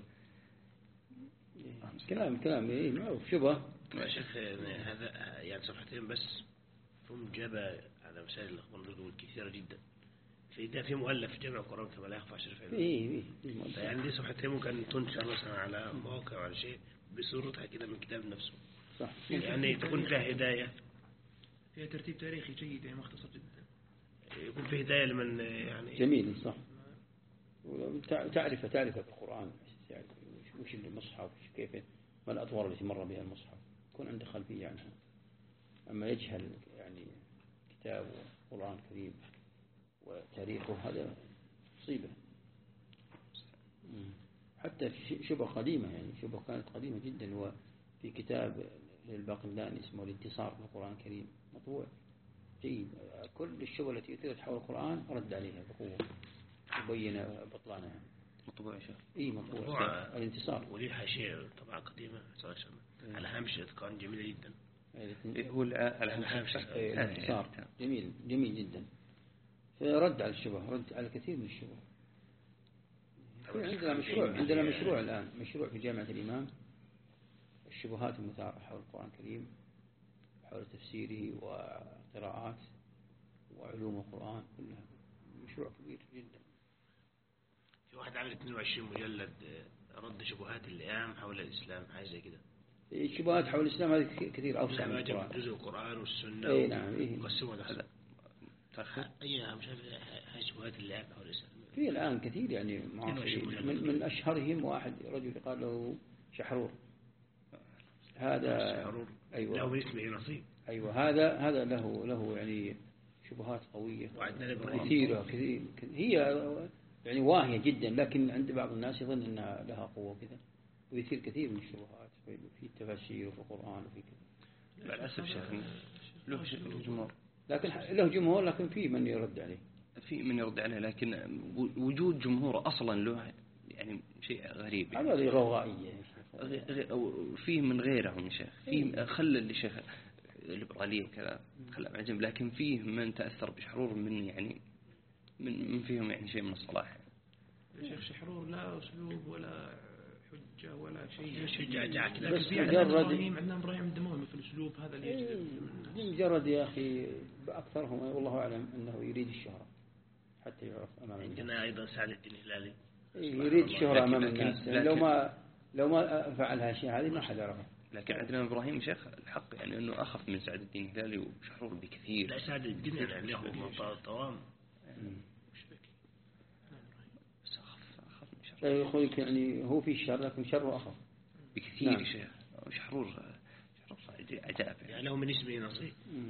[SPEAKER 2] كلام كلام إيه معروف شبه.
[SPEAKER 3] يا شيخ هذا يعني صفحتين بس ثم جاب على وسائل الأخبار كثيرة جدا. فإذا في مؤلف جمع القرآن كما لا يخفى شرف عليه.
[SPEAKER 2] إيه إيه.
[SPEAKER 3] يعني دي صفحتين ممكن تنشر مثلا على مواقع وعلى شيء بصورتها كده من كتاب نفسه.
[SPEAKER 2] صح.
[SPEAKER 3] يعني تكون فيها هداية.
[SPEAKER 5] فيها ترتيب تاريخي جيد يعني مختصر جدا.
[SPEAKER 3] يكون فيه هداية لمن يعني.
[SPEAKER 2] جميل صح. تعرف تعرف القرآن يعني وش المصحف كيف ما الأطوار التي مر بها المصحف يكون عنده خلفية عنها. أما يجهل يعني كتاب القرآن الكريم وتاريخه هذا مصيبة. حتى شبه قديمة يعني شبه كانت قديمة جدا. وفي كتاب للباقلاني اسمه الانتصار في القرآن الكريم مطبوع جيد. كل الشبه التي أثيرت حول القرآن رد عليها بقوة وبين بطلانها.
[SPEAKER 1] مطبوع شيخ.
[SPEAKER 2] إيه مطبوع الانتصار.
[SPEAKER 3] وليه حاشية طبعا قديمة على هامش كان جميلة جدا.
[SPEAKER 1] هو على
[SPEAKER 3] هامش
[SPEAKER 2] الانتصار جميل جميل جدا. فرد على الشبه رد على كثير من الشبه. عندنا مشروع عندنا مشروع الآن مشروع في جامعة الإمام الشبهات المثارة حول القرآن الكريم حول تفسيره وقراءات وعلوم القرآن كلها مشروع كبير جدا.
[SPEAKER 3] في واحد عامل اثنين وعشرين مجلد رد شبهات اللئام حول الإسلام، حاجة زي كده.
[SPEAKER 2] الشبهات حول الإسلام هذه كثير أوسع من
[SPEAKER 3] القرآن.
[SPEAKER 2] القرآن.
[SPEAKER 3] جزء القرآن والسنة.
[SPEAKER 2] إيه نعم. إيه.
[SPEAKER 3] وقسموا هذا. أي مش عارف هاي شبهات اللئام حول الإسلام.
[SPEAKER 2] في الآن كثير يعني من, من أشهرهم واحد رجل قال له شحرور. هذا
[SPEAKER 3] شحرور.
[SPEAKER 2] أيوة.
[SPEAKER 3] له اسمه نصيب.
[SPEAKER 2] أيوة هذا هذا له له يعني شبهات قوية كثيرة كثير. هي يعني واهية جدا، لكن عند بعض الناس يظن أنها لها قوة كذا، ويثير كثير من الشبهات في التفاسير وفي القرآن وفي كذا.
[SPEAKER 1] للأسف شيخ له جمهور،
[SPEAKER 2] لكن له جمهور، لكن في من يرد عليه.
[SPEAKER 1] في من يرد عليه، لكن وجود جمهور أصلا له يعني شيء غريب.
[SPEAKER 2] يعني هذه غوغائية.
[SPEAKER 1] فيه من غيرهم شيخ، فيه خلى الشيخ الليبرالية كذا خلى معجم، لكن فيه من تأثر بشحرور من يعني من من فيهم يعني شيء من الصلاح.
[SPEAKER 5] الشيخ شحرور لا أسلوب ولا حجة ولا شيء
[SPEAKER 3] شجاع،
[SPEAKER 5] لكن في عندنا إبراهيم عندنا إبراهيم الدمومي في الأسلوب هذا اللي يجذب.
[SPEAKER 2] مجرد يا أخي بأكثرهم والله أعلم أنه يريد الشهرة حتى يعرف أمام الناس.
[SPEAKER 3] عندنا أيضا سعد الدين الهلالي
[SPEAKER 2] يريد الشهرة أمام الناس. لو ما لو ما فعل هالشيء هذه ما حد يعرفه.
[SPEAKER 1] لكن عندنا إبراهيم شيخ الحق يعني أنه أخف من سعد الدين الهلالي وشحرور بكثير.
[SPEAKER 3] لا سعد الدين الهلالي له طوام.
[SPEAKER 2] يقول يعني هو في الشر لكن شره أخف
[SPEAKER 1] بكثير. نعم. شيخ شحرور شحرور عجائب
[SPEAKER 3] يعني له من اسمه نصيب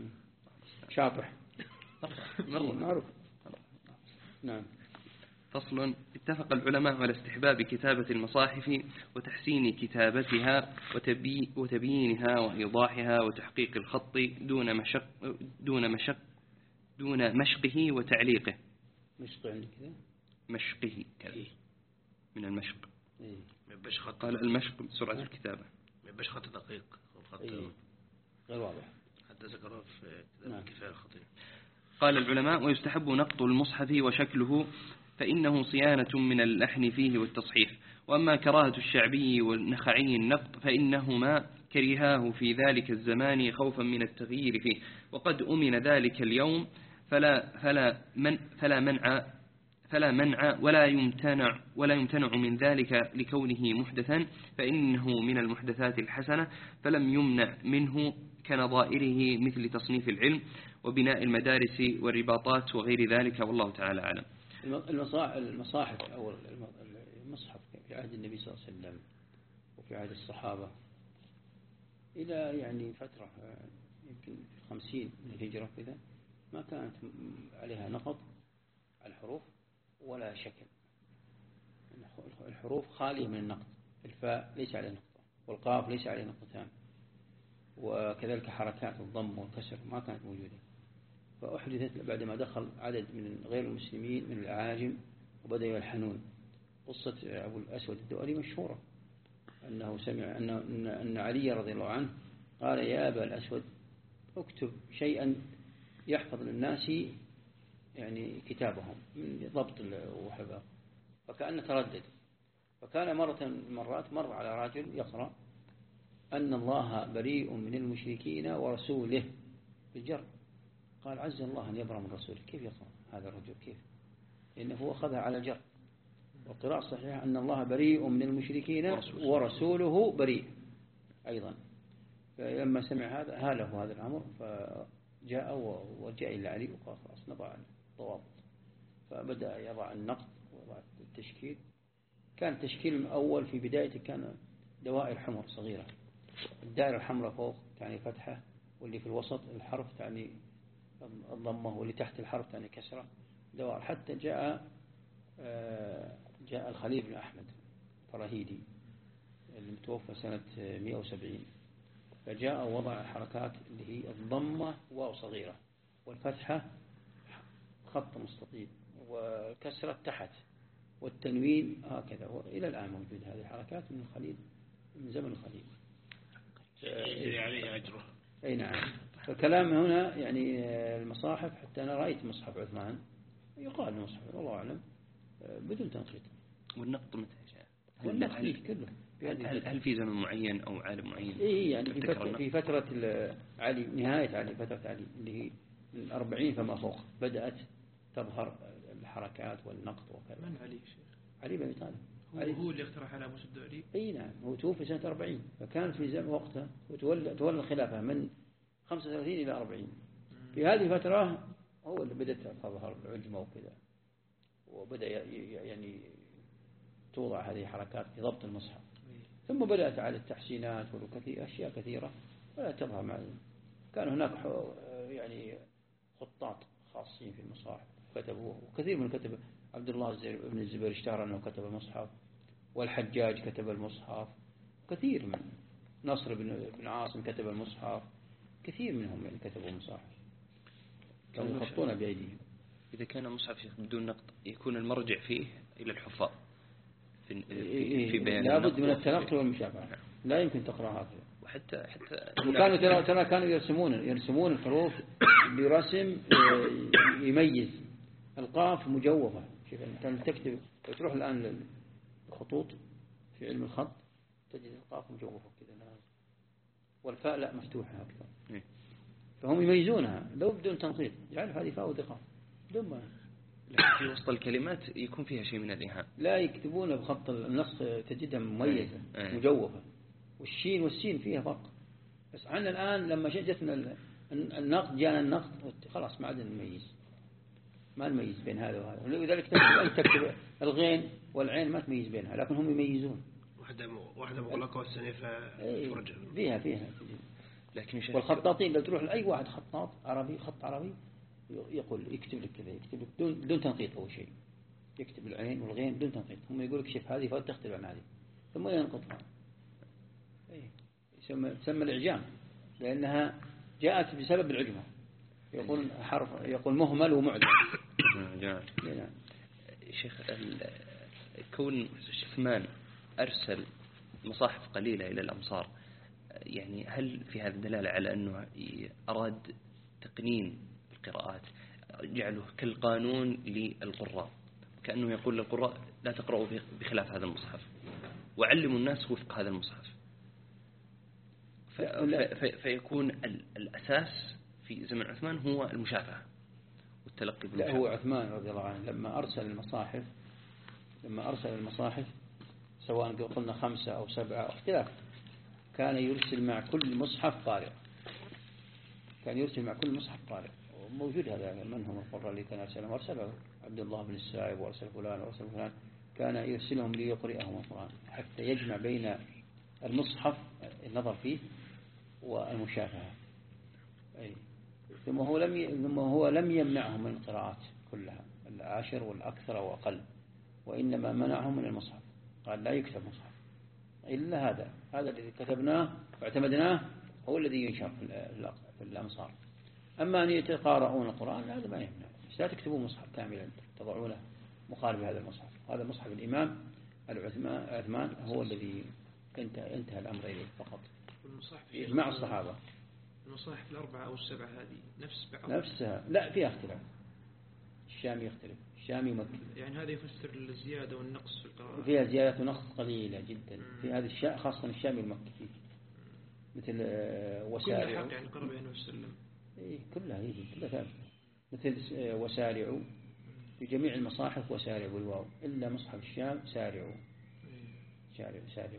[SPEAKER 2] شاطح مرة معروف. نعم.
[SPEAKER 1] فصل. اتفق العلماء على استحباب كتابة المصاحف وتحسين كتابتها وتبي وتبيينها وإيضاحها وتحقيق الخط دون مشق دون مشق دون مشقه وتعليقه.
[SPEAKER 2] مشق عندك كذا؟
[SPEAKER 1] مشقه كذا من المشق.
[SPEAKER 2] إيه.
[SPEAKER 3] مبش خط.
[SPEAKER 1] قال المشق سرعة الكتابة.
[SPEAKER 3] مبش خط دقيق. خط
[SPEAKER 2] إيه. غير واضح.
[SPEAKER 3] حتى ذكره في كتاب الكفاية الخطير.
[SPEAKER 1] قال العلماء ويستحب نقط المصحف وشكله فإنه صيانة من اللحن فيه والتصحيف. وأما كراهة الشعبي والنخعي النقط فإنهما كرهاه في ذلك الزمان خوفا من التغيير فيه، وقد أمن ذلك اليوم فلا فلا من فلا منع فلا منع ولا يمتنع ولا يمتنع من ذلك لكونه محدثا، فإنه من المحدثات الحسنة، فلم يمنع منه كنظائره مثل تصنيف العلم وبناء المدارس والرباطات وغير ذلك، والله تعالى أعلم.
[SPEAKER 2] المصاحف أو المصحف في عهد النبي صلى الله عليه وسلم وفي عهد الصحابة إلى يعني فترة يمكن خمسين من الهجرة كذا ما كانت عليها نقط على الحروف ولا شكل. الحروف خالية من النقط، الفاء ليس عليه نقطة والقاف ليس عليه نقطتان، وكذلك حركات الضم والكسر ما كانت موجودة. فأحدثت بعدما دخل عدد من غير المسلمين من الأعاجم وبدأوا يلحنون. قصة أبو الأسود الدؤلي مشهورة أنه سمع أن أن علي رضي الله عنه قال يا أبا الأسود اكتب شيئا يحفظ للناس يعني كتابهم من ضبط وحفظ. فكأنه تردد، فكان مرة من المرات مر على رجل يقرأ أن الله بريء من المشركين ورسوله بالجر. قال عز الله أن يبرأ من رسوله. كيف يقرأ هذا الرجل؟ كيف؟ لأنه أخذها على الجر. والقراءة الصحيحة أن الله بريء من المشركين ورسوله بريء أيضا. فلما سمع هذا هاله هذا الأمر، فجاء وجاء إلى علي وقال خلاص نضع الضوابط. فبدأ يضع النقد ويضع التشكيل. كان التشكيل الأول في بدايته كان دوائر حمر صغيرة، الدائرة الحمراء فوق تعني فتحة، واللي في الوسط الحرف تعني الضمة، واللي تحت الحرف تعني كسرة، دوائر. حتى جاء جاء الخليل بن أحمد فرهيدي المتوفى سنة مئة وسبعين، فجاء وضع حركات اللي هي الضمة واو صغيرة، والفتحة خط مستطيل، والكسرة تحت، والتنوين هكذا. وإلى الآن موجود هذه الحركات من الخليل، من زمن الخليل.
[SPEAKER 3] يجري عليه أجره.
[SPEAKER 2] أي نعم. فكلام هنا يعني المصاحف، حتى أنا رأيت مصحف عثمان يقال المصحف والله أعلم بدون تنقيط.
[SPEAKER 1] والنقط متى جاء؟
[SPEAKER 2] والنقط كله.
[SPEAKER 1] هل, هل في زمن معين أو عالم معين؟
[SPEAKER 2] إيه يعني في فترة, في فترة علي، نهاية علي، فترة علي اللي هي الأربعين فما فوق بدأت تظهر الحركات والنقط وكذا.
[SPEAKER 5] من علي شيخ؟
[SPEAKER 2] علي بن أبي طالب.
[SPEAKER 5] هو,
[SPEAKER 2] علي
[SPEAKER 5] هو اللي اقترح على أبو سدولي.
[SPEAKER 2] أي نعم، هو توفي سنة أربعين، فكانت في زمن وقتها وتولى تولى الخلافة من خمسة وثلاثين إلى أربعين. في هذه الفترة هو اللي بدأت تظهر العجمة وكذا، وبدأ يعني توضع هذه الحركات في ضبط المصحف. ثم بدأت على التحسينات والكثير أشياء كثيرة بدأت تظهر مع. كان هناك يعني خطاط خاصين في المصاحف كتبوا، وكثير من كتب. عبد الله بن الزبير اشتهر أنه كتب المصحف، والحجاج كتب المصحف، كثير من نصر بن عاصم كتب المصحف، كثير منهم يعني كتبوا المصاحف كانوا يخطون بأيديهم.
[SPEAKER 1] إذا كان مصحف بدون نقط يكون المرجع فيه إلى الحفاظ في,
[SPEAKER 2] في,
[SPEAKER 1] في بيان
[SPEAKER 2] لابد من التنقل والمشافهة، لا يمكن تقرأ هكذا.
[SPEAKER 1] وحتى حتى
[SPEAKER 2] وكانوا ترى ترى كانوا يرسمون يرسمون الحروف برسم يميز. القاف مجوفة، شوف أنت تكتب تروح الآن للخطوط في علم الخط تجد القاف مجوفة كذا، والفاء لا مفتوحة أكثر. فهم يميزونها لو بدون تنقيط، يعرف هذه فاء ودقة بدون ما.
[SPEAKER 1] لكن في وسط الكلمات يكون فيها شيء من الإيهام.
[SPEAKER 2] لا يكتبون بخط النص تجدها مميزة مجوفة، والشين والسين فيها فرق. بس عنا الآن لما جتنا النقد جانا النقد خلاص ما عاد نميز، ما نميز بين هذا وهذا. ولذلك أنت تكتب الغين والعين ما تميز بينها، لكن هم يميزون.
[SPEAKER 3] واحدة واحدة مغلقة والثانية فرجة
[SPEAKER 2] فيها فيها.
[SPEAKER 1] لكن
[SPEAKER 2] والخطاطين لو تروح لأي واحد خطاط عربي خط عربي يقول يكتب لك كذا، يكتب لك بدون بدون تنقيط أول شيء، يكتب العين والغين بدون تنقيط. هم يقول لك شوف هذه فوق تختلف عن هذه ثم ينقطها. إيه يسمى تسمى الإعجام، لأنها جاءت بسبب العجمة. يقول حرف يقول مهمل ومعجم.
[SPEAKER 1] جميل. شيخ كون عثمان أرسل مصاحف قليلة إلى الأمصار، يعني هل في هذا دلالة على أنه أراد تقنين القراءات، جعله كالقانون للقراء، كأنه يقول للقراء لا تقرأوا بخلاف هذا المصحف، وعلموا الناس وفق هذا المصحف، فيكون الأساس في زمن عثمان هو المشافهة والتلقي بالمشافهة.
[SPEAKER 2] لا، هو عثمان رضي الله عنه لما أرسل المصاحف لما أرسل المصاحف سواء قلنا خمسة أو سبعة أو اختلاف، كان يرسل مع كل مصحف قارئ كان يرسل مع كل مصحف قارئ. وموجود هذا من هم القراء اللي كان أرسلهم، أرسله عبد الله بن السائب وأرسل فلان وأرسل فلان، كان يرسلهم ليقرئهم القرآن حتى يجمع بين المصحف النظر فيه والمشافهة. أي ثم هو لم ي... ثم هو لم يمنعهم من القراءات كلها العاشر والأكثر وأقل، وإنما منعهم من المصحف. قال لا يكتب مصحف إلا هذا هذا الذي كتبناه واعتمدناه هو الذي ينشر في الأمصار. أما أن يتقارؤون القرآن هذا ما يمنع. لا تكتبوا مصحف كاملا تضعونه مخالف هذا المصحف. هذا مصحف الإمام العثمان هو الذي انتهى, انتهى الأمر إليه فقط مع الصحابة.
[SPEAKER 5] المصاحف الأربعة أو السبعة هذه نفس بعض
[SPEAKER 2] نفسها؟ لا فيها اختلاف. الشامي يختلف، الشامي ومكي.
[SPEAKER 5] يعني هذا يفسر الزيادة والنقص في القراءة.
[SPEAKER 2] فيها زيادة ونقص قليلة جدا في هذه الشيء، خاصة الشامي المكي فيه مثل وسارع.
[SPEAKER 5] كل حق يعني قرب عليه وسلم.
[SPEAKER 2] إيه كلها هي كلها ثابتة. مثل وسارع في جميع المصاحف وسارع بالواو إلا مصحف الشام سارع. سارع سارع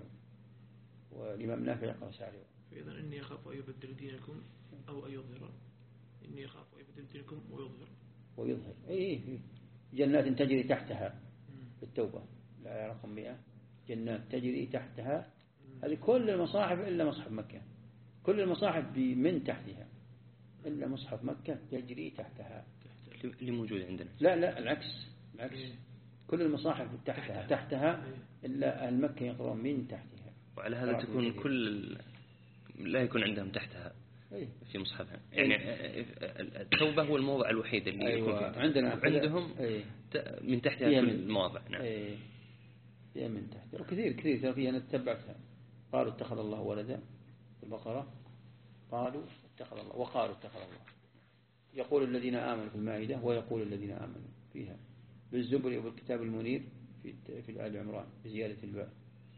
[SPEAKER 2] والإمام نافع يقرأ سارع.
[SPEAKER 5] فإذا إني أخاف أن يبدل دينكم أو أن يظهر. إني أخاف أن يبدل دينكم ويظهر.
[SPEAKER 2] ويظهر إيه جنات تجري تحتها في التوبة الآية رقم مئة. جنات تجري تحتها، هذه كل المصاحف إلا مصحف مكة. كل المصاحف من تحتها إلا مصحف مكة تجري تحتها
[SPEAKER 1] اللي موجود عندنا.
[SPEAKER 2] لا لا العكس العكس كل المصاحف تحتها تحتها إلا أهل مكة يقرؤون من تحتها.
[SPEAKER 1] وعلى هذا تكون كل لا يكون عندهم تحتها في مصحفها. يعني التوبة هو الموضع الوحيد اللي
[SPEAKER 2] أيوة.
[SPEAKER 1] يكون فيه.
[SPEAKER 2] عندنا
[SPEAKER 1] عندهم
[SPEAKER 2] أيه.
[SPEAKER 1] من تحتها كل المواضع. نعم.
[SPEAKER 2] أيه. فيها من تحتها وكثير كثير ترى فيها. أنا تتبعتها. قالوا اتخذ الله ولدا في البقرة، قالوا اتخذ الله وقالوا اتخذ الله. يقول الذين آمنوا في المائدة ويقول الذين آمنوا فيها. بالزبر وبالكتاب المنير في في الآل عمران بزيادة الباء.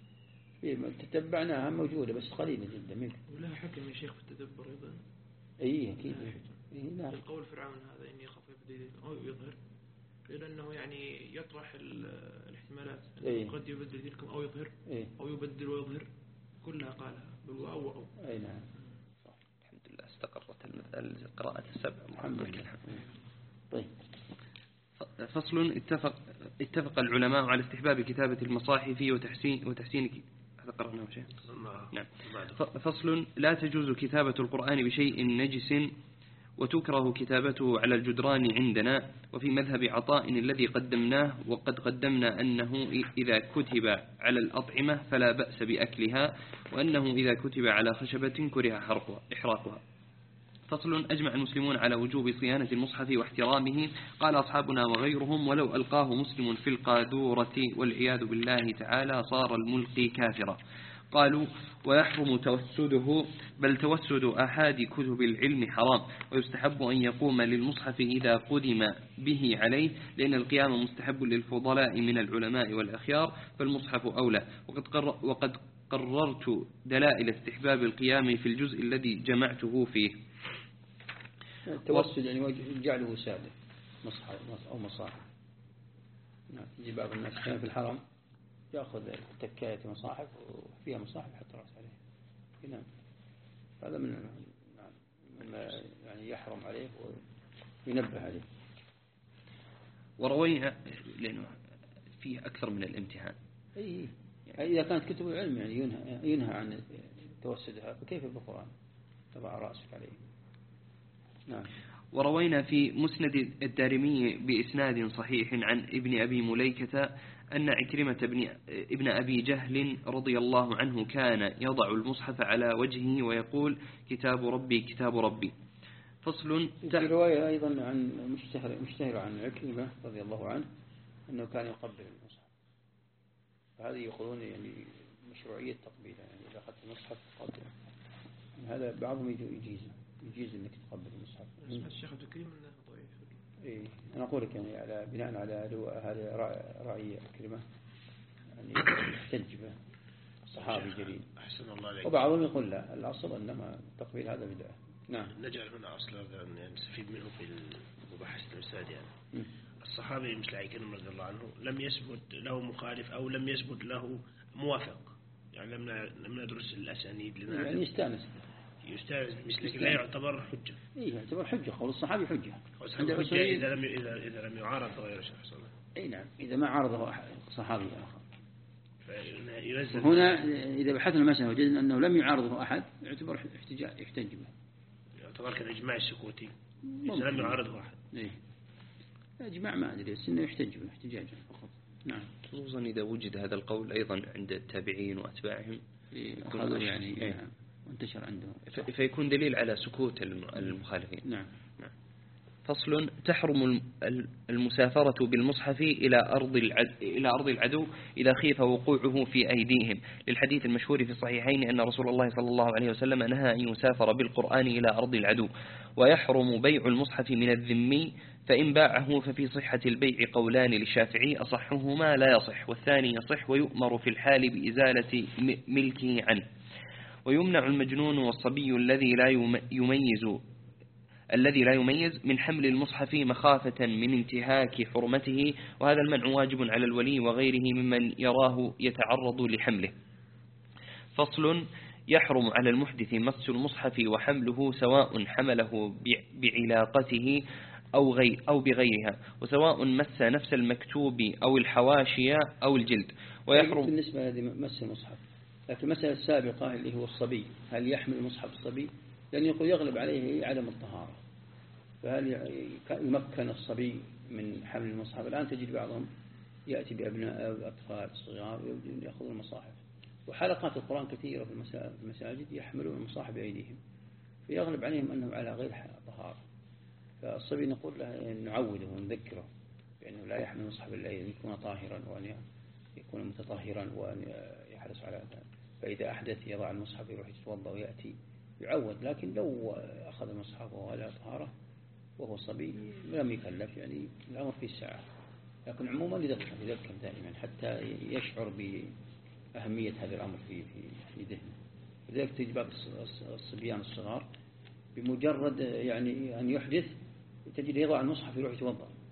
[SPEAKER 2] تتبعناها موجودة بس قليلة جدا منك.
[SPEAKER 5] ولها حكم يا شيخ في التدبر أيضا.
[SPEAKER 2] أي أكيد. إيه نعم.
[SPEAKER 5] القول فرعون هذا إني أخاف يبدي أو يظهر، لأنه يعني يطرح الاحتمالات
[SPEAKER 2] إيه؟
[SPEAKER 5] قد يبدل تلكم أو يظهر
[SPEAKER 2] إيه؟
[SPEAKER 5] أو يبدل ويظهر كلها قالها بالواو أو
[SPEAKER 2] أي نعم.
[SPEAKER 1] الحمد لله استقرت القراءة السبع.
[SPEAKER 2] الحمد لله. طيب.
[SPEAKER 1] فصل اتفق اتفق العلماء على استحباب كتابة المصاحف وتحسين وتحسين هذا قرأناه شيء. نعم. فصل لا تجوز كتابة القرآن بشيء نجس وتكره كتابته على الجدران عندنا، وفي مذهب عطاء الذي قدمناه، وقد قدمنا أنه إذا كتب على الأطعمة فلا بأس بأكلها، وأنه إذا كتب على خشبة كره إحراقها. فصل أجمع المسلمون على وجوب صيانة المصحف واحترامه. قال أصحابنا وغيرهم: ولو ألقاه مسلم في القاذورة والعياذ بالله تعالى صار الملقي كافرا. قالوا: ويحرم توسده، بل توسد أحد كتب العلم حرام، ويستحب أن يقوم للمصحف إذا قدم به عليه، لأن القيام مستحب للفضلاء من العلماء والأخيار، فالمصحف أولى. وقد, قرر وقد قررت دلائل استحباب القيام في الجزء الذي جمعته فيه.
[SPEAKER 2] التوسد يعني جعله سادة مصحف أو مصاحف. نعم. يجي بعض الناس كان في الحرم يأخذ تكاية مصاحف وفيها مصاحف حتى رأس عليه. نعم. هذا من مما يعني يحرم عليه وينبه عليه.
[SPEAKER 1] وروينا لأنه فيه أكثر من الامتحان.
[SPEAKER 2] أي يعني إذا كانت كتب العلم يعني ينهى, ينهى عن توسدها، فكيف بالقرآن تضع رأسك عليه. نعم.
[SPEAKER 1] وروينا في مسند الدارمي بإسناد صحيح عن ابن أبي مليكة أن عكرمة ابن, ابن أبي جهل رضي الله عنه كان يضع المصحف على وجهه ويقول: كتاب ربي كتاب ربي. فصل.
[SPEAKER 2] في رواية أيضا عن مشتهر, مشتهر عن عكرمة رضي الله عنه أنه كان يقبل المصحف، فهذه يقولون يعني مشروعية تقبيله، يعني إذا أخذت المصحف قبله. هذا بعضهم يجيز يجيز انك تقبل المصحف.
[SPEAKER 5] الشيخ عبد الكريم انه ضعيف.
[SPEAKER 2] ايه انا اقول لك يعني على بناء على هذا راي كلمه يعني يحتج به صحابي جليل.
[SPEAKER 3] احسن الله عليك.
[SPEAKER 2] وبعضهم يقول لا، الاصل انما تقبيل هذا بدعه. نعم.
[SPEAKER 3] نجعل هنا اصلا نستفيد منه في مباحث الأستاذ يعني. م. الصحابي مثل عكرمة رضي الله عنه لم يثبت له مخالف او لم يثبت له موافق، يعني لم لم ندرس الاسانيد لنا
[SPEAKER 2] يعني يستانس
[SPEAKER 3] يستاذ مثل لا يعتبر حجة.
[SPEAKER 2] إيه يعتبر حجة، قول الصحابي حجة.
[SPEAKER 3] عند الحجة إذا لم إذا إذا لم يعارض غير شخص.
[SPEAKER 2] إيه نعم، إذا ما عارضه صحابي آخر.
[SPEAKER 3] فينزل
[SPEAKER 2] هنا إذا بحثنا المسألة وجدنا أنه لم يعارضه أحد يعتبر احتجاج يحتج به.
[SPEAKER 3] يعتبر كالإجماع السكوتي إذا لم يعارضه أحد.
[SPEAKER 2] إيه. إجماع ما أدري بس إنه يحتج به احتجاجا فقط. نعم.
[SPEAKER 1] خصوصا إذا وجد هذا القول أيضا عند التابعين وأتباعهم.
[SPEAKER 2] إيه يعني. إيه. وانتشر عندهم
[SPEAKER 1] فيكون دليل على سكوت المخالفين.
[SPEAKER 2] نعم.
[SPEAKER 1] نعم. فصل. تحرم المسافرة بالمصحف إلى أرض العدو إلى أرض العدو إذا خيف وقوعه في أيديهم، للحديث المشهور في الصحيحين أن رسول الله صلى الله عليه وسلم نهى أن يسافر بالقرآن إلى أرض العدو. ويحرم بيع المصحف من الذمي، فإن باعه ففي صحة البيع قولان للشافعي، أصحهما لا يصح والثاني يصح، ويؤمر في الحال بإزالة ملكه عنه. ويمنع المجنون والصبي الذي لا يميز الذي لا يميز من حمل المصحف مخافة من انتهاك حرمته، وهذا المنع واجب على الولي وغيره ممن يراه يتعرض لحمله. فصل. يحرم على المحدث مس المصحف وحمله، سواء حمله بعلاقته أو غير أو بغيرها، وسواء مس نفس المكتوب أو الحواشي أو الجلد. ويحرم
[SPEAKER 2] بالنسبة لمس المصحف. لكن المسألة السابقة اللي هو الصبي، هل يحمل المصحف الصبي؟ لأن يقول يغلب عليه عدم الطهارة، فهل يمكن الصبي من حمل المصحف؟ الآن تجد بعضهم يأتي بأبناء أطفال صغار يأخذون المصاحف، وحلقات القرآن كثيرة في المساجد يحملون المصاحف بأيديهم، فيغلب عليهم أنه على غير طهارة. فالصبي نقول له نعوده ونذكره بأنه لا يحمل المصحف إلا أن يكون طاهرا وأن يكون متطهرا وأن يحرص على ذلك. فإذا أحدث يضع المصحف يروح يتوضأ ويأتي يعود. لكن لو أخذ المصحف وهو لا طهارة وهو صبي لم يكلف، يعني الأمر في الساعة. لكن عموما يذكر يذكر دائما حتى يشعر بأهمية هذا الأمر في في ذهنه. لذلك تجد بعض الصبيان الصغار بمجرد يعني أن يحدث تجد يضع المصحف يروح يتوضأ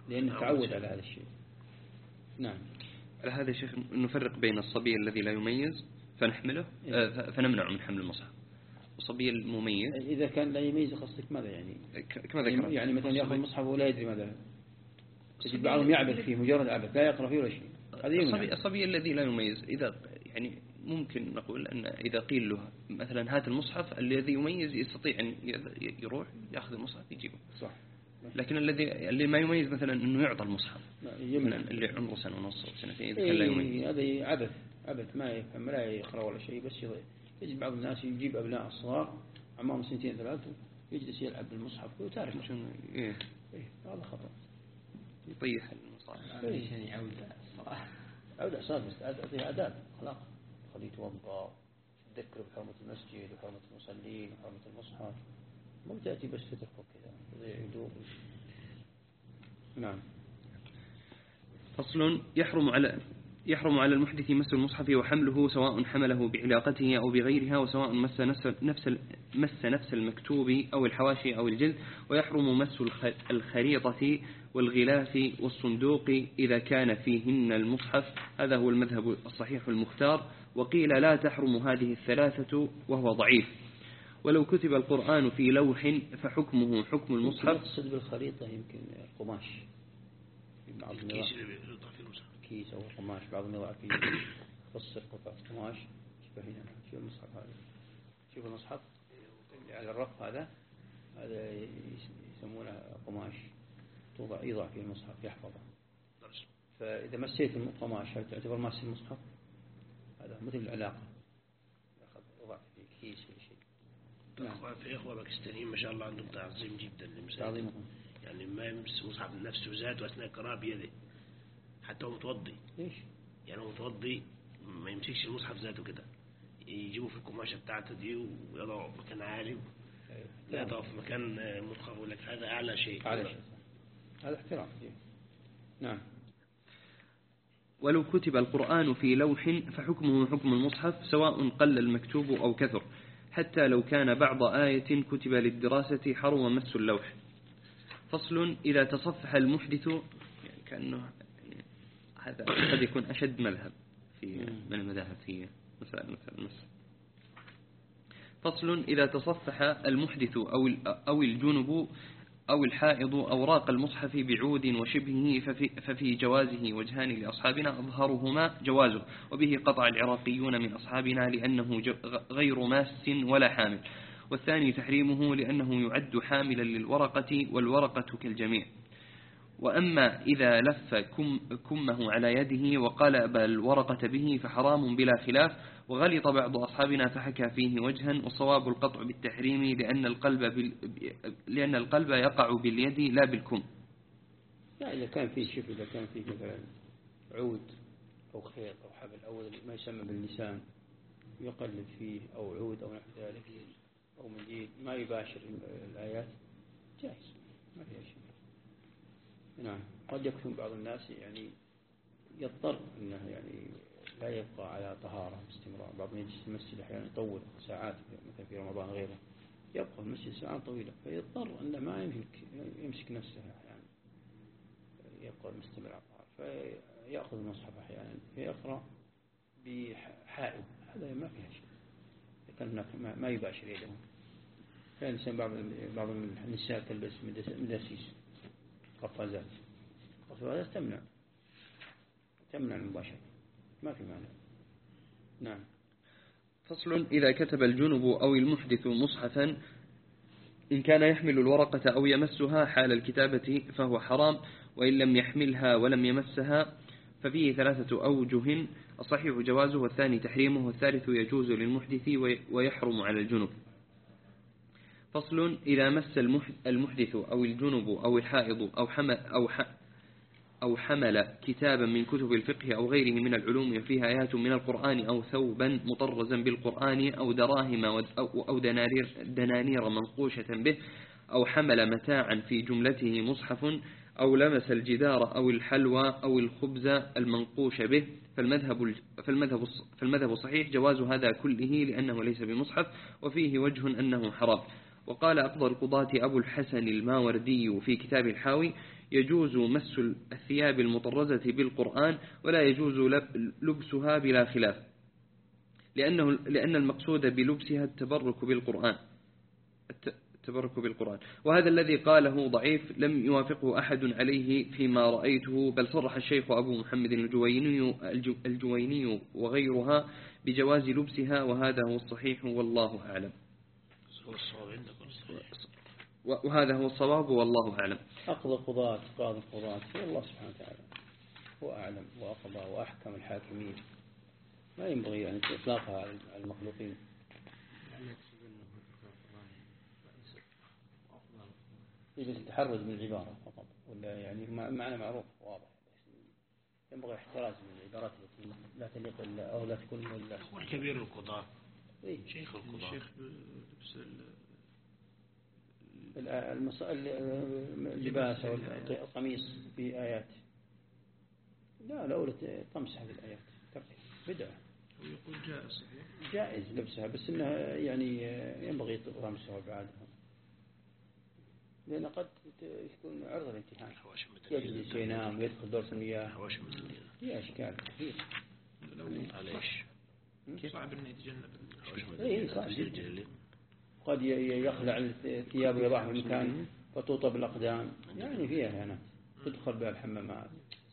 [SPEAKER 2] لأنه تعود على هذا الشيء. نعم.
[SPEAKER 1] على هذا يا شيخ نفرق بين الصبي الذي لا يميز فنحمله آه فنمنع من حمل المصحف، والصبي المميز
[SPEAKER 2] إذا كان لا يميز قصدك ماذا يعني؟
[SPEAKER 1] كما ذكرت
[SPEAKER 2] يعني مثلا يأخذ المصحف ولا يدري ماذا، تجد بعضهم يعبث فيه مجرد عبث لا يقرأ فيه ولا شيء. هذا
[SPEAKER 1] الصبي, الصبي الذي لا يميز إذا يعني ممكن نقول أن إذا قيل له مثلا هات المصحف، الذي يميز يستطيع أن يروح يأخذ المصحف يجيبه.
[SPEAKER 2] صح.
[SPEAKER 1] لكن الذي اللي ما يميز مثلا أنه يعطى المصحف اللي عمره سنة ونص أو سنتين إذا كان لا يميز،
[SPEAKER 2] هذا عبث عبث ما يفهم لا يقرأ ولا شيء، بس يجب بعض الناس يجيب أبناء الصغار عمرهم سنتين ثلاثة يجلس يلعب بالمصحف ويتارك.
[SPEAKER 1] إيه
[SPEAKER 2] إيه هذا خطأ.
[SPEAKER 1] يطيح المصحف.
[SPEAKER 2] إيه يعني عودة الصلاة عودة صلاة بس أعطيها آداب أخلاق، خليه يتوضأ، تذكر بحرمة المسجد وحرمة المصلين وحرمة المصحف، مو تأتي بس تتركه كذا يدور. نعم.
[SPEAKER 1] فصل يحرم على يحرم على المحدث مس المصحف وحمله سواء حمله بعلاقته أو بغيرها، وسواء مس نفس مس نفس المكتوب أو الحواشي أو الجلد، ويحرم مس الخريطة والغلاف والصندوق إذا كان فيهن المصحف. هذا هو المذهب الصحيح المختار. وقيل لا تحرم هذه الثلاثة وهو ضعيف. ولو كتب القرآن في لوح فحكمه حكم المصحف.
[SPEAKER 2] يقصد بالخريطة يمكن القماش، بعض
[SPEAKER 3] الكيس اللي يوضع في المصحف،
[SPEAKER 2] كيس أو قماش، بعضهم يضع فيه يفصل قطعة قماش. شوف هنا، شوف المصحف هذا، شوف المصحف اللي على الرف هذا، هذا يسمونه قماش توضع يضع فيه المصحف يحفظه. فإذا مسيت القماش هل تعتبر ماس المصحف؟ هذا مثل العلاقة، يضع فيه كيس ولا شيء.
[SPEAKER 3] نعم. في إخوة باكستانيين ما شاء الله عندهم تعظيم جدا
[SPEAKER 2] تعظيم،
[SPEAKER 3] يعني ما يمس مصحف نفسه ذاته أثناء القراءة بيده، حتى هو متوضي.
[SPEAKER 2] ليش؟
[SPEAKER 3] يعني هو متوضي ما يمسكش المصحف ذاته كده، يجيبوا في القماشة بتاعته دي ويضعوا في مكان عالي، لا يضعوا في مكان منخفض، يقول لك هذا أعلى شيء.
[SPEAKER 2] أعلى شيء، هذا احترام. نعم.
[SPEAKER 1] ولو كتب القرآن في لوح فحكمه حكم المصحف سواء قل المكتوب أو كثر، حتى لو كان بعض آية كتب للدراسة حرم مس اللوح. فصل إذا تصفح المحدث، يعني كأنه هذا قد يكون أشد مذهب في من المذاهب في مسائل مثل المس. فصل إذا تصفح المحدث أو أو الجنب أو الحائض أوراق المصحف بعود وشبهه ففي, ففي جوازه وجهان لأصحابنا، أظهرهما جوازه، وبه قطع العراقيون من أصحابنا لأنه غير ماس ولا حامل، والثاني تحريمه لأنه يعد حاملا للورقة والورقة كالجميع. وأما إذا لف كم كمه على يده وقلب الورقة به فحرام بلا خلاف، وغلط بعض أصحابنا فحكى فيه وجها، والصواب القطع بالتحريم لأن القلب بال... لأن القلب يقع باليد لا بالكم.
[SPEAKER 2] يعني إذا كان فيه شف، إذا كان فيه مثلا عود أو خيط أو حبل أو ما يسمى باللسان يقلب فيه، أو عود أو نحو ذلك، أو منديل ما يباشر الآيات، جائز ما فيها شيء. نعم. قد يكون بعض الناس يعني يضطر أنه يعني لا يبقى على طهارة باستمرار، بعضهم يجلس في المسجد أحيانا يطول ساعات، مثلا في رمضان غيره يبقى في المسجد ساعات طويلة، فيضطر أنه ما يمسك يمسك نفسه أحيانا، يبقى مستمر على الطهارة، فيأخذ المصحف أحيانا فيقرأ بحائل، هذا ما فيها شيء، كان هناك ما يباشر يده. فالإنسان بعض بعض النساء تلبس مداسيس قفازات، قفازات تمنع تمنع المباشرة، ما في مانع. نعم.
[SPEAKER 1] فصل إذا كتب الجنب أو المحدث مصحفا إن كان يحمل الورقة أو يمسها حال الكتابة فهو حرام، وإن لم يحملها ولم يمسها ففيه ثلاثة أوجه: الصحيح جوازه، والثاني تحريمه، والثالث يجوز للمحدث ويحرم على الجنب. فصل إذا مس المحدث أو الجنب أو الحائض أو حمل أو أو حمل كتابا من كتب الفقه أو غيره من العلوم فيها آيات من القرآن، أو ثوبا مطرزا بالقرآن، أو دراهم أو دنانير, دنانير منقوشة به، أو حمل متاعا في جملته مصحف، أو لمس الجدار أو الحلوى أو الخبز المنقوش به، فالمذهب, فالمذهب, فالمذهب الصحيح جواز هذا كله لأنه ليس بمصحف، وفيه وجه أنه حرام. وقال أفضل القضاة أبو الحسن الماوردي في كتاب الحاوي: يجوز مس الثياب المطرزة بالقرآن ولا يجوز لبسها بلا خلاف، لأنه لأن المقصود بلبسها التبرك بالقرآن التبرك بالقرآن وهذا الذي قاله ضعيف لم يوافقه أحد عليه فيما رأيته، بل صرح الشيخ أبو محمد الجويني, الجويني وغيرها بجواز لبسها، وهذا هو الصحيح والله أعلم. وهذا هو الصواب والله أعلم.
[SPEAKER 2] أقضى قضاة قاضي القضاة هو الله سبحانه وتعالى، هو أعلم وأقضى وأحكم الحاكمين، ما ينبغي أن إطلاقها على المخلوقين. يجب التحرز من العبارة فقط، ولا يعني معنى معروف واضح، ينبغي احتراز من العبارات التي لا تليق إلا أو لا تكون إلا.
[SPEAKER 3] هو الكبير القضاء
[SPEAKER 2] إيه؟
[SPEAKER 3] شيخ القضاء
[SPEAKER 5] الشيخ بلبس
[SPEAKER 2] المص... اللباس أو القميص في آيات، لا لا أولى طمس هذه الآيات بدعة.
[SPEAKER 5] ويقول جائز صحيح
[SPEAKER 2] جائز لبسها، بس إنه يعني ينبغي طمسها وإبعادها، لأن قد يكون عرض الامتحان، يجلس ينام ويدخل دورة المياه، في أشكال كثير.
[SPEAKER 3] معليش
[SPEAKER 5] صعب إنه يتجنب.
[SPEAKER 2] إيه صعب جدا. قد يخلع الثياب ويضعها في مكان فتوطى بالأقدام، يعني فيها هنا تدخل بها الحمامات.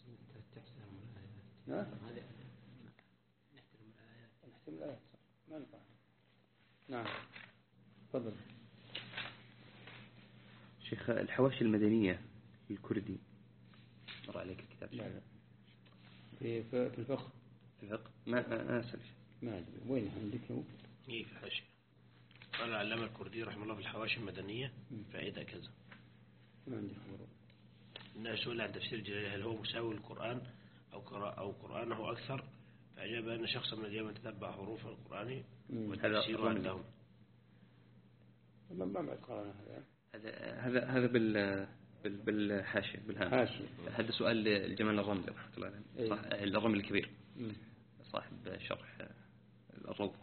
[SPEAKER 2] ها؟ نحترم الآيات ما نفع. نعم تفضل.
[SPEAKER 1] شيخ الحواشي المدنية الكردي مر عليك الكتاب؟
[SPEAKER 2] لا لا في في الفقه
[SPEAKER 1] في الفقه ما أسأل
[SPEAKER 2] ما أدري وين عندك هو؟
[SPEAKER 3] إيه في حاشية. قال العلامة الكردي رحمه الله في الحواشي المدنية فائدة كذا.
[SPEAKER 2] ما عندي خبر.
[SPEAKER 3] الناس سئل عن تفسير جلاله هل هو مساوي القرآن أو قراء أو قرآنه أكثر، فأجاب أن شخصا من اليمن تتبع حروف القرآن والتفسير عندهم.
[SPEAKER 2] ما ما بعد قرانا هذا.
[SPEAKER 1] هذا هذا هذا بال بالحاشية بالهام. هذا سؤال الجمال الرملي رحمة الله عليه، صح الرمل الكبير صاحب شرح الروض.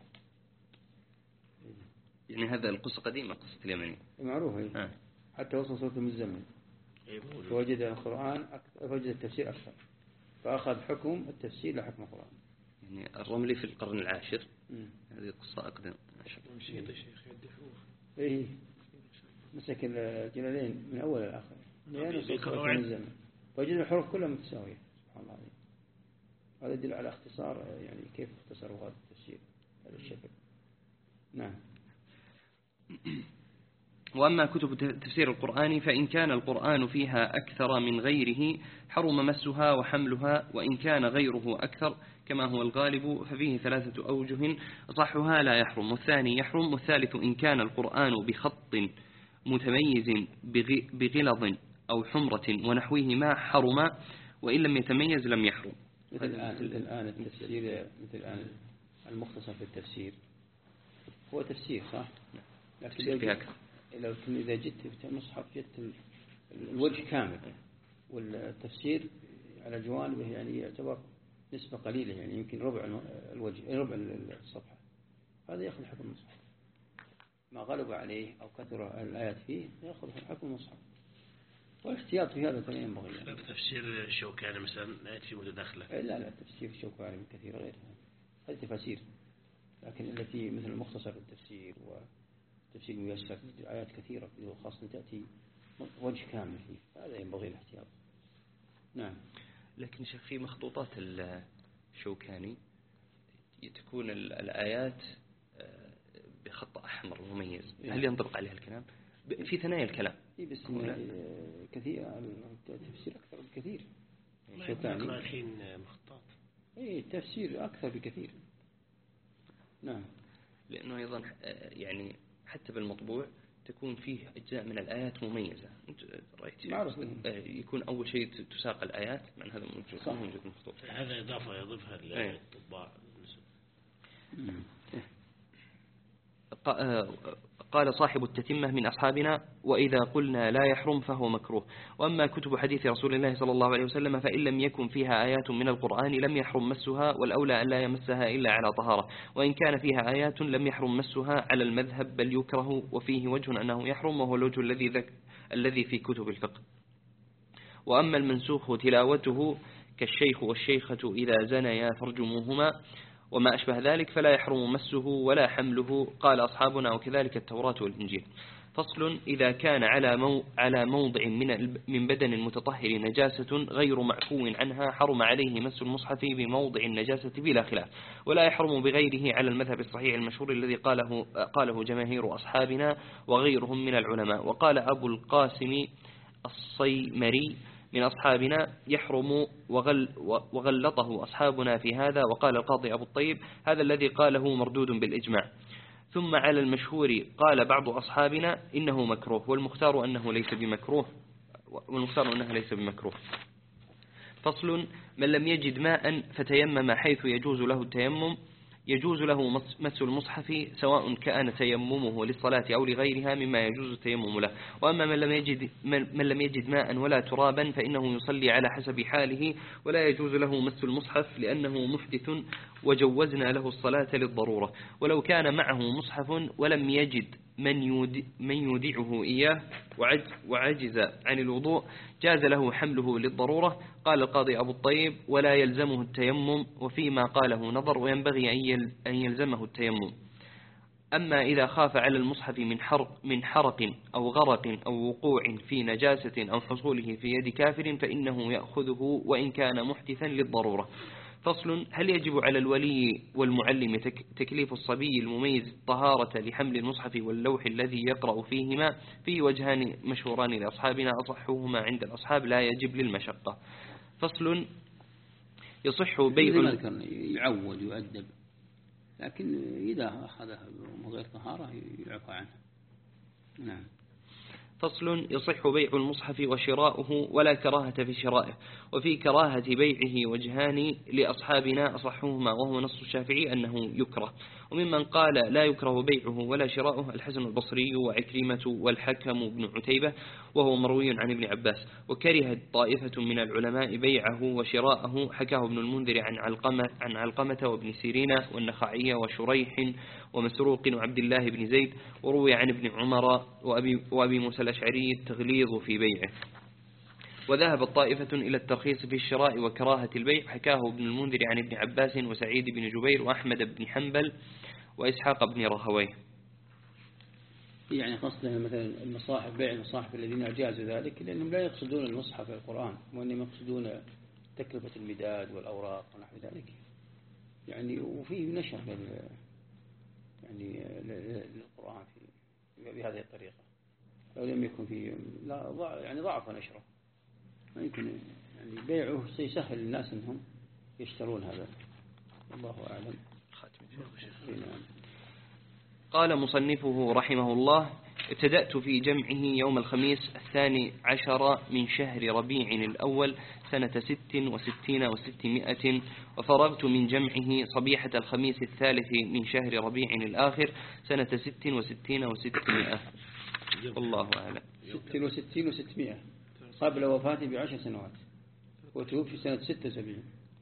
[SPEAKER 1] يعني هذا القصة قديمة، قصة اليمني
[SPEAKER 2] معروفة. آه. حتى وصل صوت المزمل فوجد القرآن فوجد التفسير أكثر، فأخذ حكم التفسير لحكم القرآن.
[SPEAKER 1] يعني الرملي في القرن العاشر. مم. هذه قصة أقدم.
[SPEAKER 5] نشيط الشيخ يدي حروف.
[SPEAKER 2] إيه مسك الجلالين من أول الآخر لأنه صوت المزمل فوجد الحروف كلها متساوية. سبحان الله عليه. هذا يدل على اختصار، يعني كيف اختصروا هذا التفسير هذا الشكل. نعم.
[SPEAKER 1] وأما كتب تفسير القرآن فإن كان القرآن فيها أكثر من غيره حرم مسها وحملها، وإن كان غيره أكثر كما هو الغالب ففيه ثلاثة أوجه: صحها لا يحرم، والثاني يحرم، والثالث إن كان القرآن بخط متميز بغلظ أو حمرة ونحوهما حرم، وإن لم يتميز لم يحرم.
[SPEAKER 2] مثل الآن, الآن التفسير مثل الآن المختصر في التفسير هو تفسير صح؟ لكن لكن إذا جئت في المصحف جئت الوجه كامل، والتفسير على جوانبه يعني يعتبر نسبة قليلة، يعني يمكن ربع الوجه ربع الصفحة، هذا يأخذ حكم المصحف. ما غلب عليه أو كثر الآيات فيه يأخذ حكم المصحف، والاحتياط في هذا كان ينبغي.
[SPEAKER 3] يعني تفسير الشوكاني مثلا آيات فيه متداخلة.
[SPEAKER 2] لا لا تفسير الشوكاني من كثير غيرها، هذه تفاسير، لكن التي مثل المختصر في التفسير وتفسير ميسر آيات كثيرة خاصة تأتي وجه كامل فيه، هذا ينبغي الاحتياط. نعم.
[SPEAKER 1] لكن شيخ في مخطوطات الشوكاني تكون الآيات بخط أحمر مميز، هل ينطبق عليها الكلام في ثنايا الكلام؟
[SPEAKER 2] إيه بس كثير التفسير أكثر بكثير.
[SPEAKER 3] الشوكاني الحين مخطوطات.
[SPEAKER 2] إيه التفسير أكثر بكثير. نعم.
[SPEAKER 1] لأنه أيضا يعني حتى بالمطبوع تكون فيه أجزاء من الآيات مميزة. أنت رأيت يكون أول شيء تساق الآيات من هذا موجود موجود مخطوط.
[SPEAKER 3] هذا إضافة يضيفها للطباع.
[SPEAKER 1] قال صاحب التتمة من أصحابنا: وإذا قلنا لا يحرم فهو مكروه. وأما كتب حديث رسول الله صلى الله عليه وسلم فإن لم يكن فيها آيات من القرآن لم يحرم مسها، والأولى أن لا يمسها إلا على طهارة، وإن كان فيها آيات لم يحرم مسها على المذهب بل يكره، وفيه وجه أنه يحرم وهو الوجه الذي ذك الذي في كتب الفقه. وأما المنسوخ تلاوته كالشيخ والشيخة إذا زنيا فارجموهما وما أشبه ذلك فلا يحرم مسه ولا حمله، قال أصحابنا وكذلك التوراة والإنجيل. فصل: إذا كان على مو على موضع من من بدن المتطهر نجاسة غير معفو عنها حرم عليه مس المصحف بموضع النجاسة بلا خلاف، ولا يحرم بغيره على المذهب الصحيح المشهور الذي قاله قاله جماهير أصحابنا وغيرهم من العلماء. وقال أبو القاسم الصيمري من أصحابنا يحرم وغل وغلطه أصحابنا في هذا. وقال القاضي أبو الطيب هذا الذي قاله مردود بالإجماع. ثم على المشهور قال بعض أصحابنا إنه مكروه، والمختار أنه ليس بمكروه والمختار أنه ليس بمكروه. فصل: من لم يجد ماء فتيمم حيث يجوز له التيمم يجوز له مس المصحف سواء كان تيممه للصلاة أو لغيرها مما يجوز التيمم له. وأما من لم يجد من لم يجد ماء ولا ترابا فإنه يصلي على حسب حاله ولا يجوز له مس المصحف لأنه محدث وجوزنا له الصلاة للضرورة. ولو كان معه مصحف ولم يجد من يودع من يودعه إياه وعجز عن الوضوء جاز له حمله للضرورة. قال القاضي أبو الطيب ولا يلزمه التيمم، وفيما قاله نظر وينبغي أن يلزمه التيمم. أما إذا خاف على المصحف من حرق من حرق أو غرق أو وقوع في نجاسة أو حصوله في يد كافر فإنه يأخذه وإن كان محدثا للضرورة. فصل: هل يجب على الولي والمعلم تكليف الصبي المميز الطهارة لحمل المصحف واللوح الذي يقرأ فيهما؟ في وجهان مشهوران لأصحابنا أصحهما عند الأصحاب لا يجب للمشقة. فصل: يصح بيع
[SPEAKER 2] يعود يؤدب، لكن إذا أخذها من غير طهارة يعفى عنها. نعم.
[SPEAKER 1] فصل: يصح بيع المصحف وشراؤه ولا كراهة في شرائه. وفي كراهة بيعه وجهان لأصحابنا أصحهما وهو نص الشافعي أنه يكره. وممن قال لا يكره بيعه ولا شراؤه الحسن البصري وعكرمة والحكم بن عتيبة وهو مروي عن ابن عباس. وكرهت طائفة من العلماء بيعه وشراءه، حكاه ابن المنذر عن علقمة, عن علقمة وابن سيرين والنخعية وشريح ومسروق وعبد الله بن زيد. وروي عن ابن عمر وأبي, وأبي موسى الأشعري التغليظ في بيعه. وذهب الطائفة إلى الترخيص في الشراء وكراهة البيع، حكاه ابن المنذر عن ابن عباس وسعيد بن جبير وأحمد بن حنبل وإسحاق بن راهويه.
[SPEAKER 2] يعني قصدنا مثلا المصاحف، بيع المصاحف الذين أجازوا ذلك لأنهم لا يقصدون المصحف القرآن، وإنما يقصدون تكلفة المداد والأوراق ونحو ذلك. يعني وفيه نشر يعني للقرآن في بهذه الطريقة، لو لم يكن فيه لا يعني ضعف نشره، ما يمكن يعني بيعه سيسهل الناس أنهم يشترون هذا. الله أعلم.
[SPEAKER 1] قال مصنفه رحمه الله: ابتدأت في جمعه يوم الخميس الثاني عشر من شهر ربيع الأول سنة ست وستين وستمائة، وفرغت من جمعه صبيحة الخميس الثالث من شهر ربيع الآخر سنة ست وستين وستمائة. الله أعلم.
[SPEAKER 2] ست وستين وستمائة قبل وفاته بعشر سنوات، وتوفي سنة ستة وسبعين.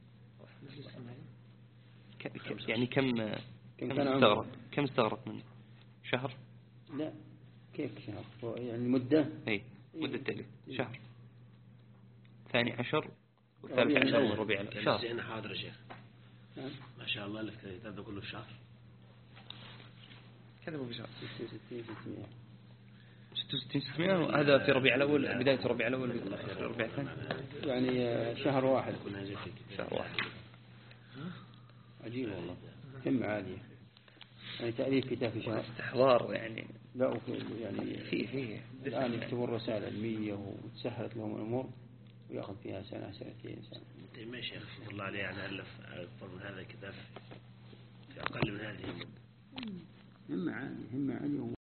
[SPEAKER 1] يعني كم
[SPEAKER 2] كم
[SPEAKER 1] كم استغرق كم استغرق منه؟ شهر؟
[SPEAKER 2] لا كيف شهر؟ يعني مدة
[SPEAKER 1] أي مدة تالي شهر ثاني عشر والثالث عشر من ربيع الأول شهر.
[SPEAKER 3] زين حاضر يا شيخ ما شاء الله لك الكتاب كله في شهر.
[SPEAKER 1] كذبوا في شهر
[SPEAKER 2] ستة وستين ستمائة
[SPEAKER 1] ستة وستين ستمائة. هذا في ربيع الأول، بداية ربيع الأول في ربيع الثاني،
[SPEAKER 2] يعني شهر واحد.
[SPEAKER 1] شهر واحد.
[SPEAKER 2] عجيب والله، كم عالية. يعني تأليف كتاب في شهر
[SPEAKER 1] استحضار يعني.
[SPEAKER 2] لا يعني
[SPEAKER 1] في فيه
[SPEAKER 2] الآن يكتبون رسائل علمية وتسهلت لهم الأمور ويأخذ فيها سنة سنتين سنة.
[SPEAKER 3] طيب ما شيخ رحمه الله عليه يعني ألف أكثر من هذا الكتاب في أقل من هذه المدة.
[SPEAKER 2] هم عالية هم عالية.